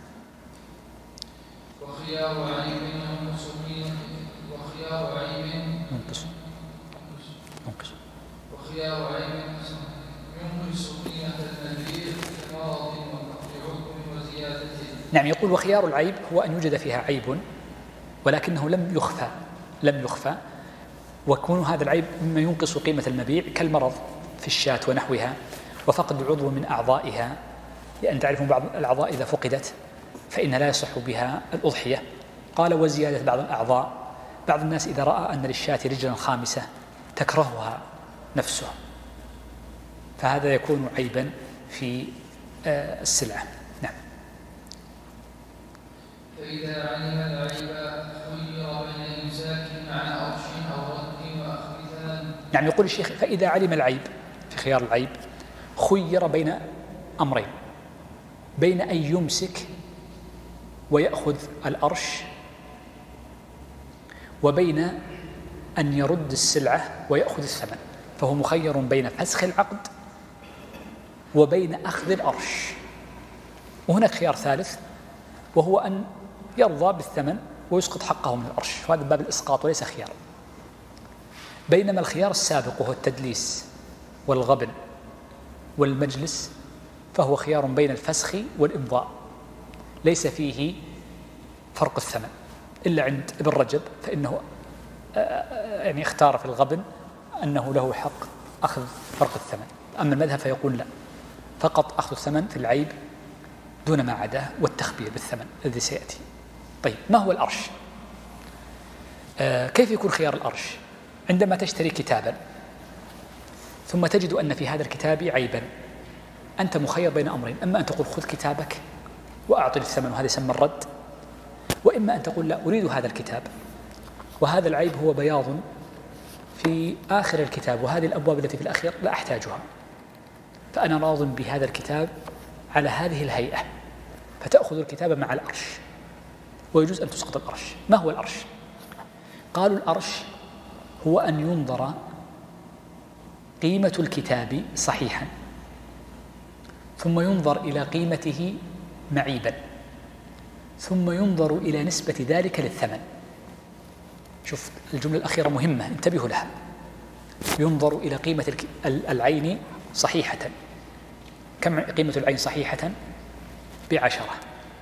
وخيار عيب ينقص وخيار عيب ينقص ينقص وخيار عيب ينقص قيمة المبيع كمرض وحكم وزيادة. نعم. يقول وخيار العيب هو أن يوجد فيها عيب ولكنه لم يخفى لم يخفى ويكون هذا العيب مما ينقص قيمة المبيع، كالمرض في الشاة ونحوها، وفقد عضو من أعضائها، لأن تعرفون بعض الأعضاء إذا فقدت فإن لا يصح بها الأضحية. قال وزيادة بعض الأعضاء، بعض الناس إذا رأى أن للشاة رجلا خامسة تكرهها نفسه، فهذا يكون عيبا في السلعة. نعم. فإذا علم العيب خير بين إمساك مع أرش أو رد وأخذ ثمن. نعم. يقول الشيخ فإذا علم العيب، في خيار العيب خير بين أمرين، بين أن يمسك ويأخذ الأرش، وبين أن يرد السلعة ويأخذ الثمن، فهو مخير بين فسخ العقد وبين أخذ الأرش. وهناك خيار ثالث وهو أن يرضى بالثمن ويسقط حقه من الأرش، وهذا باب الإسقاط وليس خيار. بينما الخيار السابق وهو التدليس والغبن والمجلس فهو خيار بين الفسخ والإمضاء، ليس فيه فرق الثمن إلا عند ابن رجب، فإنه يعني اختار في الغبن أنه له حق أخذ فرق الثمن. أما المذهب فيقول لا، فقط أخذ الثمن في العيب دون ما عداه، والتخبير بالثمن الذي سيأتي. طيب، ما هو الأرش؟ آه كيف يكون خيار الأرش؟ عندما تشتري كتابا ثم تجد أن في هذا الكتاب عيبا، أنت مخير بين أمرين: أما أن تقول خذ كتابك وأعطني الثمن وهذا يسمى الرد، وإما أن تقول لا، أريد هذا الكتاب وهذا العيب هو بياض في آخر الكتاب وهذه الأبواب التي في الأخير لا أحتاجها، فأنا راض بهذا الكتاب على هذه الهيئة، فتأخذ الكتاب مع الأرش، ويجوز أن تسقط الأرش. ما هو الأرش؟ قالوا الأرش هو أن ينظر قيمة الكتاب صحيحا، ثم ينظر إلى قيمته معيبا، ثم ينظر إلى نسبة ذلك للثمن. شوف الجملة الأخيرة مهمة، انتبهوا لها. ينظر إلى قيمة العين صحيحة. كم قيمة العين صحيحة؟ بعشرة.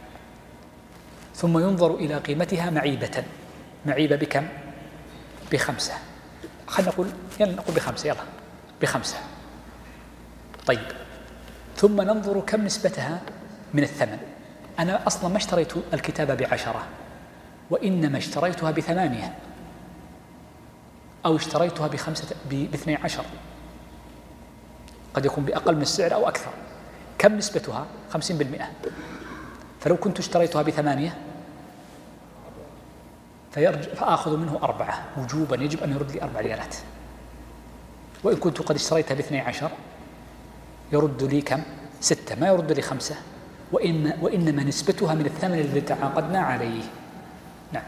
ثم ينظر إلى قيمتها معيبة. معيبة بكم؟ بخمسة. خلينا نقول يلا نقول بخمسة، يلا بخمسة. طيب، ثم ننظر كم نسبتها من الثمن. أنا أصلا ما اشتريت الكتاب بعشرة، وإنما اشتريتها بثمانية، أو اشتريتها بخمسة باثني عشر، قد يكون بأقل من السعر أو أكثر. كم نسبتها؟ خمسين بالمئة. فلو كنت اشتريتها بثمانية فآخذ منه أربعة وجوبا، يجب أن يرد لي أربع ريالات. وإن كنت قد اشتريتها باثني عشر يرد لي كم؟ ستة، ما يرد لي خمسة، وإن وإنما نسبتها من الثمن الذي تعاقدنا عليه. نعم.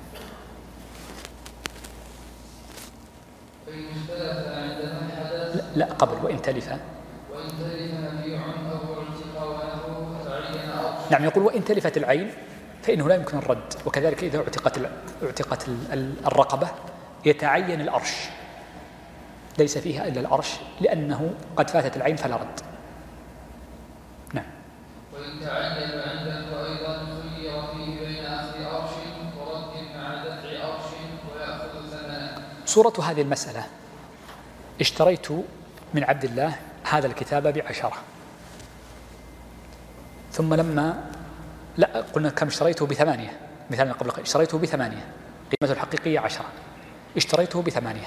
لا, لا قبل وإن تلف. وإن تلف مبيع أو اعتق ونحوه تعين أرش. نعم، يقول وإن تلفت العين فإنه لا يمكن الرد، وكذلك إذا اعتقت اعتقت الرقبة يتعين الأرش، ليس فيها إلا الأرش لأنه قد فاتت العين فلا رد. نعم. وإن تعين عندك أيضا خير فيه بين أخذ أرش ورد مع دفع أرش ويأخذ ثمنه. صورة هذه المسألة: اشتريت من عبد الله هذا الكتاب بعشرة، ثم لما لا قلنا كم اشتريته بثمانية، مثالنا قبل قليل اشتريته بثمانية، قيمته الحقيقية عشرة، اشتريته بثمانية،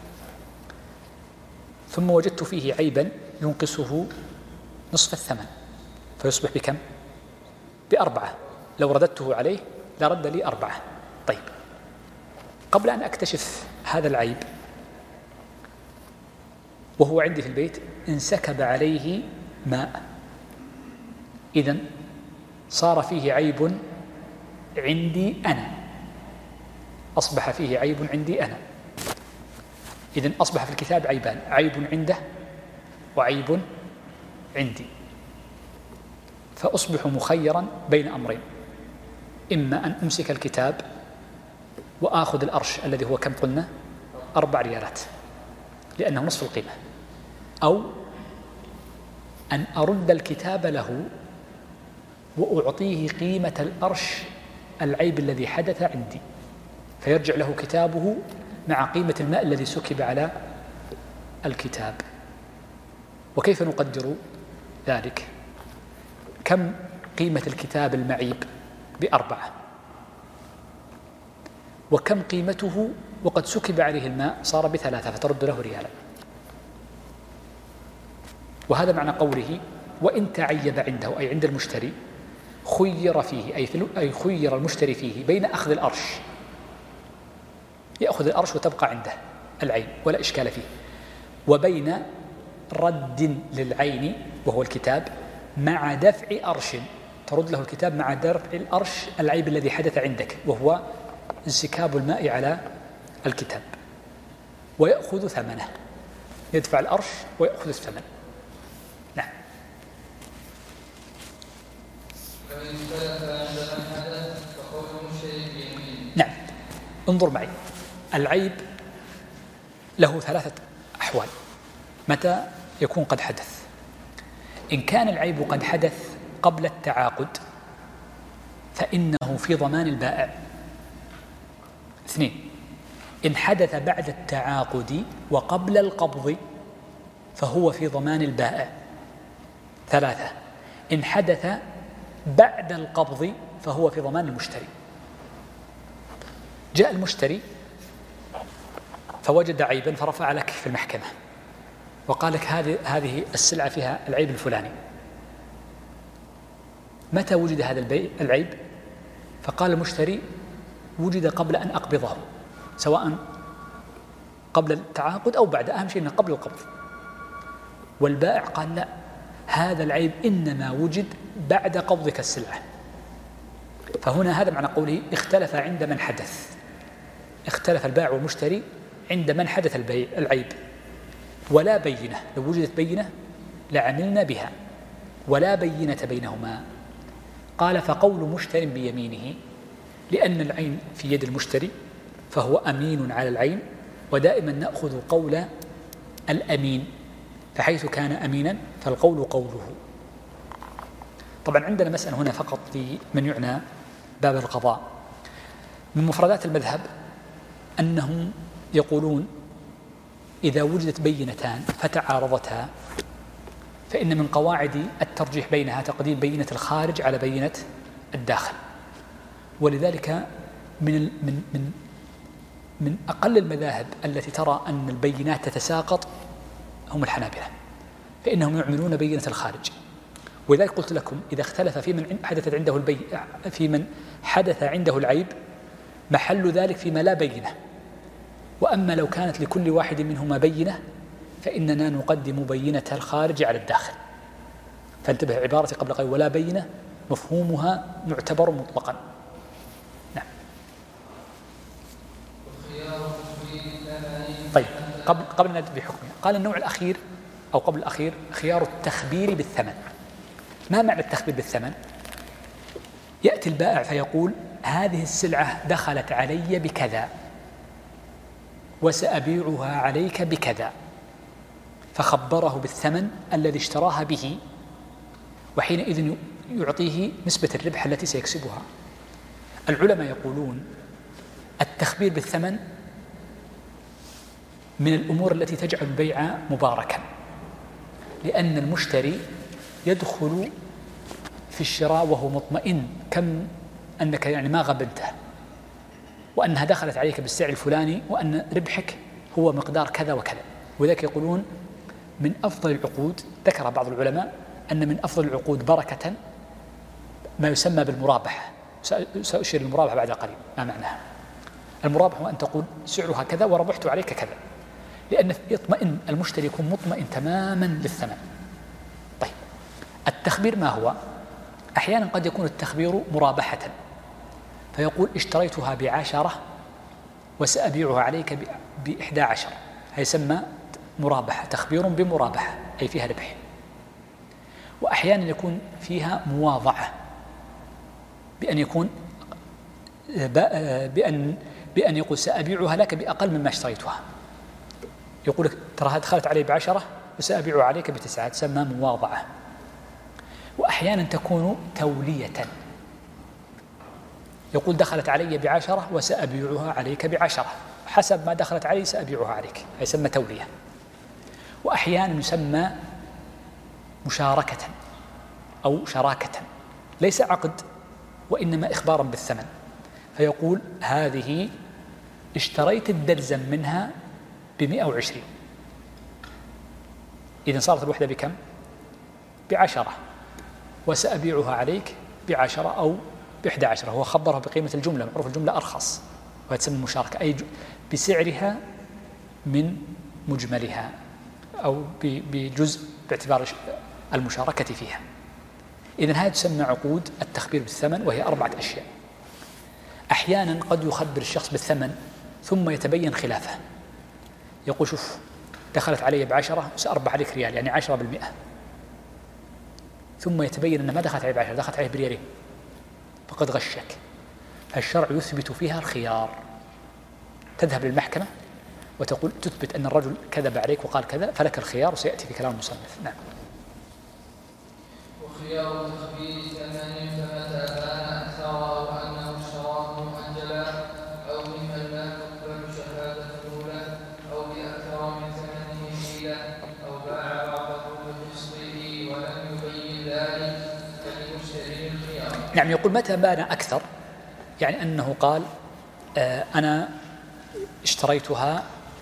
ثم وجدت فيه عيبا ينقصه نصف الثمن فيصبح بكم؟ بأربعة. لو رددته عليه لرد لي أربعة. طيب، قبل أن أكتشف هذا العيب وهو عندي في البيت انسكب عليه ماء، إذن صار فيه عيب عندي أنا، أصبح فيه عيب عندي أنا. إذن أصبح في الكتاب عيبان: عيب عنده وعيب عندي، فأصبح مخيرا بين أمرين: إما أن أمسك الكتاب وآخذ الأرش الذي هو كم قلنا؟ أربع ريالات لأنه نصف القيمة، أو أن أرد الكتاب له وأعطيه قيمة الأرش العيب الذي حدث عندي، فيرجع له كتابه مع قيمة الماء الذي سكب على الكتاب. وكيف نقدر ذلك؟ كم قيمة الكتاب المعيب؟ بأربعة. وكم قيمته وقد سكب عليه الماء؟ صار بثلاثة، فترد له ريالا. وهذا معنى قوله وإن تعيب عنده، أي عند المشتري، خير فيه، أي, أي خير المشتري فيه بين أخذ الأرش، يأخذ الأرش وتبقى عنده العين ولا إشكال فيه، وبين رد للعين وهو الكتاب مع دفع أرش، ترد له الكتاب مع دفع الأرش العيب الذي حدث عندك وهو انسكاب الماء على الكتاب، ويأخذ ثمنه، يدفع الأرش ويأخذ الثمن. نعم. نعم. انظر معي، العيب له ثلاثة أحوال متى يكون قد حدث. إن كان العيب قد حدث قبل التعاقد فإنه في ضمان البائع. اثنين، إن حدث بعد التعاقد وقبل القبض فهو في ضمان البائع. ثلاثة، إن حدث بعد القبض فهو في ضمان المشتري. جاء المشتري فوجد عيبا فرفع لك في المحكمة وقال لك هذه هذه السلعة فيها العيب الفلاني. متى وجد هذا العيب؟ فقال المشتري وجد قبل أن أقبضه، سواء قبل التعاقد أو بعد، أهم شيء أنه قبل القبض. والبائع قال لا، هذا العيب إنما وجد بعد قبضك السلعة. فهنا هذا معنى قوله اختلف عند من حدث. اختلف البائع والمشتري عند من حدث البيع العيب، ولا بينة. لو وجدت بينة لعملنا بها، ولا بينة بينهما. قال فقول مشتر بيمينه، لأن العين في يد المشتري فهو أمين على العين، ودائما نأخذ قول الأمين، فحيث كان أمينا فالقول قوله. طبعا عندنا مسألة هنا فقط لمن يعنى باب القضاء. من مفردات المذهب أنهم يقولون إذا وجدت بينتان فتعارضتا فإن من قواعد الترجيح بينها تقديم بينة الخارج على بينة الداخل. ولذلك من من من من أقل المذاهب التي ترى أن البينات تتساقط هم الحنابلة، فإنهم يعملون بينة الخارج. ولذلك قلت لكم إذا اختلف في من حدثت عنده البي في من حدث عنده العيب محل ذلك فيما لا بينة. وأما لو كانت لكل واحد منهما بينة فإننا نقدم بينة الخارج على الداخل. فانتبه، عبارتي قبل قليل ولا بينة مفهومها معتبر مطلقا. نعم. طيب، قبل قبل أن نبدأ بحكمها، قال النوع الأخير أو قبل الأخير خيار التخبير بالثمن. ما معنى التخبير بالثمن؟ يأتي البائع فيقول هذه السلعة دخلت علي بكذا وسأبيعها عليك بكذا، فخبره بالثمن الذي اشتراها به، وحينئذ يعطيه نسبة الربح التي سيكسبها. العلماء يقولون التخبير بالثمن من الأمور التي تجعل البيع مباركا، لأن المشتري يدخل في الشراء وهو مطمئن كم أنك يعني ما غبنته، وأنها دخلت عليك بالسعر الفلاني، وأن ربحك هو مقدار كذا وكذا. وذلك يقولون من أفضل العقود، ذكر بعض العلماء أن من أفضل العقود بركة ما يسمى بالمرابحة. سأشير المرابحة بعد قليل ما معناها. المرابحة هو أن تقول سعرها كذا وربحت عليك كذا، لأن يطمئن المشتري، يكون مطمئن تماما للثمن. طيب، التخبير ما هو؟ أحيانا قد يكون التخبير مرابحة، فيقول اشتريتها بعشرة وسأبيعها عليك بإحدى عشر، هيسمى مرابحة، تخبير بمرابحة أي فيها ربح. وأحيانا يكون فيها مواضعة، بأن يكون بأن بأن يقول سأبيعها لك بأقل مما اشتريتها. يقول لك ترى دخلت علي بعشرة وسأبيعها عليك بتسعة، تسمى مواضعة. وأحيانا تكون تولية، يقول دخلت علي بعشرة وسأبيعها عليك بعشرة، حسب ما دخلت علي سأبيعها عليك، يسمى تولية. وأحيانا يسمى مشاركة أو شراكة، ليس عقد وإنما إخبارا بالثمن. فيقول هذه اشتريت الدرزم منها بمئة وعشرين، إذن صارت الوحدة بكم؟ بعشرة، وسأبيعها عليك بعشرة أو بإحدى عشرة. هو خبرها بقيمة الجملة، معروف الجملة أرخص، وتسمى المشاركة، أي بسعرها من مجملها أو بجزء باعتبار المشاركة فيها. إذن هذه تسمى عقود التخبير بالثمن، وهي أربعة أشياء. أحيانا قد يخبر الشخص بالثمن ثم يتبين خلافه، يقول شوف دخلت علي بعشرة وسأربح عليك ريال، يعني عشرة بالمئة، ثم يتبين أن ما دخلت عليه بعشرة، دخلت عليه بريالين، فقد غشك. فالشرع يثبت فيها الخيار، تذهب للمحكمة وتقول تثبت أن الرجل كذب عليك وقال كذا، فلك الخيار، وسيأتي في كلام المصنف. نعم. وخيار تخبير الثمن فمتى كان أكثر وأنه اشتراه مؤجلا أو ممن لا تقبل شهادته له، أو بأكثر من ثمنه قيلا، أو باع بعضه بقسطه ولم يبين ذلك، فللمشتري الخيار. نعم. يقول متى بان أكثر، يعني أنه قال آه أنا اشتريتها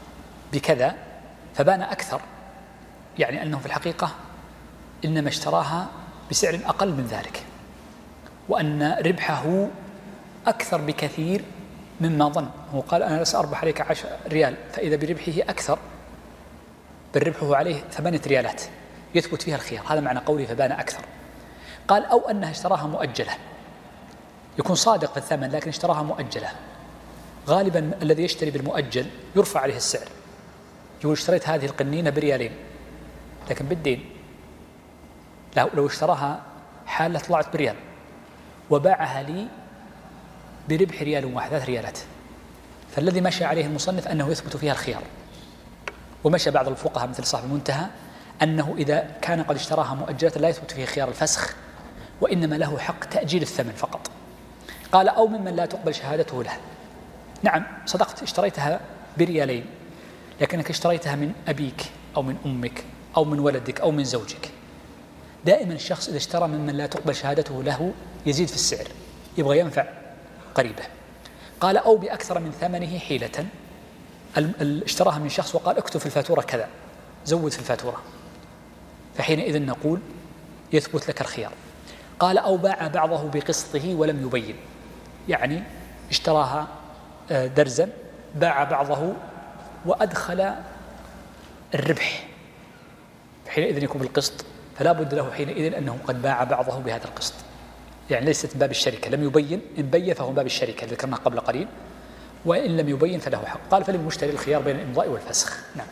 بكذا فبان أكثر، يعني أنه في الحقيقة إنما اشتراها بسعر أقل من ذلك، وأن ربحه أكثر بكثير مما ظن. هو قال أنا سأربح عليك عشر ريال، فإذا بربحه أكثر، بل ربحه عليه ثمانية ريالات، يثبت فيها الخيار. هذا معنى قوله فبان أكثر. قال أو أنها اشتراها مؤجلة، يكون صادق في الثمن لكن اشتراها مؤجلة. غالبا الذي يشتري بالمؤجل يرفع عليه السعر، يقول اشتريت هذه القنينة بريالين لكن بالدين. لو اشتراها حالة طلعت بريال وباعها لي بربح ريال واحد، ثلاث ريالات، فالذي مشى عليه المصنف أنه يثبت فيها الخيار. ومشى بعض الفقهاء مثل صاحب المنتهى أنه إذا كان قد اشتراها مؤجلة لا يثبت فيه خيار الفسخ، وإنما له حق تأجيل الثمن فقط. قال أو ممن لا تقبل شهادته له. نعم صدقت، اشتريتها بريالين لكنك اشتريتها من أبيك أو من أمك أو من ولدك أو من زوجك. دائما الشخص إذا اشترى ممن لا تقبل شهادته له يزيد في السعر، يبغى ينفع قريبه. قال أو بأكثر من ثمنه حيلة، اشتراها من شخص وقال اكتب في الفاتورة كذا، زود في الفاتورة، فحينئذ نقول يثبت لك الخيار. قال أو باع بعضه بقسطه ولم يبين، يعني اشتراها درزا، باع بعضه وأدخل الربح، حينئذ يكون بالقسط، فلا بد له حينئذ أنه قد باع بعضه بهذا القسط، يعني ليست من باب الشركة. لم يبين، إن بين فهو من باب الشركة اللي ذكرناه قبل قليل، وإن لم يبين فله حق. قال فللمشتري الخيار بين الإمضاء والفسخ. نعم.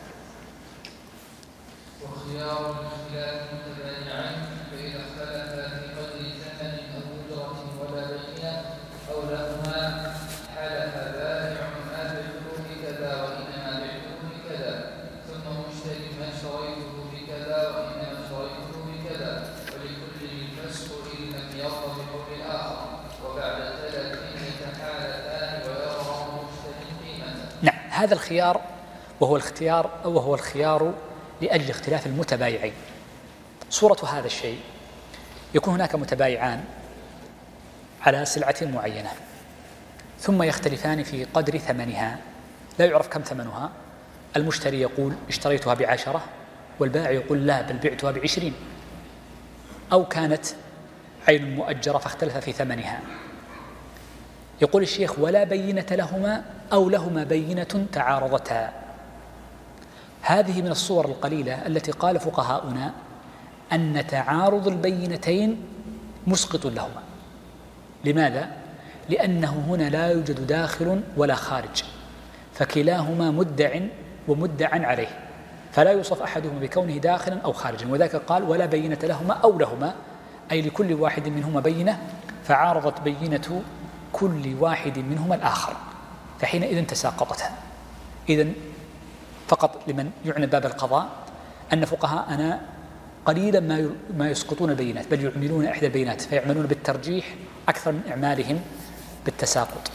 وخيار الاختلاف متبايعان فإذا اختلفا في قدر ثمن أو أجرة ولا بينة أو لهما حلف بائع آبعه بكذا وإنما بعته بكذا، ثم مشتري ما اشتريته بكذا وإنما اشتريته بكذا، ولكل الفسق إن لم يرضى بقول الآخر، وبعد ثلاثين يتحالفان ويرغب المشتري قيمته. نعم، هذا الخيار وهو الاختيار وهو الخيار لأجل اختلاف المتبايعين. صورة هذا الشيء يكون هناك متبايعان على سلعة معينة ثم يختلفان في قدر ثمنها، لا يعرف كم ثمنها. المشتري يقول اشتريتها بعشرة والبائع يقول لا بل بعتها بعشرين، أو كانت عين مؤجرة فاختلف في ثمنها. يقول الشيخ ولا بينة لهما أو لهما بينة تعارضتا. هذه من الصور القليلة التي قال فقهاؤنا أن تعارض البينتين مسقط لهما. لماذا؟ لأنه هنا لا يوجد داخل ولا خارج، فكلاهما مدع ومدعا عليه، فلا يوصف أحدهما بكونه داخلا أو خارجا. وذاك قال ولا بينة لهما أو لهما، أي لكل واحد منهما بينة، فعارضت بينة كل واحد منهما الآخر، فحينئذ تساقطتها. إذن فقط لمن يعنى باب القضاء أن فقهاءنا قليلا ما ما يسقطون البينات، بل يعملون إحدى البينات، فيعملون بالترجيح أكثر من إعمالهم بالتساقط.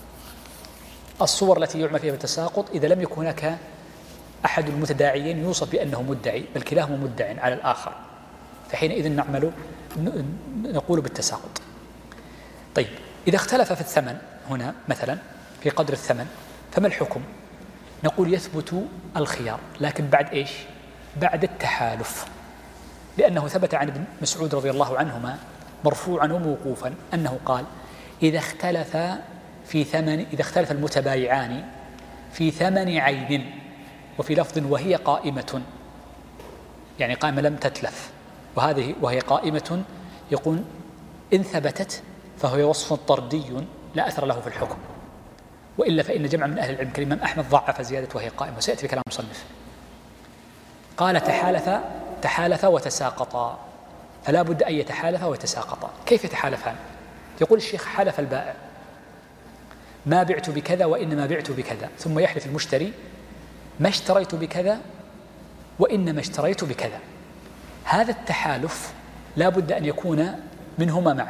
الصور التي يعمل فيها بالتساقط إذا لم يكن هناك أحد المتداعيين يوصف بأنه مدعي، بل كلاهما مدع على الآخر، فحينئذ نعمل نقول بالتساقط. طيب إذا اختلف في الثمن هنا مثلا في قدر الثمن فما الحكم؟ نقول يثبت الخيار، لكن بعد إيش؟ بعد التحالف، لأنه ثبت عن ابن مسعود رضي الله عنهما مرفوعا وموقوفا أنه قال إذا اختلف في ثمن إذا اختلف المتبايعان في ثمن عين، وفي لفظ وهي قائمة، يعني قائمة لم تتلف، وهذه وهي قائمة يقول إن ثبتت فهو وصف طردي لا أثر له في الحكم، وإلا فإن جمع من أهل العلم كالإمام أحمد ضعف زيادة وهي قائمة، وسيأتي بكلام مصنف. قال تحالف تحالف وتساقطا، فلا بد أن يتحالف ويتساقطا. كيف يتحالفان؟ يقول الشيخ حلف البائع ما بعت بكذا وإنما بعت بكذا، ثم يحلف المشتري ما اشتريت بكذا وإنما اشتريت بكذا. هذا التحالف لا بد أن يكون منهما معا،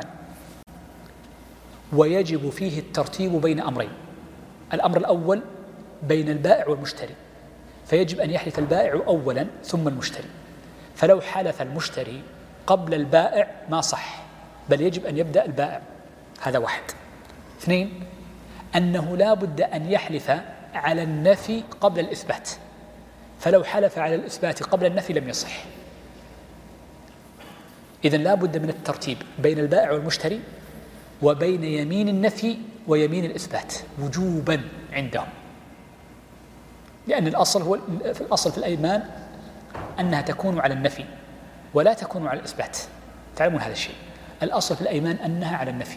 ويجب فيه الترتيب بين أمرين. الأمر الأول بين البائع والمشتري، فيجب أن يحلف البائع أولا ثم المشتري، فلو حلف المشتري قبل البائع ما صح، بل يجب أن يبدأ البائع. هذا واحد. اثنين، أنه لا بد أن يحلف على النفي قبل الإثبات، فلو حلف على الإثبات قبل النفي لم يصح. إذن لا بد من الترتيب بين البائع والمشتري وبين يمين النفي ويمين الإثبات وجوبا عندهم، لأن الأصل هو في الأصل في الأيمان أنها تكون على النفي ولا تكون على الإثبات. تعلمون هذا الشيء، الأصل في الأيمان أنها على النفي،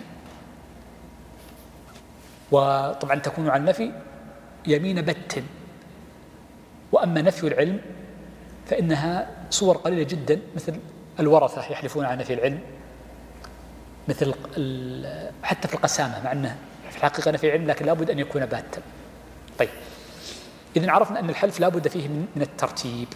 وطبعا تكون على النفي يمين بت. وأما نفي العلم فإنها صور قليلة جدا، مثل الورثة يحلفون على نفي العلم، مثل حتى في القسامة، مع أنه في الحقيقة نفي العلم لكن لا بد أن يكون باتا. طيب، إذن عرفنا أن الحلف لا بد فيه من الترتيب.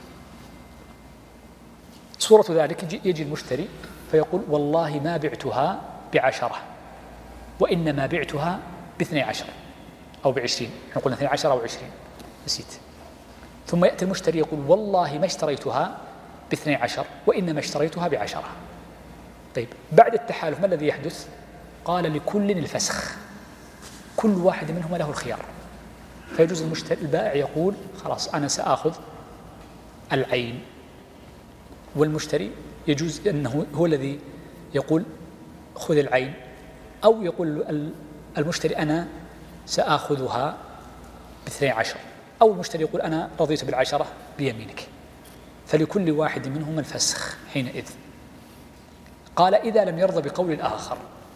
صورة ذلك يجي المشتري فيقول والله ما بعتها بعشرة وإنما بعتها باثني عشر أو بعشرين، نقول اثني عشر أو عشرين، نسيت. ثم يأتي المشتري يقول والله ما اشتريتها باثني عشر وإنما اشتريتها بعشرة. طيب، بعد التحالف ما الذي يحدث؟ قال لكل الفسخ، كل واحد منهما له الخيار. فيجوز المشتري البائع يقول خلاص أنا سأخذ العين، والمشتري يجوز أنه هو الذي يقول خذ العين، أو يقول المشتري أنا سأخذها باثني عشر، أو المشتري يقول أنا رضيت بالعشرة بيمينك. فلكل واحد منهما الفسخ حينئذ. قال إذا لم يرضى بقول الآخر.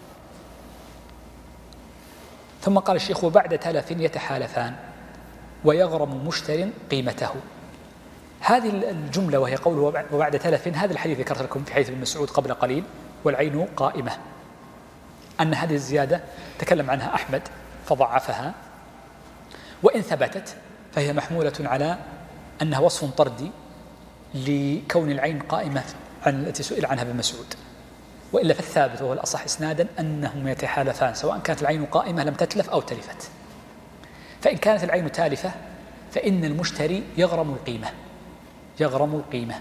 ثم قال الشيخ وبعد تلف يتحالفان ويغرم مشتر قيمته. هذه الجملة وهي قوله وبعد تلف، هذا الحديث ذكرت لكم في حديث ابن مسعود قبل قليل والعين قائمة، أن هذه الزيادة تكلم عنها أحمد فضعفها، وإن ثبتت فهي محمولة على أنها وصف طردي لكون العين قائمة عن التي سئل عنها ابن مسعود، وإلا فالثابت وهو الأصح إسنادا أنهم يتحالفان سواء كانت العين قائمة لم تتلف أو تلفت. فإن كانت العين تالفة فإن المشتري يغرم القيمة، يغرم القيمة.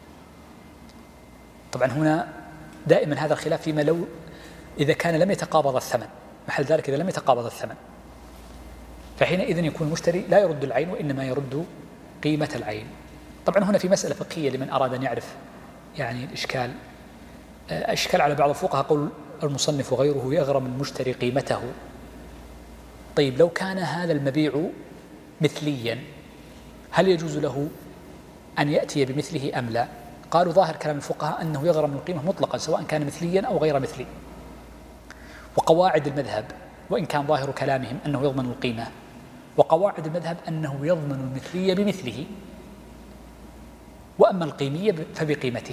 طبعا هنا دائما هذا الخلاف فيما لو إذا كان لم يتقابض الثمن، محل ذلك إذا لم يتقابض الثمن فحينئذ يكون المشتري لا يرد العين وإنما يرد قيمة العين. طبعا هنا في مسألة فقهية لمن أراد أن يعرف يعني الإشكال. أشكال على بعض الفقهاء قول المصنف وغيره يغرم المشتري قيمته. طيب، لو كان هذا المبيع مثليا هل يجوز له أن يأتي بمثله أم لا؟ قالوا ظاهر كلام الفقهاء أنه يغرم القيمة مطلقا سواء كان مثليا أو غير مثلي. وقواعد المذهب وإن كان ظاهر كلامهم أنه يضمن القيمة، وقواعد المذهب أنه يضمن المثلية بمثله، وأما القيمية فبقيمته.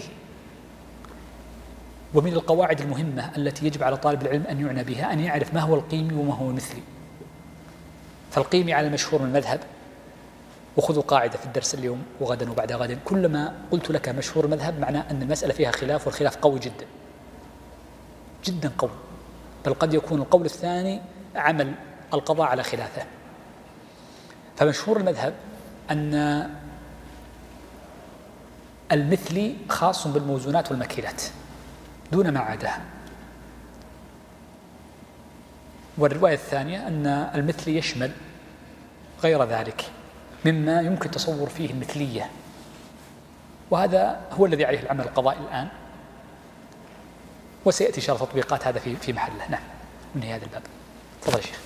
ومن القواعد المهمة التي يجب على طالب العلم أن يعنى بها أن يعرف ما هو القيمي وما هو المثلي. فالقيمي على المشهور من المذهب، وخذوا قاعدة في الدرس اليوم وغدا وبعد غد، كلما قلت لك مشهور المذهب معناه أن المسألة فيها خلاف، والخلاف قوي جدا جدا قوي، بل قد يكون القول الثاني عمل القضاء على خلافه. فمشهور المذهب أن المثلي خاص بالموزونات والمكيلات دون ما عادها. والرواية الثانية أن المثلي يشمل غير ذلك مما يمكن تصور فيه المثلية، وهذا هو الذي عليه العمل القضائي الآن، وسيأتي إن شاء الله تطبيقات هذا في في محله. نعم، من هذا الباب. تفضل يا شيخ.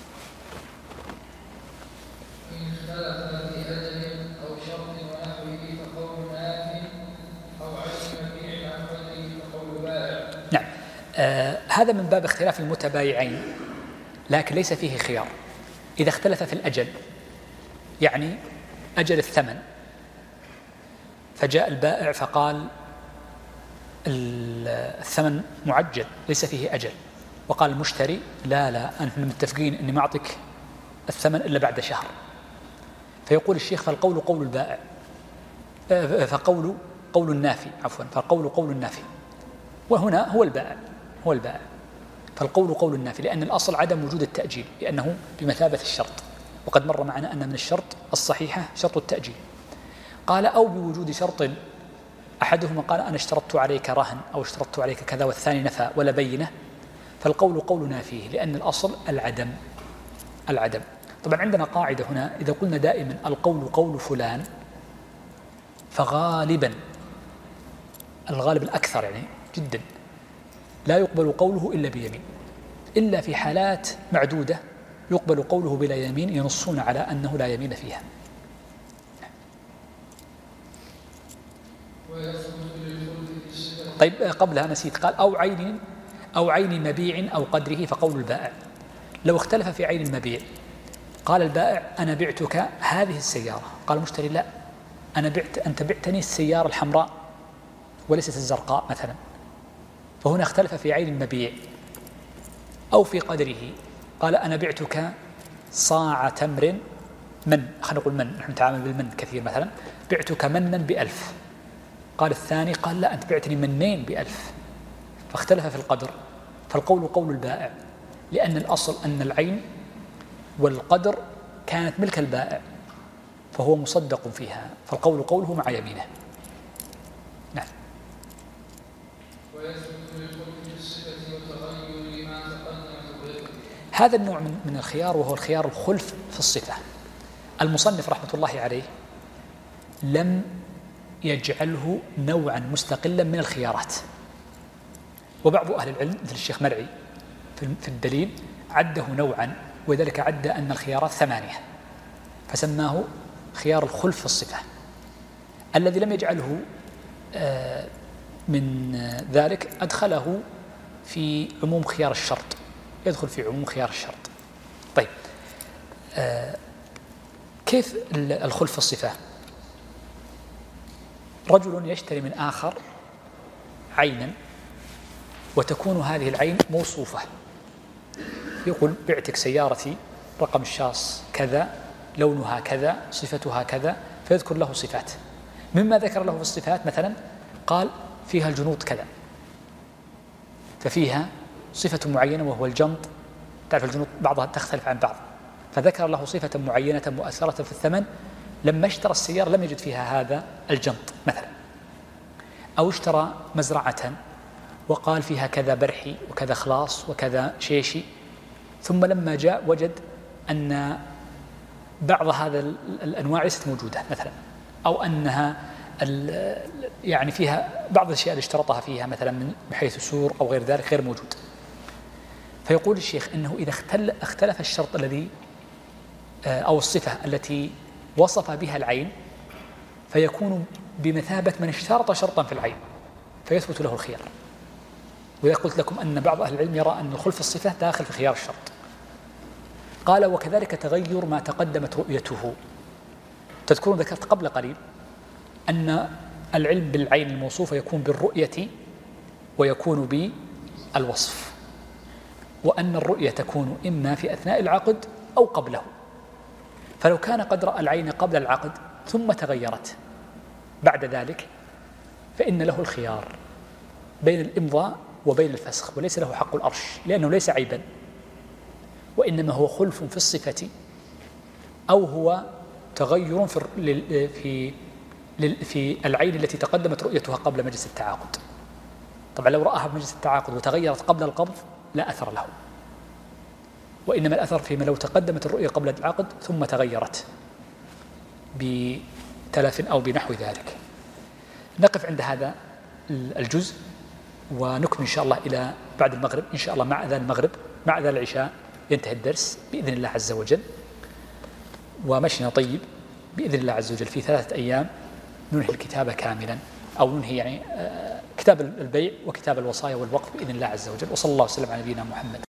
نعم، آه هذا من باب اختلاف المتبايعين، لكن ليس فيه خيار. إذا اختلف في الأجل، يعني أجل الثمن، فجاء البائع فقال الثمن معجل ليس فيه أجل، وقال المشتري لا لا أننا متفقين أني ما أعطيك الثمن إلا بعد شهر، فيقول الشيخ فالقول قول البائع، فقول قول النافي عفوا فالقول قول النافي، وهنا هو البائع هو البائع فالقول قول النافي، لأن الأصل عدم وجود التأجيل لأنه بمثابة الشرط، وقد مر معنا أن من الشرط الصحيحة شرط التأجيل. قال أو بوجود شرط أحدهما قال أنا اشترطت عليك رهن أو اشترطت عليك كذا، والثاني نفى ولا بينه، فالقول قولنا فيه، لأن الأصل العدم العدم طبعا عندنا قاعدة هنا، إذا قلنا دائما القول قول فلان فغالبا الغالب الأكثر يعني جدا لا يقبل قوله إلا بيمين، إلا في حالات معدودة يقبل قوله بلا يمين ينصون على أنه لا يمين فيها. طيب قبلها نسيت، قال أو عين أو عين مبيع أو قدره، فقول البائع لو اختلف في عين المبيع، قال البائع أنا بعتك هذه السيارة، قال المشتري لا أنا بعت أنت بعتني السيارة الحمراء وليست الزرقاء مثلا، فهنا اختلف في عين المبيع. أو في قدره، قال أنا بعتك صاع تمر من، خلينا نقول من، نحن نتعامل بالمن كثير، مثلا بعتك منا بألف، قال الثاني قال لا أنت بعتني منين بألف، فاختلف في القدر، فالقول قول البائع، لأن الأصل أن العين والقدر كانت ملك البائع فهو مصدق فيها، فالقول قوله مع يمينه. نعم. هذا النوع من من الخيار وهو الخيار الخلف في الصفة. المصنف رحمة الله عليه لم يجعله نوعا مستقلا من الخيارات، وبعض أهل العلم مثل الشيخ مرعي في الدليل عده نوعا، وذلك عد أن الخيارات ثمانية فسماه خيار الخلف في الصفة. الذي لم يجعله من ذلك أدخله في عموم خيار الشرط، يدخل في عموم خيار الشرط. طيب كيف الخلف في الصفة؟ رجل يشتري من آخر عينا وتكون هذه العين موصوفة، يقول بعتك سيارتي رقم الشاص كذا، لونها كذا، صفتها كذا، فيذكر له صفات. مما ذكر له في الصفات مثلا قال فيها الجنوط كذا، ففيها صفة معينة وهو الجنط، تعرف الجنوط بعضها تختلف عن بعض، فذكر له صفة معينة مؤثرة في الثمن، لما اشترى السيارة لم يجد فيها هذا الجنط مثلا. أو اشترى مزرعة وقال فيها كذا برحي وكذا خلاص وكذا شيشي، ثم لما جاء وجد أن بعض هذا الأنواع ليست موجودة مثلا، أو أنها يعني فيها بعض الأشياء اللي اشترطها فيها مثلا من بحيث السور أو غير ذلك غير موجود. فيقول الشيخ إنه إذا اختلف الشرط الذي أو الصفة التي وصف بها العين فيكون بمثابة من اشترط شرطا في العين فيثبت له الخيار. وإذا قلت لكم أن بعض أهل العلم يرى أن الخلف الصفة داخل في خيار الشرط. قال وكذلك تغير ما تقدمت رؤيته. تذكرون ذكرت قبل قليل أن العلم بالعين الموصوفة يكون بالرؤية ويكون بالوصف، وأن الرؤية تكون إما في أثناء العقد أو قبله. فلو كان قد رأى العين قبل العقد ثم تغيرت بعد ذلك فإن له الخيار بين الإمضاء وبين الفسخ، وليس له حق الأرش، لأنه ليس عيبا، وإنما هو خلف في الصفة أو هو تغير في في في العين التي تقدمت رؤيتها قبل مجلس التعاقد. طبعا لو رآها في مجلس التعاقد وتغيرت قبل القبض لا أثر له، وإنما الأثر فيما لو تقدمت الرؤية قبل العقد ثم تغيرت بتلف أو بنحو ذلك. نقف عند هذا الجزء ونكمل إن شاء الله إلى بعد المغرب إن شاء الله. مع أذان المغرب مع أذان العشاء ينتهي الدرس بإذن الله عز وجل، ومشينا طيب بإذن الله عز وجل. في ثلاثة أيام ننهي الكتاب كاملا، أو ننهي يعني كتاب البيع وكتاب الوصايا والوقف بإذن الله عز وجل. وصلى الله وسلم على نبينا محمد.